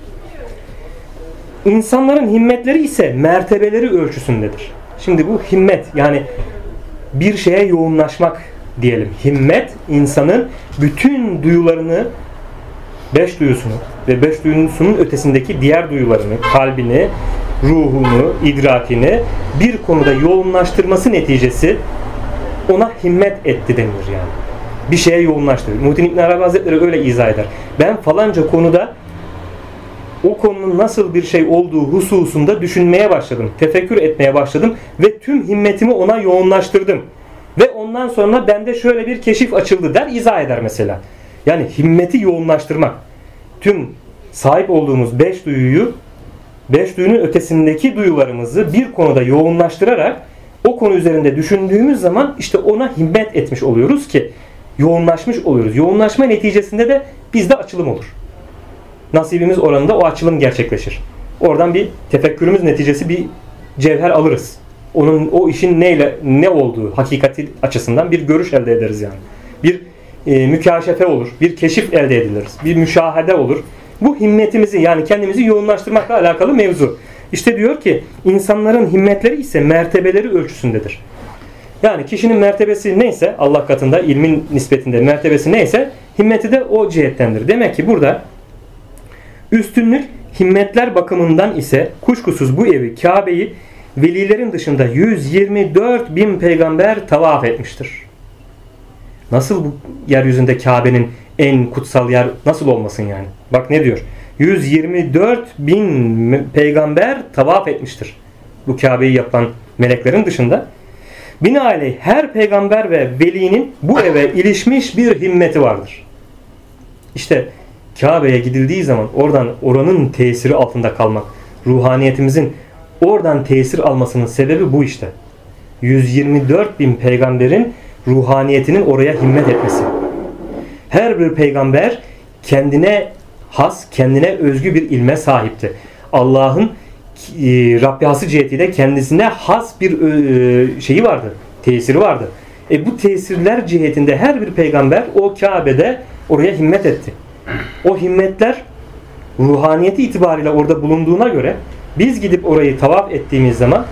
İnsanların himmetleri ise mertebeleri ölçüsündedir. Şimdi bu himmet, yani bir şeye yoğunlaşmak diyelim. Himmet insanın bütün duyularını, 5 duyusunu, ve beş duyusunun ötesindeki diğer duyularını, kalbini, ruhunu, idrakini bir konuda yoğunlaştırması neticesi ona himmet etti denir yani. Bir şeye yoğunlaştırır. Muhittin İbn Arabi Hazretleri öyle izah eder. Ben falanca konuda o konunun nasıl bir şey olduğu hususunda düşünmeye başladım. Tefekkür etmeye başladım ve tüm himmetimi ona yoğunlaştırdım. Ve ondan sonra bende şöyle bir keşif açıldı der, izah eder mesela. Yani himmeti yoğunlaştırmak. Tüm sahip olduğumuz beş duyunun ötesindeki duyularımızı bir konuda yoğunlaştırarak o konu üzerinde düşündüğümüz zaman işte ona himmet etmiş oluyoruz ki yoğunlaşmış oluyoruz. Yoğunlaşma neticesinde de bizde açılım olur. Nasibimiz oranında o açılım gerçekleşir. Oradan bir tefekkürümüz neticesi bir cevher alırız. O işin ne olduğu hakikati açısından bir görüş elde ederiz yani. Bir mükaşefe olur, bir keşif elde ediliriz, bir müşahede olur. Bu himmetimizi yani kendimizi yoğunlaştırmakla alakalı mevzu. İşte diyor ki insanların himmetleri ise mertebeleri ölçüsündedir. Yani kişinin mertebesi neyse Allah katında ilmin nispetinde mertebesi neyse himmeti de o cihettendir. Demek ki burada üstünlük himmetler bakımından ise kuşkusuz bu evi Kabe'yi velilerin dışında 124 bin peygamber tavaf etmiştir. Nasıl bu yeryüzünde Kabe'nin en kutsal yer nasıl olmasın yani? Bak ne diyor? 124 bin peygamber tavaf etmiştir. Bu Kabe'yi yapan meleklerin dışında. Binaenaleyh her peygamber ve velinin bu eve ilişmiş bir himmeti vardır. İşte Kabe'ye gidildiği zaman oranın tesiri altında kalmak, ruhaniyetimizin oradan tesir almasının sebebi bu işte. 124 bin peygamberin ruhaniyetinin oraya himmet etmesi. Her bir peygamber kendine has, kendine özgü bir ilme sahipti. Allah'ın Rabbi hası cihetiyle kendisine has bir şeyi vardı, tesiri vardı. Bu tesirler cihetinde her bir peygamber o Kabe'de oraya himmet etti. O himmetler ruhaniyeti itibariyle orada bulunduğuna göre biz gidip orayı tavaf ettiğimiz zaman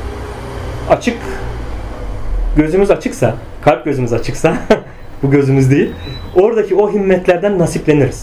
gözümüz açıksa, kalp gözümüz açıksa bu gözümüz değil, oradaki o himmetlerden nasipleniriz.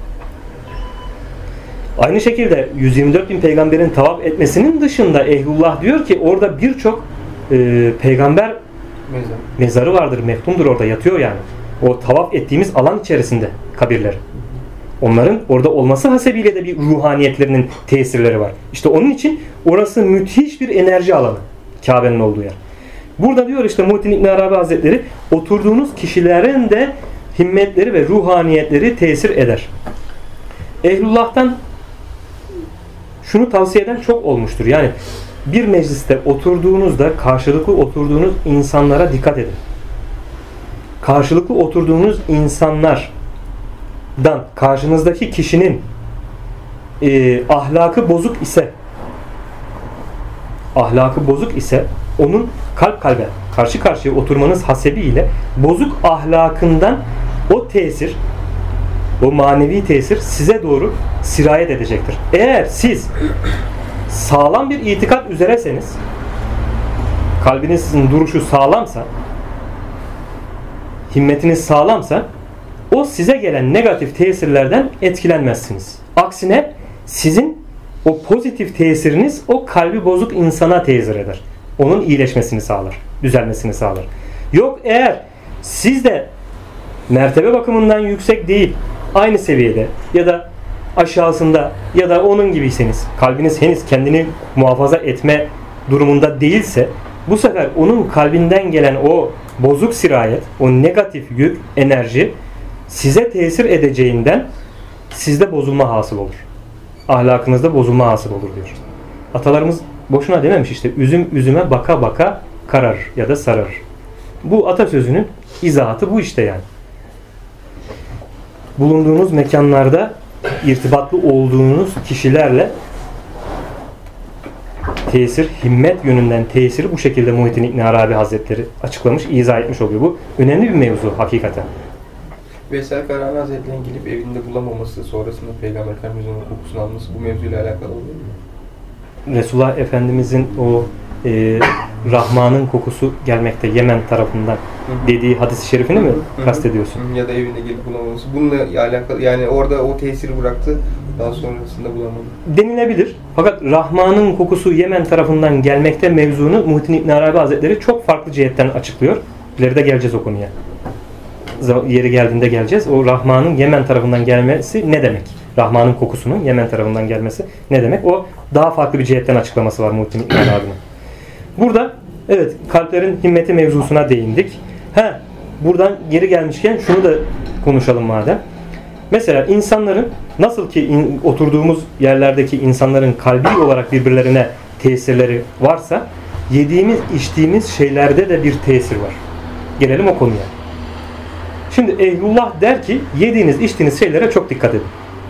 Aynı şekilde 124 bin peygamberin tavaf etmesinin dışında Ehlullah diyor ki orada birçok peygamber mezarı vardır, meftundur, orada yatıyor yani. O tavaf ettiğimiz alan içerisinde kabirler. Onların orada olması hasebiyle de bir ruhaniyetlerinin tesirleri var. İşte onun için orası müthiş bir enerji alanı. Kabe'nin olduğu yer. Burada diyor işte Muhittin İbn Arabi Hazretleri oturduğunuz kişilerin de himmetleri ve ruhaniyetleri tesir eder. Ehlullah'tan şunu tavsiye eden çok olmuştur. Yani bir mecliste oturduğunuzda karşılıklı oturduğunuz insanlara dikkat edin. Karşılıklı oturduğunuz insanlardan karşınızdaki kişinin ahlakı bozuk ise onun kalp kalbe karşı karşıya oturmanız hasebiyle bozuk ahlakından o tesir, o manevi tesir size doğru sirayet edecektir. Eğer siz sağlam bir itikat üzereseniz, kalbinizin duruşu sağlamsa, himmetiniz sağlamsa, o size gelen negatif tesirlerden etkilenmezsiniz. Aksine sizin o pozitif tesiriniz o kalbi bozuk insana tesir eder. Onun iyileşmesini sağlar, düzelmesini sağlar. Yok eğer siz de mertebe bakımından yüksek değil, aynı seviyede ya da aşağısında ya da onun gibiyseniz, kalbiniz henüz kendini muhafaza etme durumunda değilse, bu sefer onun kalbinden gelen o bozuk sirayet, o negatif yük, enerji size tesir edeceğinden sizde bozulma hasıl olur. Ahlakınızda bozulma hasıl olur diyor. Atalarımız boşuna dememiş işte, üzüm üzüme baka baka kararır ya da sararır. Bu atasözünün izahatı bu işte yani. Bulunduğunuz mekanlarda irtibatlı olduğunuz kişilerle tesir, himmet yönünden tesiri bu şekilde Muhittin İbn Arabi Hazretleri açıklamış, izah etmiş oluyor. Bu önemli bir mevzu hakikaten. Veysel Karani Hazretleri'nin gelip evinde bulamaması, sonrasında Peygamber Efendimiz'in kokusunu alması bu mevzuyla alakalı oluyor mu? Resulullah Efendimizin o Rahman'ın kokusu gelmekte Yemen tarafından dediği hadis-i şerifini mi kastediyorsun? Ya da evine gelip bulamaması. Bununla alakalı, yani orada o tesiri bıraktı, daha sonrasında bulamadı. Denilebilir. Fakat Rahman'ın kokusu Yemen tarafından gelmekte mevzunu Muhittin İbn Arabi Hazretleri çok farklı cihetten açıklıyor. İleride geleceğiz o konuya. Yeri geldiğinde geleceğiz. O Rahman'ın Yemen tarafından gelmesi ne demek? Rahman'ın kokusunun Yemen tarafından gelmesi ne demek? O daha farklı bir cihetten açıklaması var Muhittin İbn Arabi'nin. Burada evet kalplerin himmeti mevzusuna değindik. Buradan geri gelmişken şunu da konuşalım madem. Mesela insanların nasıl ki oturduğumuz yerlerdeki insanların kalbi olarak birbirlerine tesirleri varsa yediğimiz içtiğimiz şeylerde de bir tesir var. Gelelim o konuya. Şimdi Ehlullah der ki yediğiniz içtiğiniz şeylere çok dikkat edin.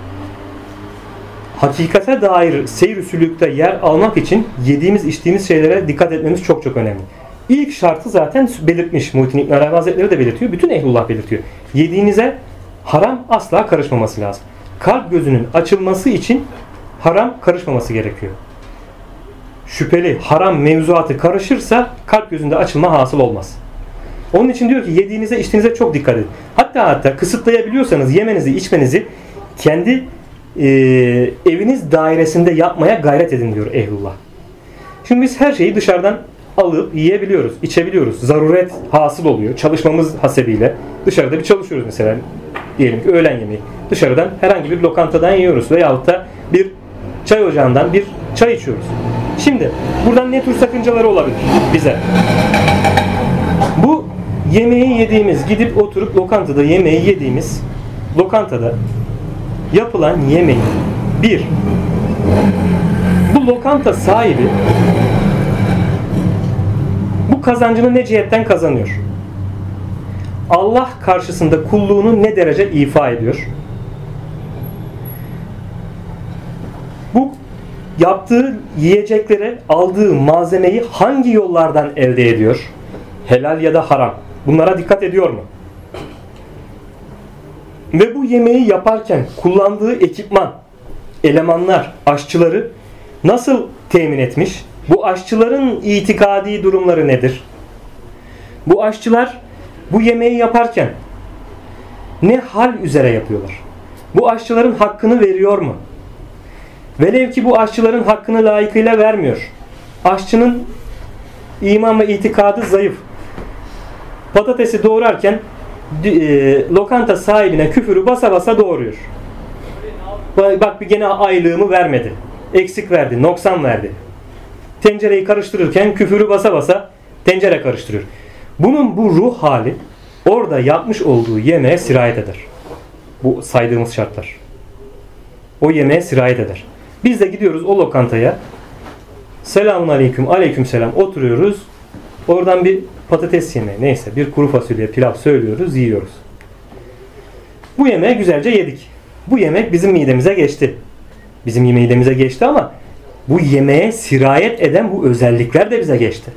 Hakikate dair seyr-i sülükte yer almak için yediğimiz içtiğimiz şeylere dikkat etmemiz çok çok önemli. İlk şartı zaten belirtmiş. Muhittin İbn Arabi Hazretleri de belirtiyor. Bütün Ehlullah belirtiyor. Yediğinize haram asla karışmaması lazım. Kalp gözünün açılması için haram karışmaması gerekiyor. Şüpheli haram mevzuatı karışırsa kalp gözünde açılma hasıl olmaz. Onun için diyor ki yediğinize içtiğinize çok dikkat edin. Hatta kısıtlayabiliyorsanız yemenizi içmenizi kendi eviniz dairesinde yapmaya gayret edin diyor Ehlullah. Şimdi biz her şeyi dışarıdan alıp yiyebiliyoruz, içebiliyoruz. Zaruret hasıl oluyor. Çalışmamız hasebiyle. Dışarıda bir çalışıyoruz mesela. Diyelim ki öğlen yemeği. Dışarıdan herhangi bir lokantadan yiyoruz. Veyahut da bir çay ocağından bir çay içiyoruz. Şimdi buradan ne tür sakıncaları olabilir bize? Bu yemeği yediğimiz, gidip oturup lokantada yemeği yediğimiz lokantada yapılan yemeği bu lokanta sahibi bu kazancını ne cihetten kazanıyor? Allah karşısında kulluğunu ne derece ifa ediyor? Bu yaptığı yiyeceklere aldığı malzemeyi hangi yollardan elde ediyor? Helal ya da haram. Bunlara dikkat ediyor mu? Ve bu yemeği yaparken kullandığı ekipman, elemanlar, aşçıları nasıl temin etmiş? Bu aşçıların itikadi durumları nedir? Bu aşçılar bu yemeği yaparken ne hal üzere yapıyorlar? Bu aşçıların hakkını veriyor mu? Velev ki bu aşçıların hakkını layıkıyla vermiyor. Aşçının iman ve itikadı zayıf. Patatesi doğrarken lokanta sahibine küfürü basa basa doğuruyor. Bak bir gene aylığımı vermedi. Eksik verdi, noksan verdi. Tencereyi karıştırırken küfürü basa basa tencere karıştırıyor. Bunun bu ruh hali orada yapmış olduğu yemeğe sirayet eder. Bu saydığımız şartlar. O yemeğe sirayet eder. Biz de gidiyoruz o lokantaya. Selamun aleyküm, aleyküm selam oturuyoruz. Oradan bir patates yemeği, neyse bir kuru fasulye, pilav söylüyoruz, yiyoruz. Bu yemeği güzelce yedik. Bu yemek bizim midemize geçti. Bizim midemize geçti ama bu yemeğe sirayet eden bu özellikler de bize geçti.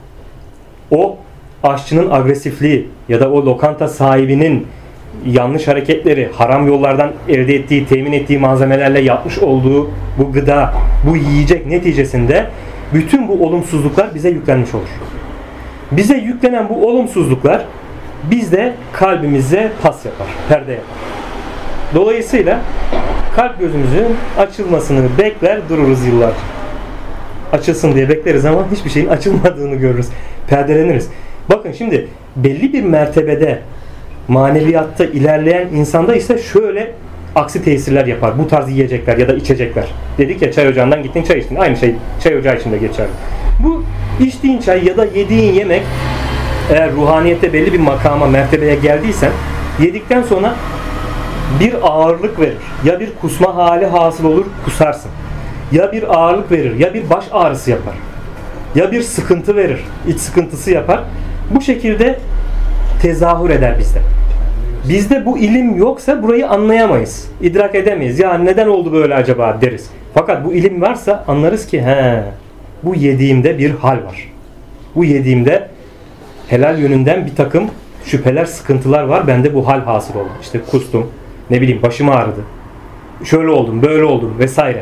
O aşçının agresifliği ya da o lokanta sahibinin yanlış hareketleri, haram yollardan elde ettiği, temin ettiği malzemelerle yapmış olduğu bu gıda, bu yiyecek neticesinde bütün bu olumsuzluklar bize yüklenmiş olur. Bize yüklenen bu olumsuzluklar bizde kalbimize pas yapar, perde yapar. Dolayısıyla kalp gözümüzün açılmasını bekler dururuz yıllarca. Açılsın diye bekleriz ama hiçbir şeyin açılmadığını görürüz. Perdeleniriz. Bakın şimdi belli bir mertebede maneviyatta ilerleyen insanda ise şöyle aksi tesirler yapar. Bu tarz yiyecekler ya da içecekler. Dedik ya çay ocağından gittin çay içtin. Aynı şey çay ocağı için de geçerli. Bu içtiğin çay ya da yediğin yemek eğer ruhaniyette belli bir makama, mertebeye geldiysen yedikten sonra bir ağırlık verir. Ya bir kusma hali hasıl olur, kusarsın. Ya bir ağırlık verir, ya bir baş ağrısı yapar. Ya bir sıkıntı verir, iç sıkıntısı yapar. Bu şekilde tezahür eder bizde. Bizde bu ilim yoksa burayı anlayamayız. İdrak edemeyiz. Ya neden oldu böyle acaba deriz. Fakat bu ilim varsa anlarız ki bu yediğimde bir hal var. Bu yediğimde helal yönünden bir takım şüpheler, sıkıntılar var. Bende bu hal hasıl oldu. İşte kustum, ne bileyim başım ağrıdı. Şöyle oldum, böyle oldum vesaire.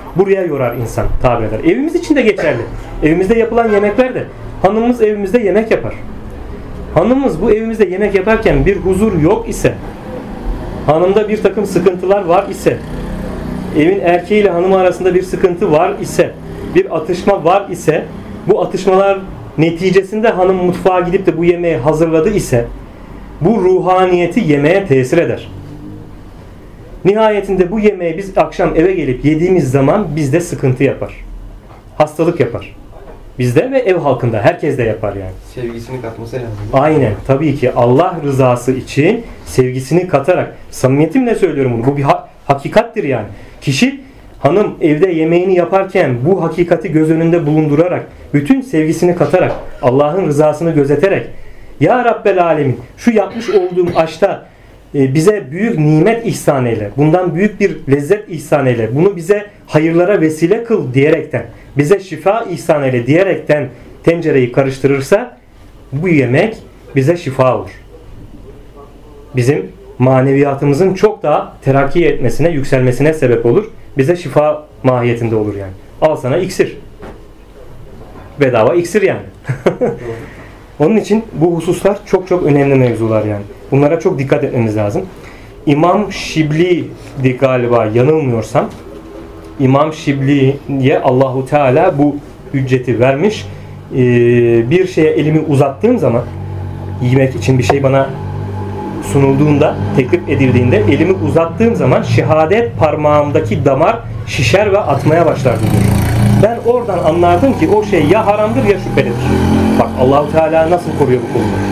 buraya yorar insan, tabir eder. Evimiz için de geçerli. Evimizde yapılan yemekler de, hanımımız evimizde yemek yapar. Hanımımız bu evimizde yemek yaparken bir huzur yok ise, hanımda bir takım sıkıntılar var ise, evin erkeğiyle hanımı arasında bir sıkıntı var ise, bir atışma var ise, bu atışmalar neticesinde hanım mutfağa gidip de bu yemeği hazırladı ise, bu ruhaniyeti yemeğe tesir eder. Nihayetinde bu yemeği biz akşam eve gelip yediğimiz zaman bizde sıkıntı yapar. Hastalık yapar. Bizde ve ev halkında, herkes de yapar yani. Sevgisini katması lazım. Aynen, tabii ki Allah rızası için sevgisini katarak, samimiyetimle söylüyorum bunu, bu bir hakikattir yani. Kişi, hanım evde yemeğini yaparken bu hakikati göz önünde bulundurarak, bütün sevgisini katarak, Allah'ın rızasını gözeterek, Ya Rabbel Alemin, şu yapmış olduğum aşta bize büyük nimet ihsan eyle, bundan büyük bir lezzet ihsan eyle, bunu bize hayırlara vesile kıl diyerekten, bize şifa ihsan eyle diyerekten tencereyi karıştırırsa, bu yemek bize şifa olur. Bizim maneviyatımızın çok daha terakki etmesine, yükselmesine sebep olur. Bize şifa mahiyetinde olur yani. Al sana iksir. Bedava iksir yani. Onun için bu hususlar çok çok önemli mevzular yani. Bunlara çok dikkat etmemiz lazım. İmam Şibli'di galiba, yanılmıyorsam. İmam Şibli'ye Allahu Teala bu ücreti vermiş. Bir şeye elimi uzattığım zaman, yemek için bir şey bana sunulduğunda, teklif edildiğinde elimi uzattığım zaman şehadet parmağımdaki damar şişer ve atmaya başlardı diyor. Ben oradan anlardım ki o şey ya haramdır ya şüphelidir. Bak Allah-u Teala nasıl koruyor bu konuyu.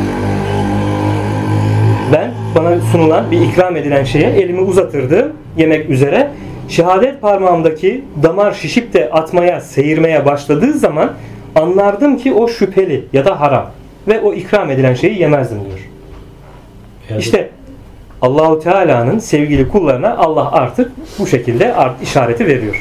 Ben bana sunulan bir ikram edilen şeye elimi uzatırdım yemek üzere. Şehadet parmağımdaki damar şişip de atmaya, seyirmeye başladığı zaman anlardım ki o şüpheli ya da haram. Ve o ikram edilen şeyi yemezdim diyor. Evet. İşte Allahu Teala'nın sevgili kullarına Allah artık bu şekilde işareti veriyor.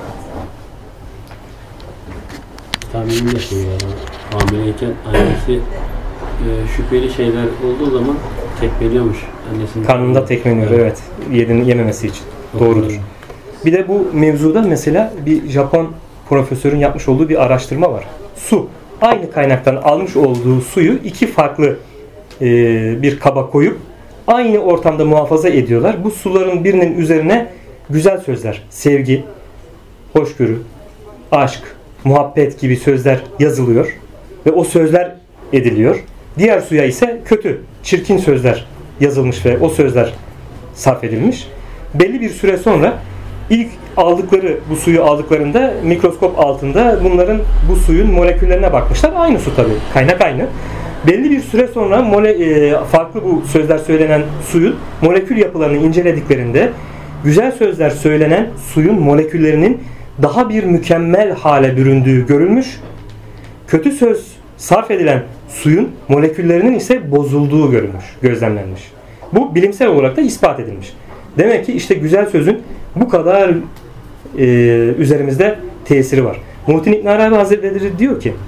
Tahmin yapıyor yani. Hamileyken annesi şüpheli şeyler olduğu zaman tekmeliyormuş annesinin. Karnında tekmeliyor, evet. Yememesi için. Doğrudur. Bir de bu mevzuda mesela bir Japon profesörün yapmış olduğu bir araştırma var. Su. Aynı kaynaktan almış olduğu suyu iki farklı bir kaba koyup aynı ortamda muhafaza ediyorlar. Bu suların birinin üzerine güzel sözler, sevgi, hoşgörü, aşk, muhabbet gibi sözler yazılıyor ve o sözler ediliyor. Diğer suya ise kötü, çirkin sözler yazılmış ve o sözler sarf edilmiş. Belli bir süre sonra ilk bu suyu aldıklarında mikroskop altında bunların bu suyun moleküllerine bakmışlar. Aynı su tabii, kaynak aynı. Belli bir süre sonra farklı bu sözler söylenen suyun molekül yapılarını incelediklerinde güzel sözler söylenen suyun moleküllerinin daha bir mükemmel hale büründüğü görülmüş. Kötü söz sarf edilen suyun moleküllerinin ise bozulduğu görülmüş, gözlemlenmiş. Bu bilimsel olarak da ispat edilmiş. Demek ki işte güzel sözün bu kadar üzerimizde tesiri var. Muhittin İbn Arabi Hazretleri diyor ki,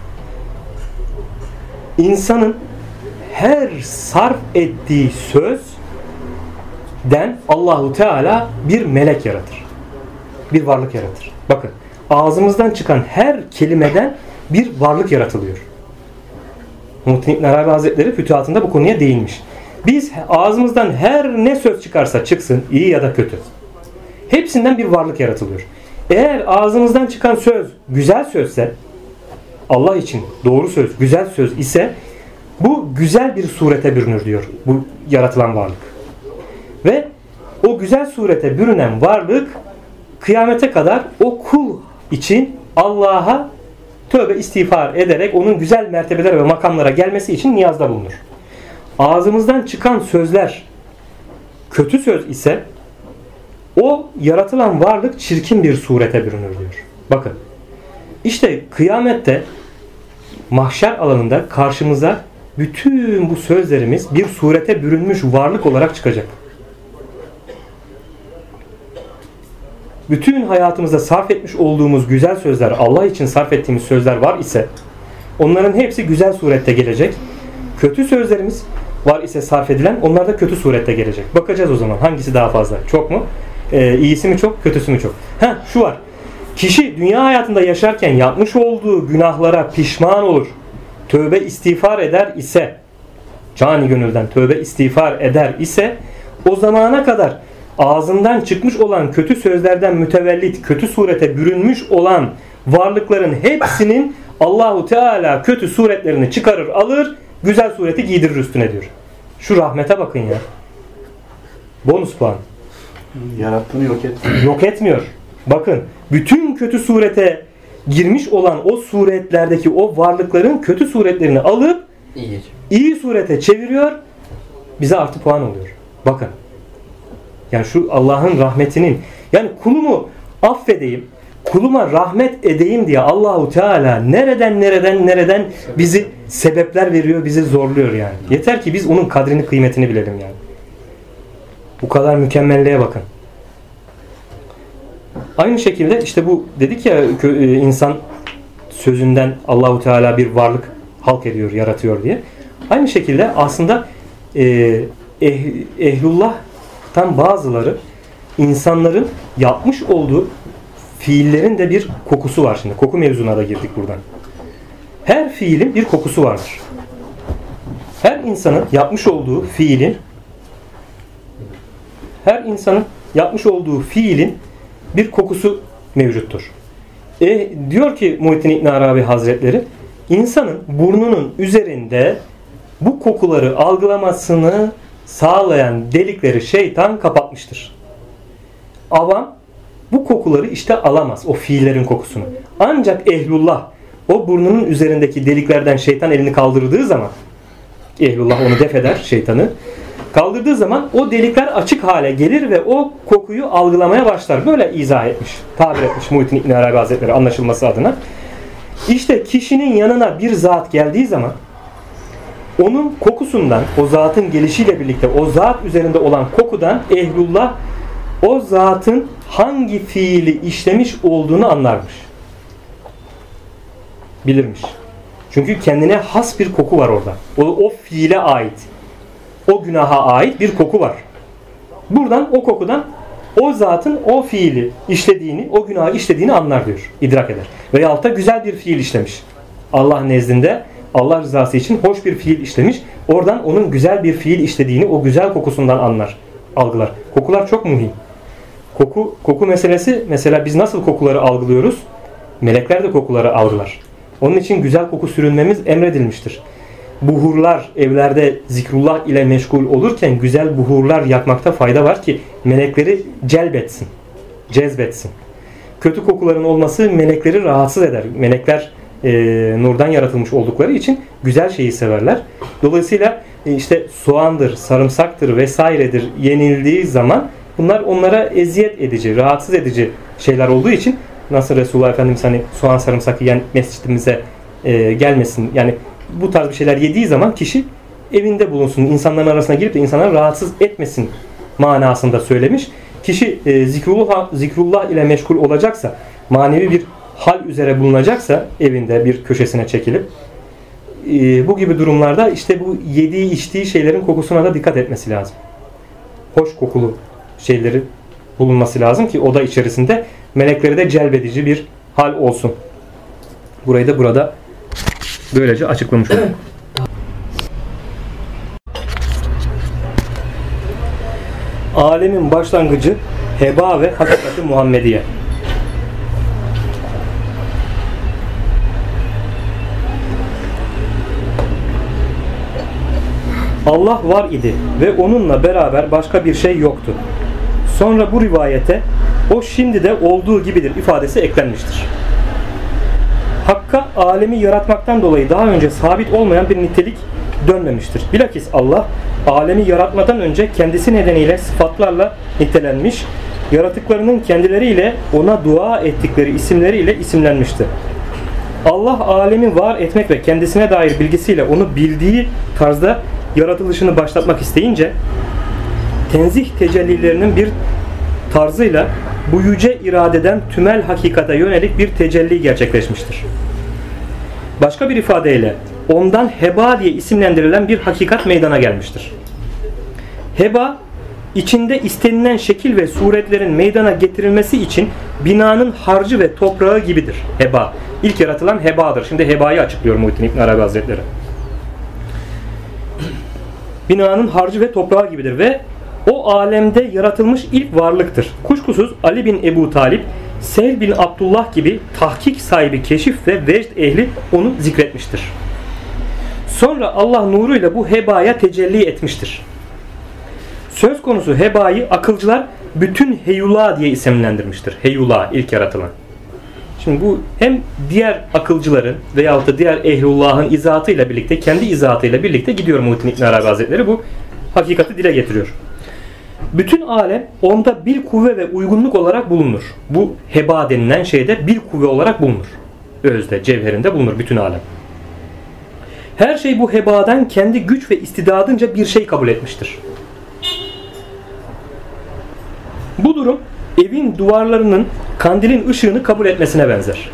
insanın her sarf ettiği sözden Allahu Teala bir melek yaratır. Bir varlık yaratır. Bakın, ağzımızdan çıkan her kelimeden bir varlık yaratılıyor. Muhittin İbn Arabi Hazretleri fütuhatında bu konuya değinmiş. Biz ağzımızdan her ne söz çıkarsa çıksın, iyi ya da kötü, hepsinden bir varlık yaratılıyor. Eğer ağzımızdan çıkan söz güzel sözse, Allah için doğru söz, güzel söz ise bu güzel bir surete bürünür diyor bu yaratılan varlık. Ve o güzel surete bürünen varlık kıyamete kadar o kul için Allah'a tövbe istiğfar ederek onun güzel mertebelere ve makamlara gelmesi için niyazda bulunur. Ağzımızdan çıkan sözler kötü söz ise o yaratılan varlık çirkin bir surete bürünür diyor. Bakın, işte kıyamette mahşer alanında karşımıza bütün bu sözlerimiz bir surete bürünmüş varlık olarak çıkacak. Bütün hayatımızda sarf etmiş olduğumuz güzel sözler, Allah için sarf ettiğimiz sözler var ise onların hepsi güzel surette gelecek. Kötü sözlerimiz var ise sarf edilen, onlar da kötü surette gelecek. Bakacağız o zaman hangisi daha fazla. Çok mu? İyisi mi çok, kötüsü mü çok? Şu var. Kişi dünya hayatında yaşarken yapmış olduğu günahlara pişman olur. Tövbe istiğfar eder ise, cani gönülden tövbe istiğfar eder ise, o zamana kadar ağzından çıkmış olan kötü sözlerden mütevellit, kötü surete bürünmüş olan varlıkların hepsinin Allahu Teala kötü suretlerini çıkarır alır, güzel sureti giydirir üstüne diyor. Şu rahmete bakın ya. Bonus puan. Yarattığını yok etmiyor. Yok etmiyor. Bakın bütün kötü surete girmiş olan o suretlerdeki o varlıkların kötü suretlerini alıp iyi surete çeviriyor. Bize artı puan oluyor. Bakın. Yani şu Allah'ın rahmetinin, yani kulumu affedeyim, kuluma rahmet edeyim diye Allahu Teala nereden bizi sebepler veriyor, bizi zorluyor yani. Yeter ki biz onun kadrini, kıymetini bilelim yani. Bu kadar mükemmelliğe bakın. Aynı şekilde işte bu dedik ya, insan sözünden Allahu Teala bir varlık halk ediyor, yaratıyor diye. Aynı şekilde aslında ehlullah'tan bazıları insanların yapmış olduğu fiillerin de bir kokusu var şimdi. Koku mevzuna da girdik buradan. Her fiilin bir kokusu vardır. Her insanın yapmış olduğu fiilin bir kokusu mevcuttur. Diyor ki Muhittin İbn Arabi Hazretleri, insanın burnunun üzerinde bu kokuları algılamasını sağlayan delikleri şeytan kapatmıştır. Avam bu kokuları işte alamaz, o fiillerin kokusunu. Ancak ehlullah o burnunun üzerindeki deliklerden şeytan elini kaldırdığı zaman, ehlullah onu def eder, şeytanı kaldırdığı zaman o delikler açık hale gelir ve o kokuyu algılamaya başlar. Böyle izah etmiş, tabir etmiş Muhittin İbn Arabi Hazretleri anlaşılması adına. İşte kişinin yanına bir zat geldiği zaman onun kokusundan, o zatın gelişiyle birlikte o zat üzerinde olan kokudan ehlullah o zatın hangi fiili işlemiş olduğunu anlarmış. Bilirmiş. Çünkü kendine has bir koku var orada. O fiile ait, o günaha ait bir koku var. Buradan, o kokudan o zatın o fiili işlediğini, o günahı işlediğini anlar diyor, idrak eder. Veyahut da güzel bir fiil işlemiş. Allah nezdinde, Allah rızası için hoş bir fiil işlemiş. Oradan onun güzel bir fiil işlediğini, o güzel kokusundan anlar, algılar. Kokular çok mühim. Koku meselesi, mesela biz nasıl kokuları algılıyoruz? Melekler de kokuları algılar. Onun için güzel koku sürünmemiz emredilmiştir. Buhurlar, evlerde zikrullah ile meşgul olurken güzel buhurlar yakmakta fayda var ki melekleri celbetsin, cezbetsin. Kötü kokuların olması melekleri rahatsız eder. Melekler nurdan yaratılmış oldukları için güzel şeyi severler. Dolayısıyla işte soğandır, sarımsaktır vesairedir yenildiği zaman bunlar onlara eziyet edici, rahatsız edici şeyler olduğu için nasıl Resulullah Efendimiz hani soğan sarımsak yiyen mescidimize gelmesin. Yani bu tarz bir şeyler yediği zaman kişi evinde bulunsun, insanların arasına girip de insanları rahatsız etmesin manasında söylemiş. Kişi zikrullah ile meşgul olacaksa, manevi bir hal üzere bulunacaksa evinde bir köşesine çekilip bu gibi durumlarda işte bu yediği içtiği şeylerin kokusuna da dikkat etmesi lazım. Hoş kokulu şeyleri bulunması lazım ki oda içerisinde melekleri de celbedici bir hal olsun. Burayı da burada böylece açıklamış olduk. Alemin başlangıcı heba ve hakikati Muhammediye. Allah var idi ve onunla beraber başka bir şey yoktu. Sonra bu rivayete o şimdi de olduğu gibidir ifadesi eklenmiştir. Hakka alemi yaratmaktan dolayı daha önce sabit olmayan bir nitelik dönmemiştir. Bilakis Allah alemi yaratmadan önce kendisi nedeniyle sıfatlarla nitelenmiş, yaratıklarının kendileriyle ona dua ettikleri isimleriyle isimlenmişti. Allah alemi var etmek ve kendisine dair bilgisiyle onu bildiği tarzda yaratılışını başlatmak isteyince tenzih tecellilerinin bir tarzıyla bu yüce iradeden tümel hakikate yönelik bir tecelli gerçekleşmiştir. Başka bir ifadeyle ondan heba diye isimlendirilen bir hakikat meydana gelmiştir. Heba içinde istenilen şekil ve suretlerin meydana getirilmesi için binanın harcı ve toprağı gibidir. Heba. İlk yaratılan hebadır. Şimdi hebayı açıklıyor Muhittin İbn Arabi Hazretleri. Binanın harcı ve toprağı gibidir ve o alemde yaratılmış ilk varlıktır. Kuşkusuz Ali bin Ebu Talip, Sehl bin Abdullah gibi tahkik sahibi keşif ve vecd ehli onu zikretmiştir. Sonra Allah nuruyla bu hebaya tecelli etmiştir. Söz konusu hebayı akılcılar bütün heyula diye isimlendirmiştir. Heyula, ilk yaratılan. Şimdi bu hem diğer akılcıların veyahut da diğer ehlullahın izahatıyla birlikte, kendi izahatıyla birlikte gidiyor Muhittin İbn Arabi Hazretleri. Bu hakikati dile getiriyor. Bütün alem onda bir kuvve ve uygunluk olarak bulunur. Bu heba denilen şeyde bir kuvve olarak bulunur. Özde, cevherinde bulunur bütün alem. Her şey bu hebadan kendi güç ve istidadınca bir şey kabul etmiştir. Bu durum evin duvarlarının kandilin ışığını kabul etmesine benzer.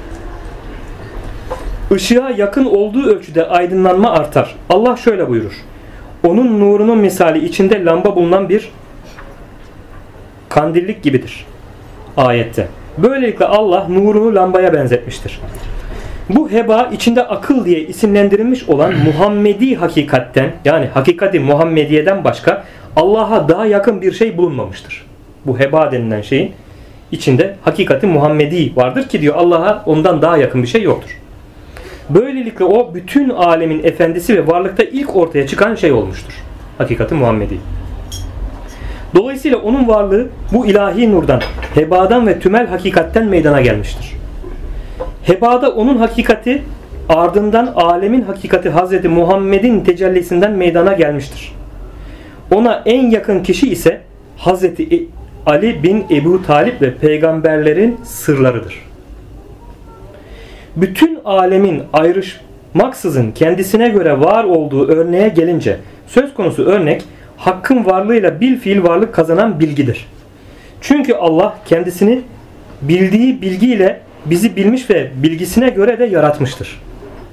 Işığa yakın olduğu ölçüde aydınlanma artar. Allah şöyle buyurur. Onun nurunun misali içinde lamba bulunan bir kandillik gibidir. Ayette. Böylelikle Allah nurunu lambaya benzetmiştir. Bu heba içinde akıl diye isimlendirilmiş olan Muhammedi hakikatten, yani hakikati Muhammediye'den başka Allah'a daha yakın bir şey bulunmamıştır. Bu heba denilen şeyin içinde hakikati Muhammedi vardır ki diyor Allah'a ondan daha yakın bir şey yoktur. Böylelikle o bütün alemin efendisi ve varlıkta ilk ortaya çıkan şey olmuştur. Hakikati Muhammedi. Dolayısıyla onun varlığı bu ilahi nurdan, hebadan ve tümel hakikatten meydana gelmiştir. Hebada onun hakikati ardından alemin hakikati Hazreti Muhammed'in tecellisinden meydana gelmiştir. Ona en yakın kişi ise Hazreti Ali bin Ebu Talip ve peygamberlerin sırlarıdır. Bütün alemin ayrışmaksızın kendisine göre var olduğu örneğe gelince söz konusu örnek hakkın varlığıyla bilfiil varlık kazanan bilgidir. Çünkü Allah kendisini bildiği bilgiyle bizi bilmiş ve bilgisine göre de yaratmıştır.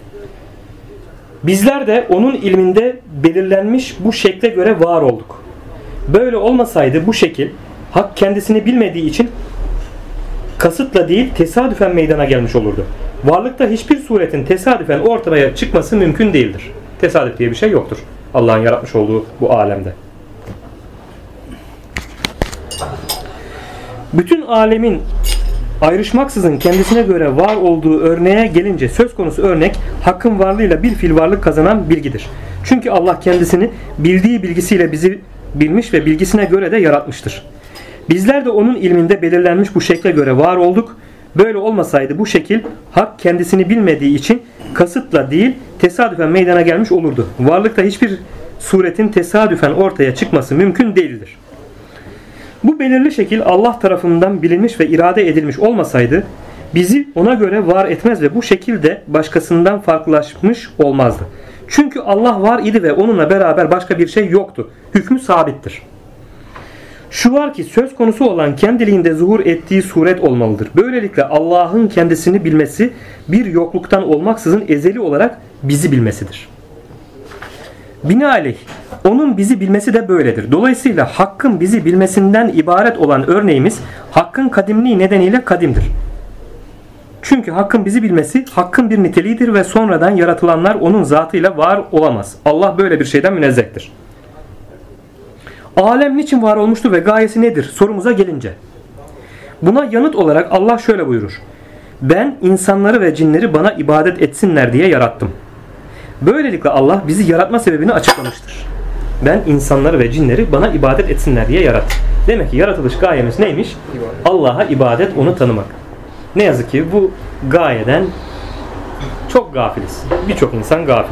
Bizler de onun ilminde belirlenmiş bu şekle göre var olduk. Böyle olmasaydı bu şekil hak kendisini bilmediği için kasıtla değil tesadüfen meydana gelmiş olurdu. Varlıkta hiçbir suretin tesadüfen ortaya çıkması mümkün değildir. Tesadüf diye bir şey yoktur Allah'ın yaratmış olduğu bu alemde. Bütün alemin ayrışmaksızın kendisine göre var olduğu örneğe gelince söz konusu örnek hakkın varlığıyla bir fiil varlık kazanan bilgidir. Çünkü Allah kendisini bildiği bilgisiyle bizi bilmiş ve bilgisine göre de yaratmıştır. Bizler de onun ilminde belirlenmiş bu şekle göre var olduk. Böyle olmasaydı bu şekil hak kendisini bilmediği için kasıtla değil tesadüfen meydana gelmiş olurdu. Varlıkta hiçbir suretin tesadüfen ortaya çıkması mümkün değildir. Bu belirli şekil Allah tarafından bilinmiş ve irade edilmiş olmasaydı bizi ona göre var etmez ve bu şekilde başkasından farklılaşmış olmazdı. Çünkü Allah var idi ve onunla beraber başka bir şey yoktu. Hükmü sabittir. Şu var ki söz konusu olan kendiliğinde zuhur ettiği suret olmalıdır. Böylelikle Allah'ın kendisini bilmesi bir yokluktan olmaksızın ezeli olarak bizi bilmesidir. Binaenaleyh onun bizi bilmesi de böyledir. Dolayısıyla hakkın bizi bilmesinden ibaret olan örneğimiz hakkın kadimliği nedeniyle kadimdir. Çünkü hakkın bizi bilmesi hakkın bir niteliğidir ve sonradan yaratılanlar onun zatıyla var olamaz. Allah böyle bir şeyden münezzehtir. Alem niçin var olmuştur ve gayesi nedir sorumuza gelince. Buna yanıt olarak Allah şöyle buyurur. Ben insanları ve cinleri bana ibadet etsinler diye yarattım. Böylelikle Allah bizi yaratma sebebini açıklamıştır. Ben insanları ve cinleri bana ibadet etsinler diye yarattım. Demek ki yaratılış gayemiz neymiş? Allah'a ibadet, onu tanımak. Ne yazık ki bu gayeden çok gafiliz. Birçok insan gafil.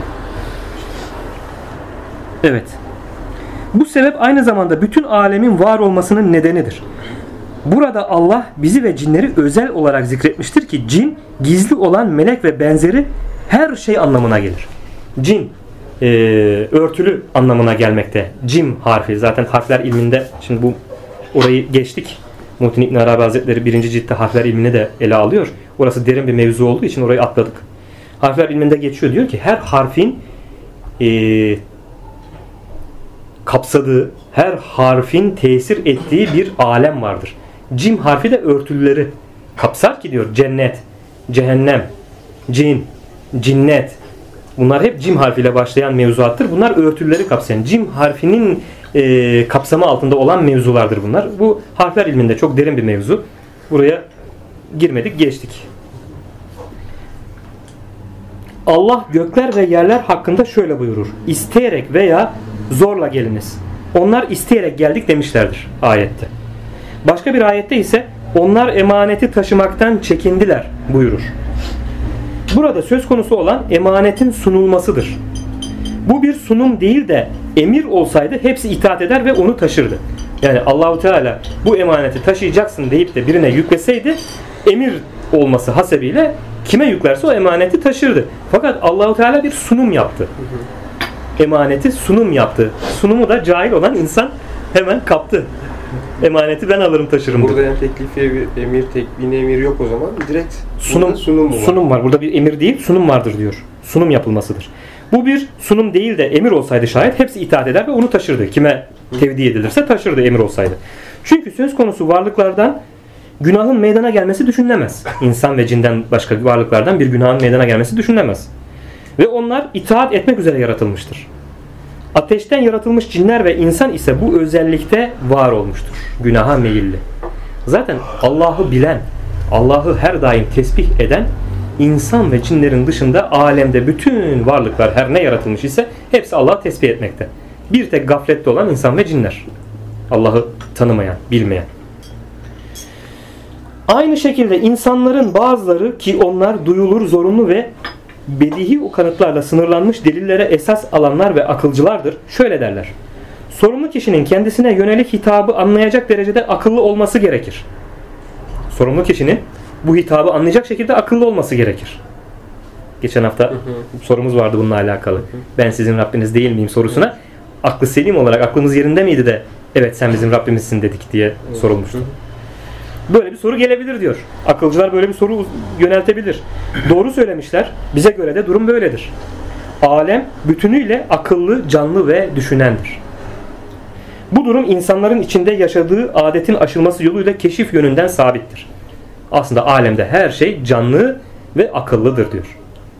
Evet. Bu sebep aynı zamanda bütün alemin var olmasının nedenidir. Burada Allah bizi ve cinleri özel olarak zikretmiştir ki cin gizli olan melek ve benzeri her şey anlamına gelir. Cin örtülü anlamına gelmekte. Cim harfi zaten harfler ilminde şimdi bu orayı geçtik. Muhittin İbn Arabi Hazretleri 1. ciltte harfler ilmini de ele alıyor. Orası derin bir mevzu olduğu için orayı atladık. Harfler ilminde geçiyor diyor ki her harfin kapsadığı, her harfin tesir ettiği bir alem vardır. Cim harfi de örtülüleri kapsar ki diyor. Cennet, cehennem, cin, cinnet. Bunlar hep cim harfiyle başlayan mevzuattır. Bunlar örtülüleri kapsayan. Cim harfinin kapsamı altında olan mevzulardır bunlar. Bu harfler ilminde çok derin bir mevzu. Buraya girmedik, geçtik. Allah gökler ve yerler hakkında şöyle buyurur. İsteyerek veya zorla geliniz. Onlar isteyerek geldik demişlerdir ayette. Başka bir ayette ise onlar emaneti taşımaktan çekindiler buyurur. Burada söz konusu olan emanetin sunulmasıdır. Bu bir sunum değil de emir olsaydı hepsi itaat eder ve onu taşırdı. Yani Allahu Teala bu emaneti taşıyacaksın deyip de birine yükleseydi emir olması hasebiyle kime yüklerse o emaneti taşırdı. Fakat Allahu Teala bir sunum yaptı. Emaneti sunum yaptı. Sunumu da cahil olan insan hemen kaptı. Emaneti ben alırım taşırım. Burada yani teklifiye bir emir, tekbine emir yok o zaman. Direkt sunum var. Sunum var. Burada bir emir değil, sunum vardır diyor. Sunum yapılmasıdır. Bu bir sunum değil de emir olsaydı şayet hepsi itaat eder ve onu taşırdı. Kime tevdi edilirse taşırdı emir olsaydı. Çünkü söz konusu varlıklardan günahın meydana gelmesi düşünülemez. İnsan ve cinden başka varlıklardan bir günahın meydana gelmesi düşünülemez. Ve onlar itaat etmek üzere yaratılmıştır. Ateşten yaratılmış cinler ve insan ise bu özellikte var olmuştur. Günaha meyilli. Zaten Allah'ı bilen, Allah'ı her daim tesbih eden insan ve cinlerin dışında alemde bütün varlıklar her ne yaratılmış ise hepsi Allah'ı tesbih etmekte. Bir tek gaflette olan insan ve cinler. Allah'ı tanımayan, bilmeyen. Aynı şekilde insanların bazıları ki onlar duyulur, zorunlu ve bedihi kanıtlarla sınırlanmış delillere esas alanlar ve akılcılardır. Şöyle derler. Sorumlu kişinin kendisine yönelik hitabı anlayacak derecede akıllı olması gerekir. Sorumlu kişinin bu hitabı anlayacak şekilde akıllı olması gerekir. Geçen hafta sorumuz vardı bununla alakalı. Ben sizin Rabbiniz değil miyim sorusuna aklı selim olarak aklımız yerinde miydi de evet sen bizim Rabbimizsin dedik diye sorulmuştu. Böyle bir soru gelebilir diyor. Akılcılar böyle bir soru yöneltebilir. Doğru söylemişler. Bize göre de durum böyledir. Alem bütünüyle akıllı, canlı ve düşünendir. Bu durum insanların içinde yaşadığı adetin aşılması yoluyla keşif yönünden sabittir. Aslında alemde her şey canlı ve akıllıdır diyor.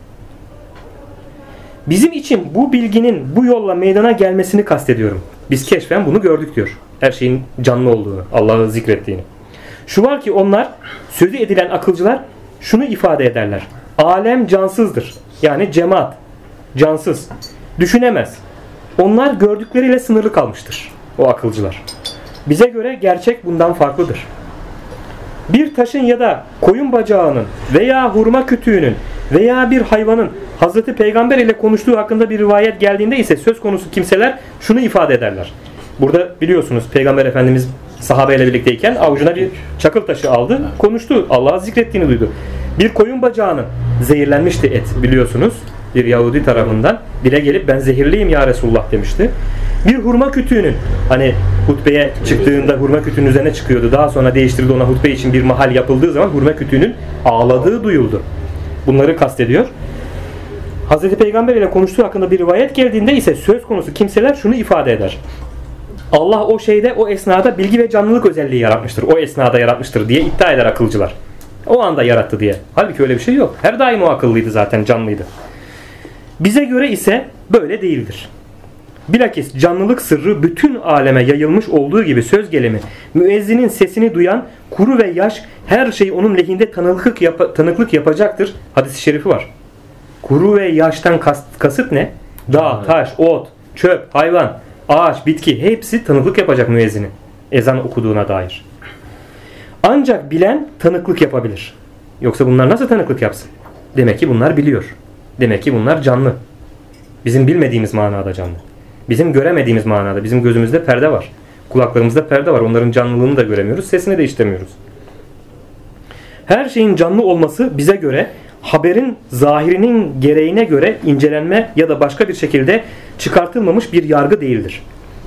Bizim için bu bilginin bu yolla meydana gelmesini kastediyorum. Biz keşfen bunu gördük diyor. Her şeyin canlı olduğunu, Allah'ı zikrettiğini. Şu var ki onlar, sözü edilen akılcılar şunu ifade ederler. Alem cansızdır. Yani cemaat, cansız. Düşünemez. Onlar gördükleriyle sınırlı kalmıştır. O akılcılar. Bize göre gerçek bundan farklıdır. Bir taşın ya da koyun bacağının veya hurma kütüğünün veya bir hayvanın Hazreti Peygamber ile konuştuğu hakkında bir rivayet geldiğinde ise söz konusu kimseler şunu ifade ederler. Burada biliyorsunuz Peygamber Efendimiz sahabeyle birlikteyken avucuna bir çakıl taşı aldı, konuştu. Allah'ı zikrettiğini duydu. Bir koyun bacağının zehirlenmişti et biliyorsunuz. Bir Yahudi tarafından dile gelip ben zehirliyim ya Resulullah demişti. Bir hurma kütüğünün hani hutbeye çıktığında hurma kütüğünün üzerine çıkıyordu. Daha sonra değiştirdi ona hutbe için bir mahal yapıldığı zaman hurma kütüğünün ağladığı duyuldu. Bunları kastediyor. Hazreti Peygamber ile konuştuğu hakkında bir rivayet geldiğinde ise söz konusu kimseler şunu ifade eder. Allah o şeyde, o esnada bilgi ve canlılık özelliği yaratmıştır. O esnada yaratmıştır diye iddia eder akılcılar. O anda yarattı diye. Halbuki öyle bir şey yok. Her daim o akıllıydı zaten, canlıydı. Bize göre ise böyle değildir. Bilakis canlılık sırrı bütün aleme yayılmış olduğu gibi söz gelimi, müezzinin sesini duyan kuru ve yaş her şey onun lehinde tanıklık yapacaktır. Hadis-i şerifi var. Kuru ve yaştan kasıt ne? Dağ, taş, ot, çöp, hayvan, ağaç, bitki hepsi tanıklık yapacak müezzinin ezan okuduğuna dair. Ancak bilen tanıklık yapabilir. Yoksa bunlar nasıl tanıklık yapsın? Demek ki bunlar biliyor. Demek ki bunlar canlı. Bizim bilmediğimiz manada canlı. Bizim göremediğimiz manada. Bizim gözümüzde perde var. Kulaklarımızda perde var. Onların canlılığını da göremiyoruz. Sesini de işitemiyoruz. Her şeyin canlı olması bize göre haberin zahirinin gereğine göre incelenme ya da başka bir şekilde çıkartılmamış bir yargı değildir.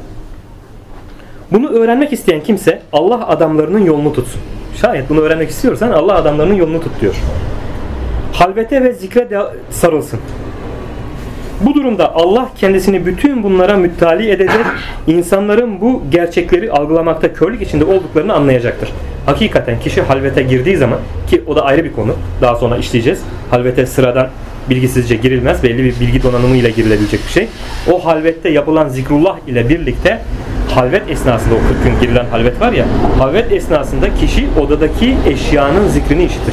Bunu öğrenmek isteyen kimse Allah adamlarının yolunu tutsun. Şayet bunu öğrenmek istiyorsan Allah adamlarının yolunu tut diyor. Halvete ve zikre de sarılsın. Bu durumda Allah kendisini bütün bunlara müttali edecek, insanların bu gerçekleri algılamakta körlük içinde olduklarını anlayacaktır. Hakikaten kişi halvete girdiği zaman, ki o da ayrı bir konu, daha sonra işleyeceğiz. Halvete sıradan bilgisizce girilmez, belli bir bilgi donanımıyla girilebilecek bir şey. O halvette yapılan zikrullah ile birlikte halvet esnasında, o 40 gün girilen halvet var ya, halvet esnasında kişi odadaki eşyanın zikrini işitir.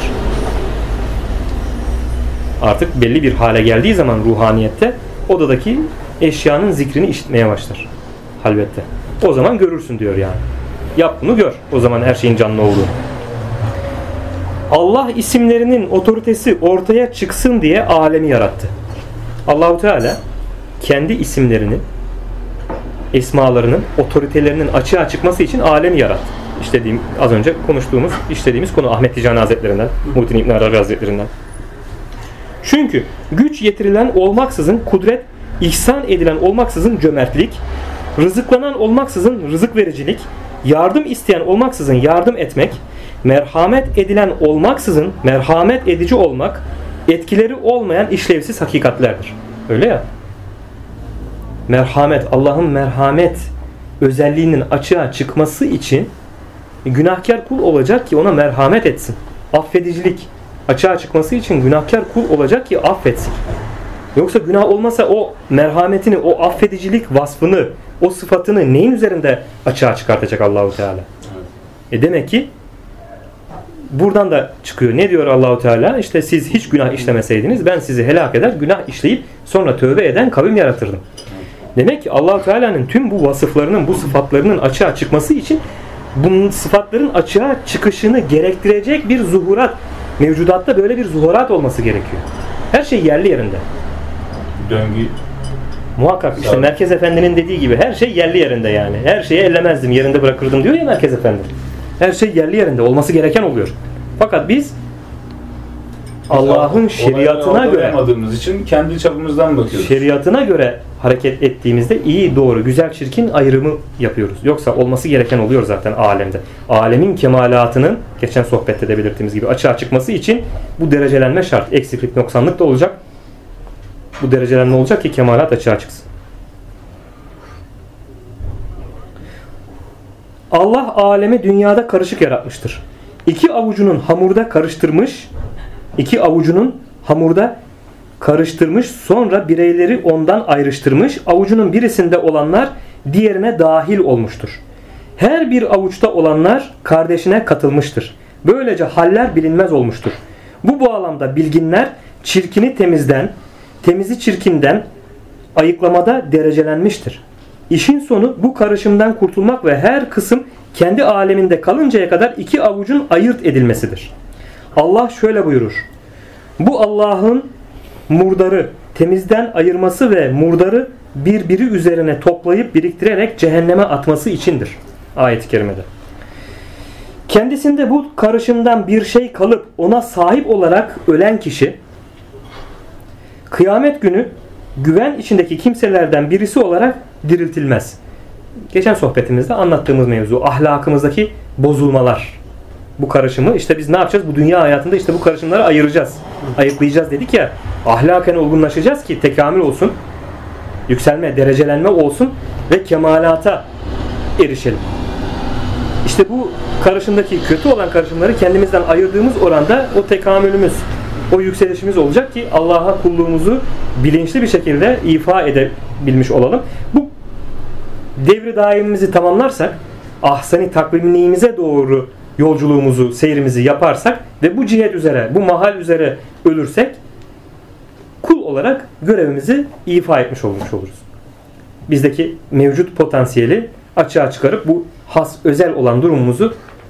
Artık belli bir hale geldiği zaman ruhaniyette odadaki eşyanın zikrini işitmeye başlar halvette. O zaman görürsün diyor yani. Yap bunu gör. O zaman her şeyin canlı olduğu. Allah isimlerinin otoritesi ortaya çıksın diye alemi yarattı. Allahu Teala kendi isimlerinin, esmalarının, otoritelerinin açığa çıkması için alemi yarattı. İşlediğim, az önce konuştuğumuz, işlediğimiz konu Ahmet Ticani Hazretlerinden, Muhittin İbn Arabi Hazretlerinden. Çünkü güç yetirilen olmaksızın kudret, ihsan edilen olmaksızın cömertlik, rızıklanan olmaksızın rızık vericilik, yardım isteyen olmaksızın yardım etmek, merhamet edilen olmaksızın merhamet edici olmak, etkileri olmayan işlevsiz hakikatlerdir. Öyle ya. Merhamet, Allah'ın merhamet özelliğinin açığa çıkması için günahkar kul olacak ki ona merhamet etsin. Affedicilik açığa çıkması için günahkar kul olacak ki affetsin. Yoksa günah olmasa o merhametini, o affedicilik vasfını, o sıfatını neyin üzerinde açığa çıkartacak Allahu Teala? Demek ki buradan da çıkıyor. Ne diyor Allahu Teala? İşte siz hiç günah işlemeseydiniz ben sizi helak eder, günah işleyip sonra tövbe eden kavim yaratırdım. Demek ki Allahu Teala'nın tüm bu vasıflarının, bu sıfatlarının açığa çıkması için bunun sıfatların açığa çıkışını gerektirecek bir zuhurat, mevcudatta böyle bir zuhurat olması gerekiyor. Her şey yerli yerinde. Döngü. Muhakkak işte Merkez Efendi'nin dediği gibi her şey yerli yerinde yani. Her şeyi ellemezdim, yerinde bırakırdım diyor ya Merkez Efendi. Her şey yerli yerinde, olması gereken oluyor. Fakat biz Allah'ın şeriatına göre için kendi çapımızdan bakıyoruz. Şeriatına göre hareket ettiğimizde iyi, doğru, güzel, çirkin ayrımı yapıyoruz. Yoksa olması gereken oluyor zaten alemde. Alemin kemalatının geçen sohbette de belirttiğimiz gibi açığa çıkması için bu derecelenme şart. Eksiklik, noksanlık da olacak. Bu derecelenme olacak ki kemalat açığa çıksın. Allah alemi dünyada karışık yaratmıştır. İki avucunun hamurda karıştırmış, sonra bireyleri ondan ayrıştırmış, avucunun birisinde olanlar diğerine dahil olmuştur. Her bir avuçta olanlar kardeşine katılmıştır. Böylece haller bilinmez olmuştur. Bu bağlamda bilginler çirkini temizden, temizi çirkinden ayıklamada derecelenmiştir. İşin sonu bu karışımdan kurtulmak ve her kısım kendi aleminde kalıncaya kadar iki avucun ayırt edilmesidir. Allah şöyle buyurur. Bu Allah'ın murdarı temizden ayırması ve murdarı birbiri üzerine toplayıp biriktirerek cehenneme atması içindir. Ayet-i kerimede. Kendisinde bu karışımdan bir şey kalıp ona sahip olarak ölen kişi kıyamet günü güven içindeki kimselerden birisi olarak diriltilmez. Geçen sohbetimizde anlattığımız mevzu ahlakımızdaki bozulmalar. Bu karışımı işte biz ne yapacağız? Bu dünya hayatında işte bu karışımları ayıracağız. Ayıklayacağız dedik ya. Ahlaken olgunlaşacağız ki tekamül olsun. Yükselme, derecelenme olsun ve kemalata erişelim. İşte bu karışımdaki kötü olan karışımları kendimizden ayırdığımız oranda o tekamülümüz, o yükselişimiz olacak ki Allah'a kulluğumuzu bilinçli bir şekilde ifa edebilmiş olalım. Bu devri daimimizi tamamlarsak, ahsani takvimliğimize doğru yolculuğumuzu, seyrimizi yaparsak ve bu cihet üzere, bu mahal üzere ölürsek kul olarak görevimizi ifa etmiş olmuş oluruz. Bizdeki mevcut potansiyeli açığa çıkarıp bu has, özel olan durumumuzu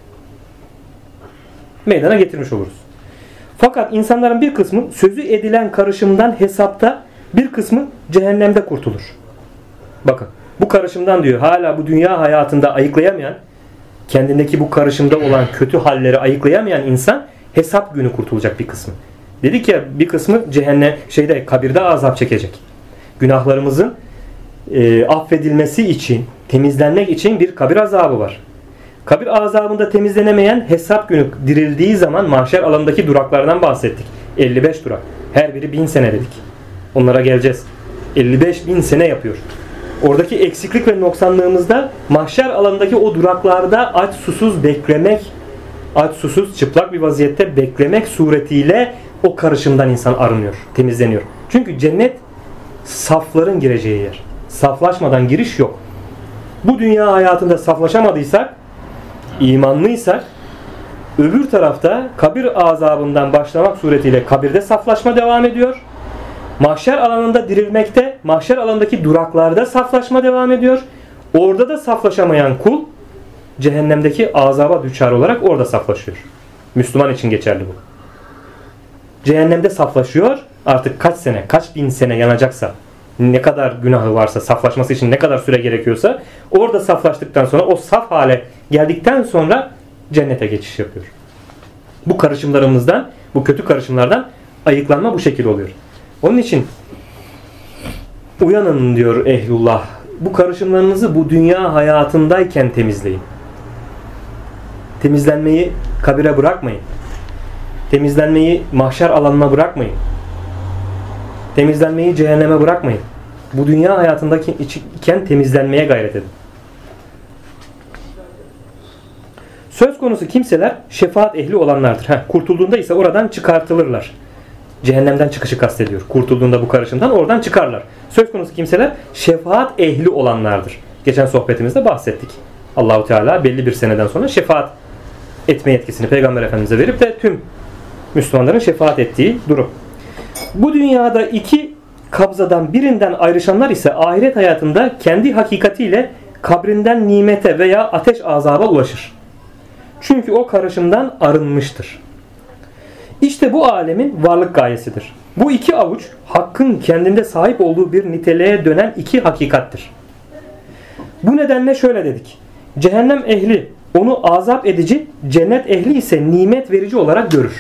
meydana getirmiş oluruz. Fakat insanların bir kısmı sözü edilen karışımdan hesapta, bir kısmı cehennemde kurtulur. Bakın bu karışımdan diyor hala bu dünya hayatında ayıklayamayan, kendindeki bu karışımda olan kötü halleri ayıklayamayan insan hesap günü kurtulacak bir kısmı. Dedik ya bir kısmı kabirde azap çekecek. Günahlarımızın affedilmesi için, temizlenmek için bir kabir azabı var. Kabir azabında temizlenemeyen hesap günü dirildiği zaman mahşer alanındaki duraklardan bahsettik. 55 durak. Her biri 1000 sene dedik. Onlara geleceğiz. 55 bin sene yapıyor. Oradaki eksiklik ve noksanlığımızda mahşer alanındaki o duraklarda aç susuz beklemek, aç susuz çıplak bir vaziyette beklemek suretiyle o karışımdan insan arınıyor, temizleniyor. Çünkü cennet safların gireceği yer. Saflaşmadan giriş yok. Bu dünya hayatında saflaşamadıysak, imanlıysak, öbür tarafta kabir azabından başlamak suretiyle kabirde saflaşma devam ediyor. Mahşer alanında dirilmekte, mahşer alanındaki duraklarda saflaşma devam ediyor. Orada da saflaşamayan kul, cehennemdeki azaba düçar olarak orada saflaşıyor. Müslüman için geçerli bu. Cehennemde saflaşıyor, artık kaç sene, kaç bin sene yanacaksa, ne kadar günahı varsa, saflaşması için ne kadar süre gerekiyorsa, orada saflaştıktan sonra, o saf hale geldikten sonra cennete geçiş yapıyor. Bu karışımlarımızdan, bu kötü karışımlardan ayıklanma bu şekilde oluyor. Onun için uyanın diyor ehlullah. Bu karışımlarınızı bu dünya hayatındayken temizleyin. Temizlenmeyi kabire bırakmayın. Temizlenmeyi mahşer alanına bırakmayın. Temizlenmeyi cehenneme bırakmayın. Bu dünya hayatındayken temizlenmeye gayret edin. Söz konusu kimseler şefaat ehli olanlardır. Kurtulduğunda ise oradan çıkartılırlar. Cehennemden çıkışı kastediyor. Kurtulduğunda bu karışımdan oradan çıkarlar. Söz konusu kimseler şefaat ehli olanlardır. Geçen sohbetimizde bahsettik. Allahu Teala belli bir seneden sonra şefaat etme yetkisini Peygamber Efendimiz'e verip de tüm Müslümanların şefaat ettiği durum. Bu dünyada iki kabzadan birinden ayrışanlar ise ahiret hayatında kendi hakikatiyle kabrinden nimete veya ateş azaba ulaşır. Çünkü o karışımdan arınmıştır. İşte bu alemin varlık gayesidir. Bu iki avuç hakkın kendinde sahip olduğu bir niteliğe dönen iki hakikattir. Bu nedenle şöyle dedik. Cehennem ehli onu azap edici, cennet ehli ise nimet verici olarak görür.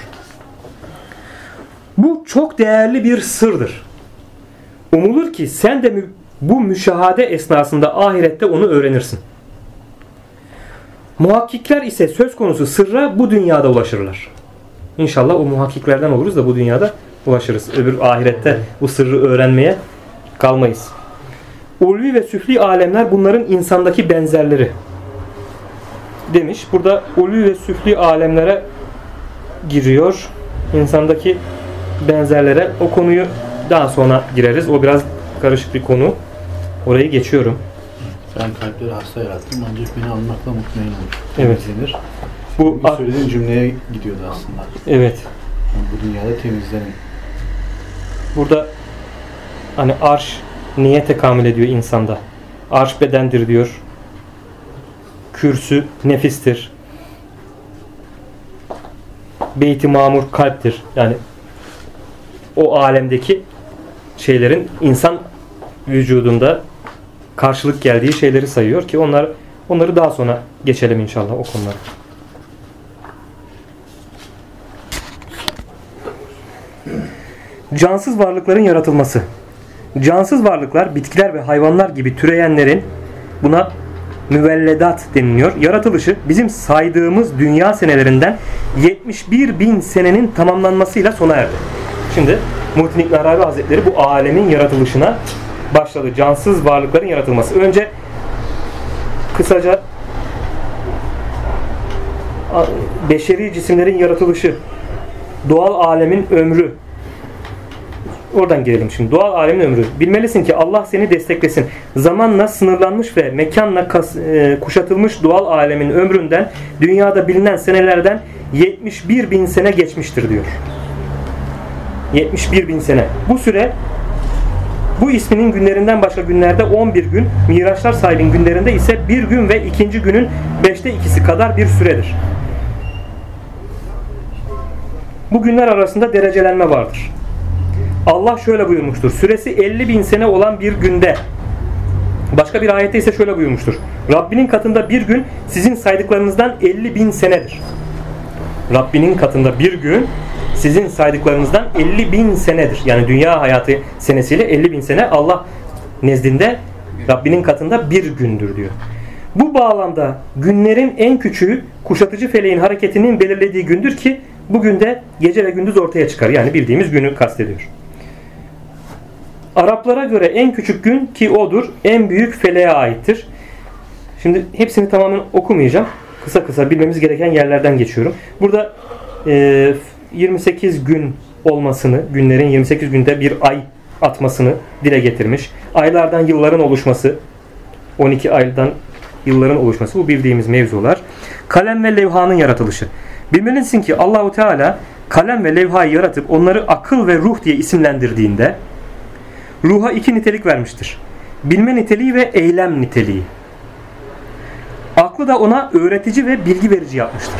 Bu çok değerli bir sırdır. Umulur ki sen de bu müşahade esnasında ahirette onu öğrenirsin. Muhakkikler ise söz konusu sırra bu dünyada ulaşırlar. İnşallah o muhakkiklerden oluruz da bu dünyada ulaşırız. Öbür ahirette bu sırrı öğrenmeye kalmayız. Ulvi ve süfli alemler bunların insandaki benzerleri demiş. Burada ulvi ve süfli alemlere giriyor. İnsandaki benzerlere. O konuyu daha sonra gireriz. O biraz karışık bir konu. Orayı geçiyorum. Ben kalpleri hasta yarattım ancak beni almakla mutmain olur. Evet. Temizlenir. Bu söylediğin cümleye gidiyordu aslında. Evet. Yani bu dünyada temizlenin. Burada hani arş niye tekamül ediyor insanda? Arş bedendir diyor. Kürsü nefistir. Beyt-i mamur kalptir. Yani o alemdeki şeylerin insan vücudunda karşılık geldiği şeyleri sayıyor ki onları daha sonra geçelim inşallah o konuları. Cansız varlıkların yaratılması. Cansız varlıklar, bitkiler ve hayvanlar gibi türeyenlerin buna müvelledat deniliyor. Yaratılışı bizim saydığımız dünya senelerinden 71 bin senenin tamamlanmasıyla sona erdi. Şimdi Muhittin İbn Arabi Hazretleri bu alemin yaratılışına başladı. Cansız varlıkların yaratılması. Önce kısaca beşeri cisimlerin yaratılışı, doğal alemin ömrü. Oradan girelim şimdi. Doğal alemin ömrü. Bilmelisin ki Allah seni desteklesin. Zamanla sınırlanmış ve mekanla kuşatılmış doğal alemin ömründen dünyada bilinen senelerden 71 bin sene geçmiştir diyor. 71 bin sene. Bu süre bu isminin günlerinden başka günlerde 11 gün, Miraçlar sahibinin günlerinde ise bir gün ve ikinci günün 5'te 2'si kadar bir süredir. Bu günler arasında derecelenme vardır. Allah şöyle buyurmuştur. Süresi 50 bin sene olan bir günde. Başka bir ayette ise şöyle buyurmuştur. Rabbinin katında bir gün sizin saydıklarınızdan 50 bin senedir. Rabbinin katında bir gün sizin saydıklarınızdan 50 bin senedir. Yani dünya hayatı senesiyle 50 bin sene Allah nezdinde Rabbinin katında bir gündür diyor. Bu bağlamda günlerin en küçüğü kuşatıcı feleğin hareketinin belirlediği gündür ki bugün de gece ve gündüz ortaya çıkar. Yani bildiğimiz günü kastediyor. Araplara göre en küçük gün ki odur, en büyük feleğe aittir. Şimdi hepsini tamamen okumayacağım. Kısa kısa bilmemiz gereken yerlerden geçiyorum. Burada 28 gün olmasını, günlerin 28 günde bir ay atmasını dile getirmiş. Aylardan yılların oluşması, 12 aydan yılların oluşması, bu bildiğimiz mevzular. Kalem ve levhanın yaratılışı. Bilmelisin ki Allahu Teala kalem ve levhayı yaratıp onları akıl ve ruh diye isimlendirdiğinde ruha iki nitelik vermiştir. Bilme niteliği ve eylem niteliği. Aklı da ona öğretici ve bilgi verici yapmıştır.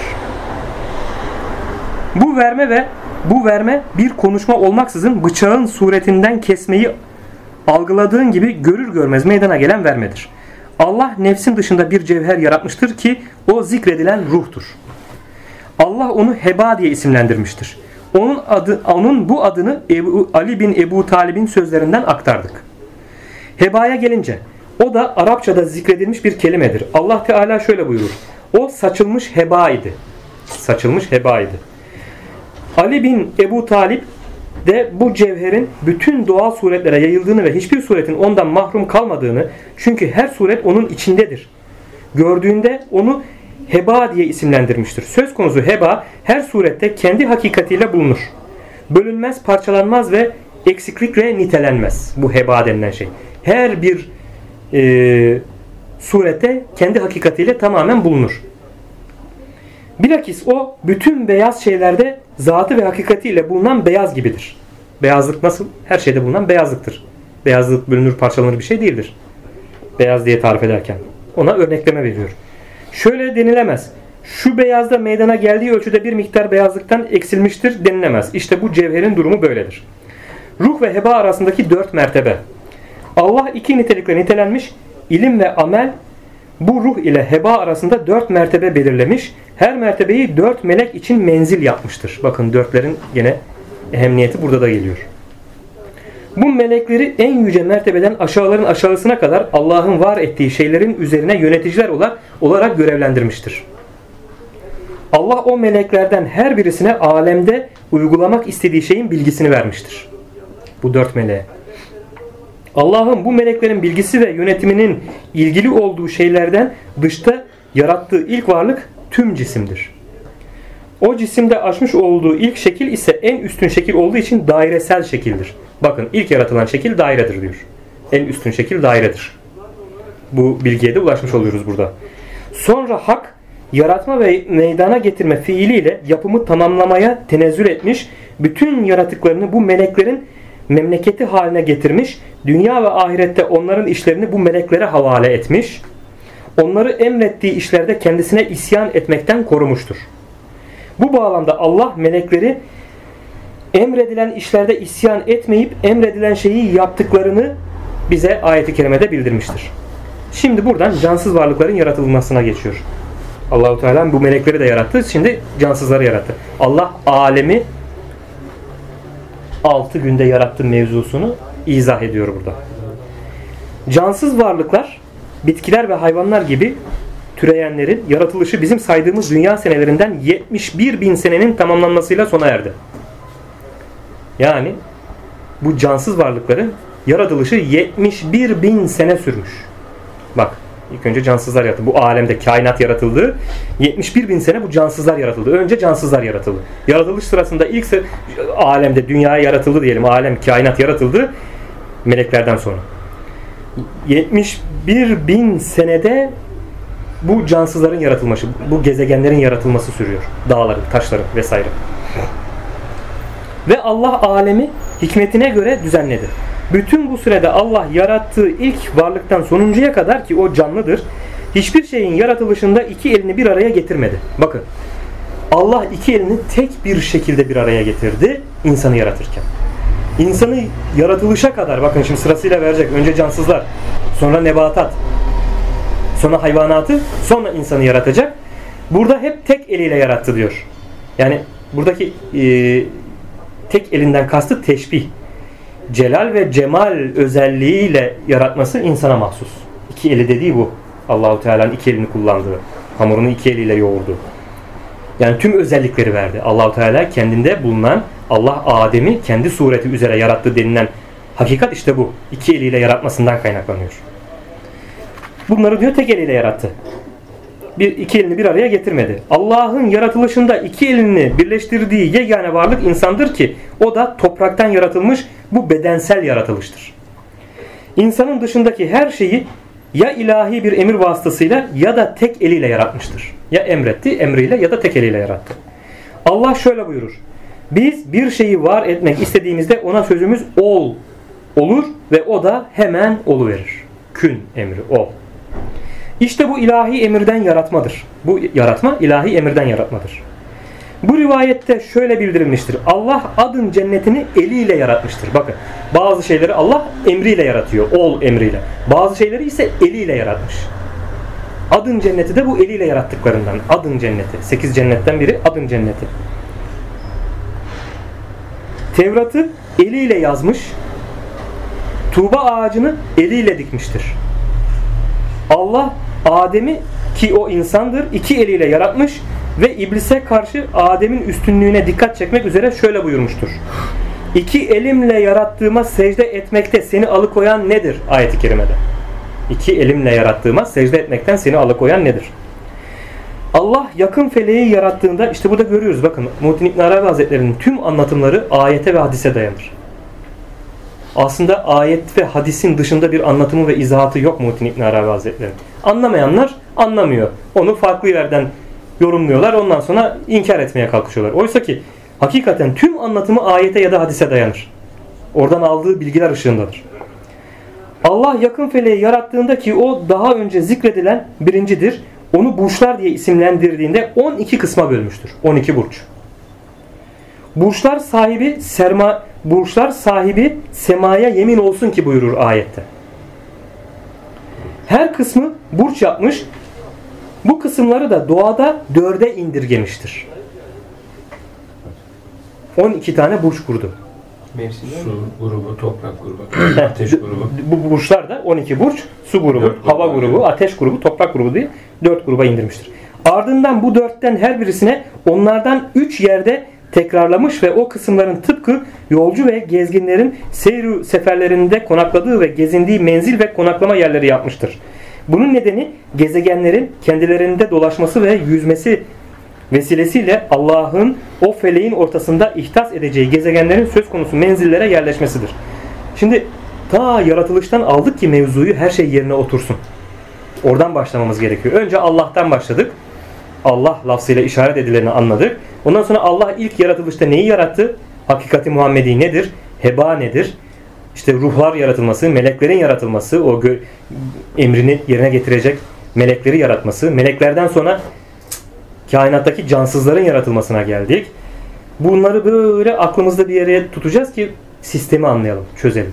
Bu verme bir konuşma olmaksızın bıçağın suretinden kesmeyi algıladığın gibi görür görmez meydana gelen vermedir. Allah nefsin dışında bir cevher yaratmıştır ki o zikredilen ruhtur. Allah onu Heba diye isimlendirmiştir. Onun bu adını Ali bin Ebu Talib'in sözlerinden aktardık. Heba'ya gelince o da Arapçada zikredilmiş bir kelimedir. Allah Teala şöyle buyurur. O saçılmış heba idi. Saçılmış heba idi. Ali bin Ebu Talib de bu cevherin bütün doğal suretlere yayıldığını ve hiçbir suretin ondan mahrum kalmadığını, çünkü her suret onun içindedir, gördüğünde onu heba diye isimlendirmiştir. Söz konusu heba her surette kendi hakikatiyle bulunur. Bölünmez, parçalanmaz ve eksiklikle nitelenmez. Bu heba denilen şey. Her bir surette kendi hakikatiyle tamamen bulunur. Bilakis o bütün beyaz şeylerde zatı ve hakikatiyle bulunan beyaz gibidir. Beyazlık nasıl? Her şeyde bulunan beyazlıktır. Beyazlık bölünür, parçalanır bir şey değildir. Beyaz diye tarif ederken. Ona örnekleme veriyor. Şöyle denilemez. Şu beyazda meydana geldiği ölçüde bir miktar beyazlıktan eksilmiştir denilemez. İşte bu cevherin durumu böyledir. Ruh ve heba arasındaki 4 mertebe. Allah iki nitelikle nitelenmiş, ilim ve amel bu ruh ile heba arasında 4 mertebe belirlemiş. Her mertebeyi 4 melek için menzil yapmıştır. Bakın 4'lerin gene ehemmiyeti burada da geliyor. Bu melekleri en yüce mertebeden aşağıların aşağısına kadar Allah'ın var ettiği şeylerin üzerine yöneticiler olarak görevlendirmiştir. Allah o meleklerden her birisine alemde uygulamak istediği şeyin bilgisini vermiştir. Bu 4 meleğe. Allah'ın bu meleklerin bilgisi ve yönetiminin ilgili olduğu şeylerden dışta yarattığı ilk varlık tüm cisimdir. O cisimde açmış olduğu ilk şekil ise en üstün şekil olduğu için dairesel şekildir. Bakın ilk yaratılan şekil dairedir diyor. En üstün şekil dairedir. Bu bilgiye de ulaşmış oluyoruz burada. Sonra hak yaratma ve meydana getirme fiiliyle yapımı tamamlamaya tenezzül etmiş, bütün yaratıklarını bu meleklerin memleketi haline getirmiş, dünya ve ahirette onların işlerini bu meleklere havale etmiş, onları emrettiği işlerde kendisine isyan etmekten korumuştur. Bu bağlamda Allah melekleri emredilen işlerde isyan etmeyip emredilen şeyi yaptıklarını bize ayet-i kerimede bildirmiştir. Şimdi buradan cansız varlıkların yaratılmasına geçiyor. Allah-u Teala bu melekleri de yarattı. Şimdi cansızları yarattı. Allah alemi 6 günde yarattı mevzusunu izah ediyor burada. Cansız varlıklar, bitkiler ve hayvanlar gibi türeyenlerin yaratılışı bizim saydığımız dünya senelerinden 71.000 senenin tamamlanmasıyla sona erdi. Yani bu cansız varlıkların yaratılışı 71.000 sene sürmüş. Bak, ilk önce cansızlar yaratıldı. Bu alemde kainat yaratıldı. 71.000 sene bu cansızlar yaratıldı. Önce cansızlar yaratıldı. Yaratılış sırasında ilk alemde dünya yaratıldı diyelim. Alem, kainat yaratıldı meleklerden sonra. 71.000 senede bu cansızların yaratılması, bu gezegenlerin yaratılması sürüyor. Dağların, taşların vesaire. Ve Allah alemi hikmetine göre düzenledi. Bütün bu sürede Allah yarattığı ilk varlıktan sonuncuya kadar, ki o canlıdır, hiçbir şeyin yaratılışında iki elini bir araya getirmedi. Bakın, Allah iki elini tek bir şekilde bir araya getirdi insanı yaratırken. İnsanı yaratılışa kadar, bakın şimdi sırasıyla verecek. Önce cansızlar, sonra nebatat, sonra hayvanatı, sonra insanı yaratacak. Burada hep tek eliyle yarattı diyor. Yani buradaki tek elinden kastı teşbih. Celal ve cemal özelliğiyle yaratması insana mahsus. İki eli dediği bu. Allahu Teala'nın iki elini kullandığı, hamurunu iki eliyle yoğurdu. Yani tüm özellikleri verdi. Allahu Teala kendinde bulunan, Allah Adem'i kendi sureti üzere yarattı denilen Hakikat işte bu. İki eliyle yaratmasından kaynaklanıyor. Bunları diyor tek eliyle yarattı. İki elini bir araya getirmedi. Allah'ın yaratılışında iki elini birleştirdiği yegane varlık insandır ki o da topraktan yaratılmış bu bedensel yaratılıştır. İnsanın dışındaki her şeyi ya ilahi bir emir vasıtasıyla ya da tek eliyle yaratmıştır. Ya emretti emriyle ya da tek eliyle yarattı. Allah şöyle buyurur. Biz bir şeyi var etmek istediğimizde ona sözümüz ol olur ve o da hemen oluverir. Kün emri ol. İşte bu ilahi emirden yaratmadır. Bu yaratma ilahi emirden yaratmadır. Bu rivayette şöyle bildirilmiştir. Allah adın cennetini eliyle yaratmıştır. Bakın bazı şeyleri Allah emriyle yaratıyor. Ol emriyle. Bazı şeyleri ise eliyle yaratmış. Adın cenneti de bu eliyle yarattıklarından. Adın cenneti. 8 cennetten biri adın cenneti. Tevrat'ı eliyle yazmış. Tuğba ağacını eliyle dikmiştir. Allah Adem'i ki o insandır iki eliyle yaratmış ve iblise karşı Adem'in üstünlüğüne dikkat çekmek üzere şöyle buyurmuştur. İki elimle yarattığıma secde etmekte seni alıkoyan nedir? Ayet-i kerimede. İki elimle yarattığıma secde etmekten seni alıkoyan nedir? Allah yakın feleği yarattığında işte burada görüyoruz bakın Muhittin İbn Arabi Hazretleri'nin tüm anlatımları ayete ve hadise dayanır. Aslında ayet ve hadisin dışında bir anlatımı ve izahatı yok Muhittin İbn Arabi Hazretleri. Anlamayanlar anlamıyor. Onu farklı yerden yorumluyorlar. Ondan sonra inkar etmeye kalkışıyorlar. Oysa ki hakikaten tüm anlatımı ayete ya da hadise dayanır. Oradan aldığı bilgiler ışığındadır. Allah yakın feleği yarattığında ki o daha önce zikredilen birincidir. Onu burçlar diye isimlendirdiğinde 12 kısma bölmüştür. 12 burç. Burçlar sahibi semaya yemin olsun ki buyurur ayette. Her kısmı burç yapmış. Bu kısımları da doğada 4'e indirgemiştir. 12 tane burç kurdu. Mevsimler Su mi? grubu, toprak grubu, ateş grubu. Bu burçlar da 12 burç, su grubu, 4 grubu, hava grubu, ateş grubu, toprak grubu diye 4 gruba indirmiştir. Ardından bu 4'ten her birisine onlardan 3 yerde tekrarlamış ve o kısımların tıpkı yolcu ve gezginlerin seyir seferlerinde konakladığı ve gezindiği menzil ve konaklama yerleri yapmıştır. Bunun nedeni gezegenlerin kendilerinde dolaşması ve yüzmesi vesilesiyle Allah'ın o feleğin ortasında ihtas edeceği gezegenlerin söz konusu menzillere yerleşmesidir. Şimdi ta yaratılıştan aldık ki mevzuyu her şey yerine otursun. Oradan başlamamız gerekiyor. Önce Allah'tan başladık. Allah lafzıyla işaret edileni anladık. Ondan sonra Allah ilk yaratılışta neyi yarattı? Hakikati Muhammedi nedir? Heba nedir? İşte ruhlar yaratılması, meleklerin yaratılması, o emrini yerine getirecek melekleri yaratması. Meleklerden sonra kainattaki cansızların yaratılmasına geldik. Bunları böyle aklımızda bir yere tutacağız ki sistemi anlayalım, çözelim.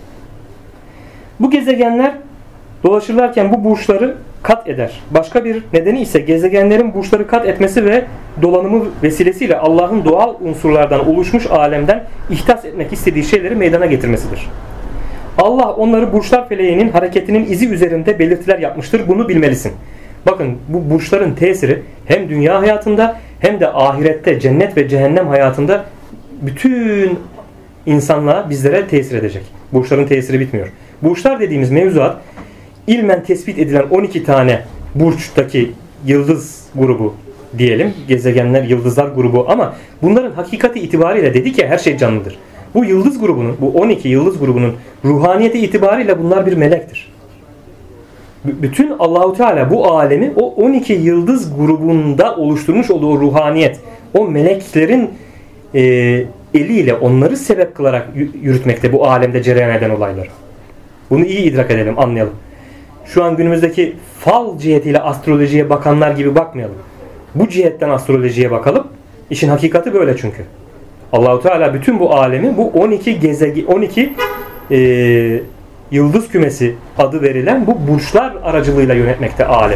Bu gezegenler dolaşırlarken bu burçları kat eder. Başka bir nedeni ise gezegenlerin burçları kat etmesi ve dolanımı vesilesiyle Allah'ın doğal unsurlardan oluşmuş alemden ihtas etmek istediği şeyleri meydana getirmesidir. Allah onları burçlar feleğinin hareketinin izi üzerinde belirtiler yapmıştır. Bunu bilmelisin. Bakın bu burçların tesiri hem dünya hayatında hem de ahirette cennet ve cehennem hayatında bütün insanlığa bizlere tesir edecek. Burçların tesiri bitmiyor. Burçlar dediğimiz mevzuat ilmen tespit edilen 12 tane burçtaki yıldız grubu diyelim. Gezegenler, yıldızlar grubu ama bunların hakikati itibariyle dedik ya her şey canlıdır. Bu yıldız grubunun, bu 12 yıldız grubunun ruhaniyeti itibariyle bunlar bir melektir. Bütün Allahu Teala bu alemi o 12 yıldız grubunda oluşturmuş olduğu ruhaniyet, o meleklerin eliyle onları sebep kılarak yürütmekte bu alemde cereyan eden olaylar. Bunu iyi idrak edelim, anlayalım. Şu an günümüzdeki fal cihetiyle astrolojiye bakanlar gibi bakmayalım. Bu cihetten astrolojiye bakalım. İşin hakikati böyle çünkü. Allahu Teala bütün bu alemi bu 12 yıldız kümesi adı verilen bu burçlar aracılığıyla yönetmekte alem.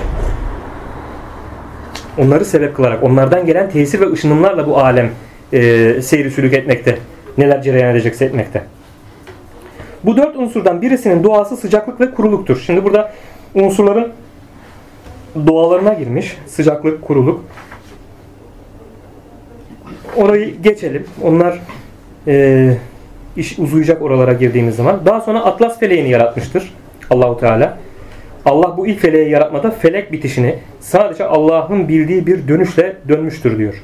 Onları sebep kılarak, onlardan gelen tesir ve ışınımlarla bu alem seyri sülük etmekte. Neler cereyan edecekse etmekte. Bu 4 unsurdan birisinin doğası sıcaklık ve kuruluktur. Şimdi burada unsurların doğalarına girmiş. Sıcaklık, kuruluk. Orayı geçelim. Onlar iş uzayacak oralara girdiğimiz zaman. Daha sonra Atlas feleğini yaratmıştır Allahu Teala. Allah bu ilk feleği yaratmada felek bitişini sadece Allah'ın bildiği bir dönüşle dönmüştür diyor.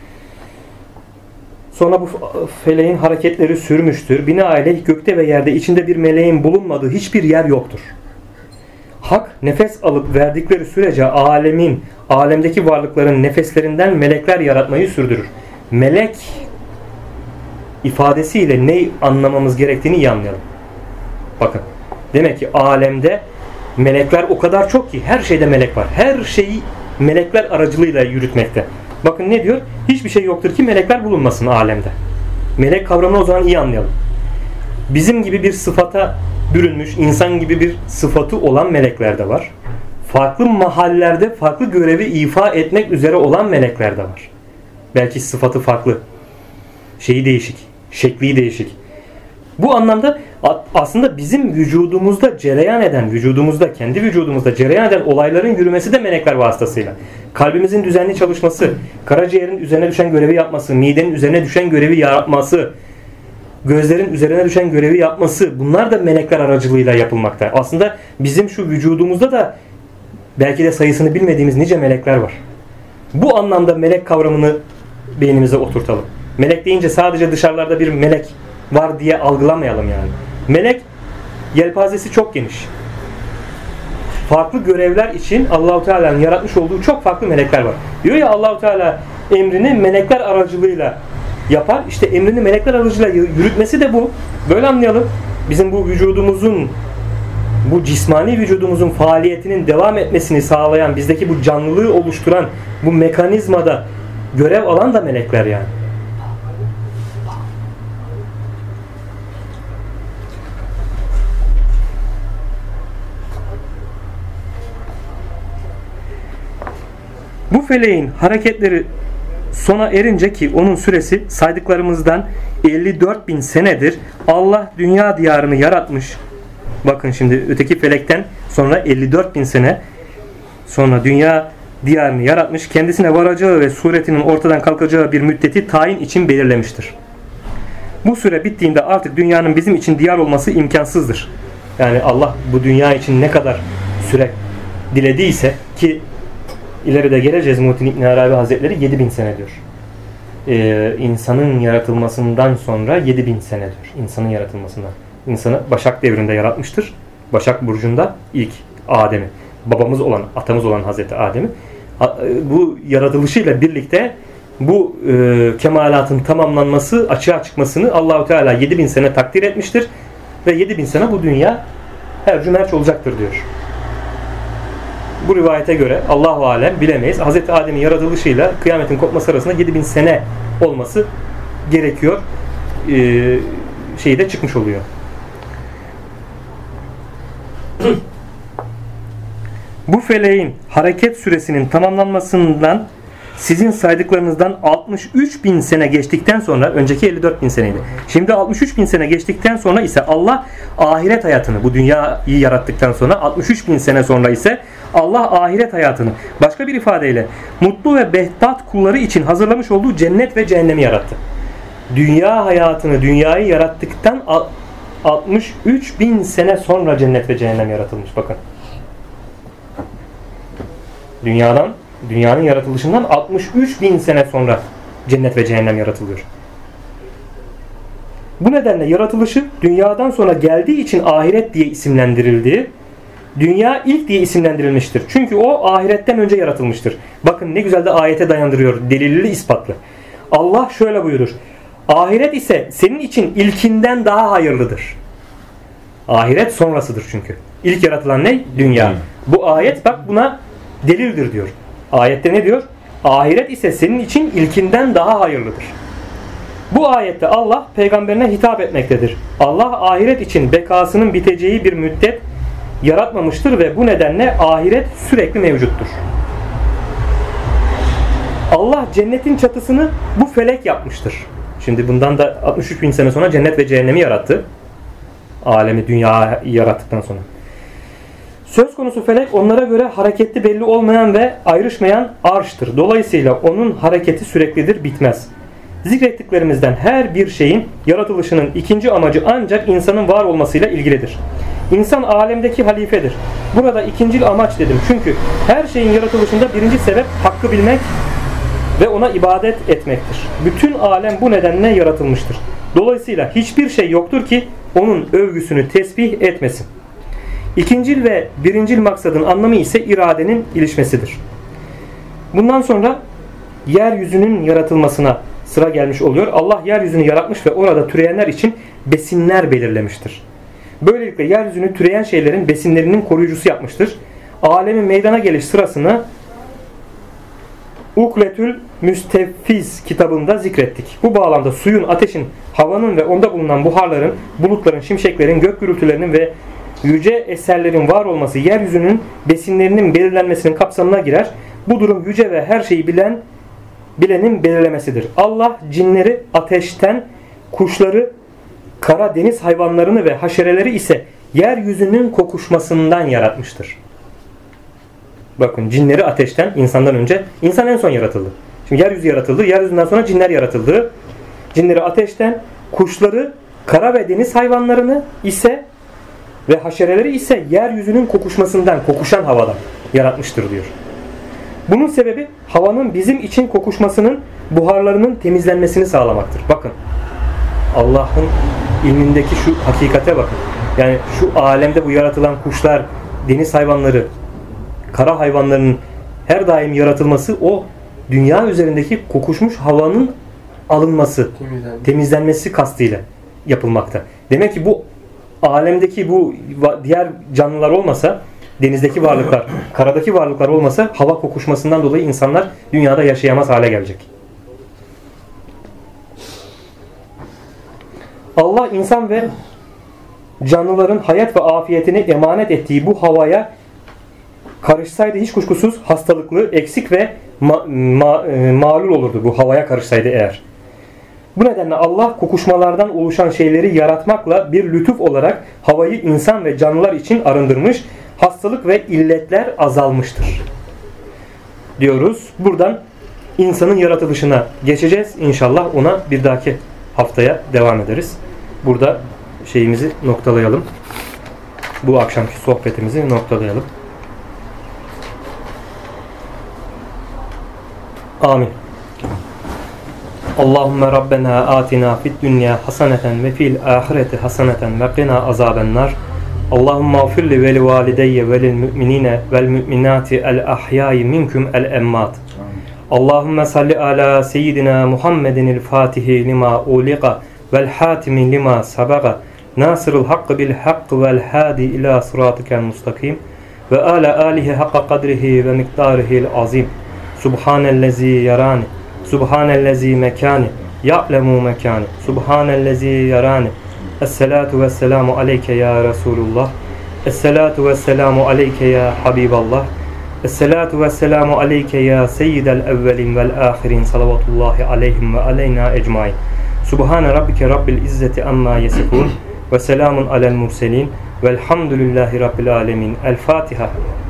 Sonra bu feleğin hareketleri sürmüştür. Binaenaleyh gökte ve yerde içinde bir meleğin bulunmadığı hiçbir yer yoktur. Hak nefes alıp verdikleri sürece alemdeki varlıkların nefeslerinden melekler yaratmayı sürdürür. Melek ifadesiyle ne anlamamız gerektiğini iyi anlayalım. Bakın. Demek ki alemde melekler o kadar çok ki her şeyde melek var. Her şeyi melekler aracılığıyla yürütmekte. Bakın ne diyor? Hiçbir şey yoktur ki melekler bulunmasın alemde. Melek kavramını o zaman iyi anlayalım. Bizim gibi bir sıfata bürünmüş, insan gibi bir sıfatı olan melekler de var. Farklı mahallerde farklı görevi ifa etmek üzere olan melekler de var. Belki sıfatı farklı. Şeyi değişik. Şekli değişik. Bu anlamda aslında bizim vücudumuzda cereyan eden, kendi vücudumuzda cereyan eden olayların yürümesi de melekler vasıtasıyla. Kalbimizin düzenli çalışması, karaciğerin üzerine düşen görevi yapması, midenin üzerine düşen görevi yapması, gözlerin üzerine düşen görevi yapması, bunlar da melekler aracılığıyla yapılmakta. Aslında bizim şu vücudumuzda da belki de sayısını bilmediğimiz nice melekler var. Bu anlamda melek kavramını beynimize oturtalım. Melek deyince sadece dışarılarda bir melek var diye algılamayalım yani. Melek yelpazesi çok geniş. Farklı görevler için Allahu Teala'nın yaratmış olduğu çok farklı melekler var. Diyor ya Allahu Teala emrini melekler aracılığıyla yapar. İşte emrini melekler aracılığıyla yürütmesi de bu. Böyle anlayalım. Bizim bu vücudumuzun, bu cismani vücudumuzun faaliyetinin devam etmesini sağlayan, bizdeki bu canlılığı oluşturan bu mekanizmada görev alan da melekler yani. Bu feleğin hareketleri sona erince ki onun süresi saydıklarımızdan 54.000 senedir Allah dünya diyarını yaratmış. Bakın şimdi öteki felekten sonra 54.000 sene sonra dünya diyarını yaratmış. Kendisine varacağı ve suretinin ortadan kalkacağı bir müddeti tayin için belirlemiştir. Bu süre bittiğinde artık dünyanın bizim için diyar olması imkansızdır. Yani Allah bu dünya için ne kadar süre dilediyse ki İleride geleceğiz, Muhittin İbn Arabi Hazretleri 7000 sene diyor. İnsanın yaratılmasından sonra 7000 sene diyor. İnsanın yaratılmasından. İnsanı Başak devrinde yaratmıştır. Başak burcunda ilk Adem'i. Babamız olan, atamız olan Hazreti Adem'i. Bu yaratılışıyla birlikte bu kemalatın tamamlanması, açığa çıkmasını Allahu Teala 7000 sene takdir etmiştir. Ve 7000 sene bu dünya her cümerç olacaktır diyor. Bu rivayete göre Allahu alem bilemeyiz. Hazreti Adem'in yaratılışıyla kıyametin kopması arasında 7000 sene olması gerekiyor. Şeyi de çıkmış oluyor. Bu feleğin hareket süresinin tamamlanmasından sizin saydıklarınızdan 63.000 sene geçtikten sonra, önceki 54.000 seneydi. Şimdi 63.000 sene geçtikten sonra ise Allah ahiret hayatını, bu dünyayı yarattıktan sonra 63.000 sene sonra ise Allah ahiret hayatını başka bir ifadeyle mutlu ve behtat kulları için hazırlamış olduğu cennet ve cehennemi yarattı. Dünya hayatını, dünyayı yarattıktan 63.000 sene sonra cennet ve cehennem yaratılmış. Bakın. Dünyanın yaratılışından 63.000 sene sonra cennet ve cehennem yaratılıyor. Bu nedenle yaratılışı dünyadan sonra geldiği için ahiret diye isimlendirildiği, dünya ilk diye isimlendirilmiştir. Çünkü o ahiretten önce yaratılmıştır. Bakın ne güzel de ayete dayandırıyor. Delilli, ispatlı. Allah şöyle buyurur. Ahiret ise senin için ilkinden daha hayırlıdır. Ahiret sonrasıdır çünkü. İlk yaratılan ne? Dünya. Bu ayet bak buna delildir diyor. Ayette ne diyor? Ahiret ise senin için ilkinden daha hayırlıdır. Bu ayette Allah peygamberine hitap etmektedir. Allah ahiret için bekasının biteceği bir müddet yaratmamıştır ve bu nedenle ahiret sürekli mevcuttur. Allah cennetin çatısını bu felek yapmıştır. Şimdi bundan da 63.000 sene sonra cennet ve cehennemi yarattı. Alemi, dünyayı yarattıktan sonra. Söz konusu felek onlara göre hareketli belli olmayan ve ayrışmayan arştır. Dolayısıyla onun hareketi süreklidir, bitmez. Zikrettiklerimizden her bir şeyin yaratılışının ikinci amacı ancak insanın var olmasıyla ilgilidir. İnsan alemdeki halifedir. Burada ikincil amaç dedim. Çünkü her şeyin yaratılışında birinci sebep hakkı bilmek ve ona ibadet etmektir. Bütün alem bu nedenle yaratılmıştır. Dolayısıyla hiçbir şey yoktur ki onun övgüsünü tesbih etmesin. İkincil ve birincil maksadın anlamı ise iradenin ilişmesidir. Bundan sonra yeryüzünün yaratılmasına sıra gelmiş oluyor. Allah yeryüzünü yaratmış ve orada türeyenler için besinler belirlemiştir. Böylelikle yeryüzünü türeyen şeylerin besinlerinin koruyucusu yapmıştır. Alemin meydana geliş sırasını Ukletül Müsteffiz kitabında zikrettik. Bu bağlamda suyun, ateşin, havanın ve onda bulunan buharların, bulutların, şimşeklerin, gök gürültülerinin ve yüce eserlerin var olması yeryüzünün besinlerinin belirlenmesinin kapsamına girer. Bu durum yüce ve her şeyi bilenin belirlemesidir. Allah cinleri ateşten, kuşları, kara deniz hayvanlarını ve haşereleri ise yeryüzünün kokuşmasından yaratmıştır. Bakın, cinleri ateşten, insandan önce, insan en son yaratıldı. Şimdi yeryüzü yaratıldı, yeryüzünden sonra cinler yaratıldı. Cinleri ateşten, kuşları, kara ve deniz hayvanlarını ise ve haşereleri ise yeryüzünün kokuşmasından, kokuşan havadan yaratmıştır diyor. Bunun sebebi havanın bizim için kokuşmasının, buharlarının temizlenmesini sağlamaktır. Bakın, Allah'ın ilmindeki şu hakikate bakın. Yani şu alemde bu yaratılan kuşlar, deniz hayvanları, kara hayvanlarının her daim yaratılması o dünya üzerindeki kokuşmuş havanın alınması, temizlenmesi kastıyla yapılmakta. Demek ki bu alemdeki bu diğer canlılar olmasa, denizdeki varlıklar, karadaki varlıklar olmasa hava kokuşmasından dolayı insanlar dünyada yaşayamaz hale gelecek. Allah insan ve canlıların hayat ve afiyetini emanet ettiği bu havaya karışsaydı hiç kuşkusuz hastalıklı, eksik ve mağlul olurdu bu havaya karışsaydı eğer. Bu nedenle Allah kokuşmalardan oluşan şeyleri yaratmakla bir lütuf olarak havayı insan ve canlılar için arındırmış, hastalık ve illetler azalmıştır diyoruz. Buradan insanın yaratılışına geçeceğiz. İnşallah ona bir dahaki haftaya devam ederiz. Burada şeyimizi noktalayalım. Bu akşamki sohbetimizi noktalayalım. Amin. Allahümme Rabbena atina fid dünya haseneten ve fil ahireti haseneten ve qina azabennar. Allahümme afirli ve li valideyye ve lil müminine vel müminati el ahyai minkum el emmat. Allahümme salli ala seyyidina Muhammedinil fatihi lima uliqa vel hatimi lima sabaga nasırıl hakkı bil hakkı vel hadi ila sıratikel mustakim ve ala alihi hakka kadrihi ve miktarihil azim. Subhanellezi yarani, subhanellezi mekani, ya'lemu mekani, subhanellezi yarani. Esselatu vesselamu aleyke ya Resulullah. Esselatu vesselamu aleyke ya Habiballah. Esselatu vesselamu aleyke ya seyyidel evvelin vel ahirin. Salavatullahi aleyhim ve aleyna ecmain. Subhane rabbike rabbil izzeti amma yesifun. Ve selamun alel murselin. Velhamdülillahi rabbil alemin. El Fatiha.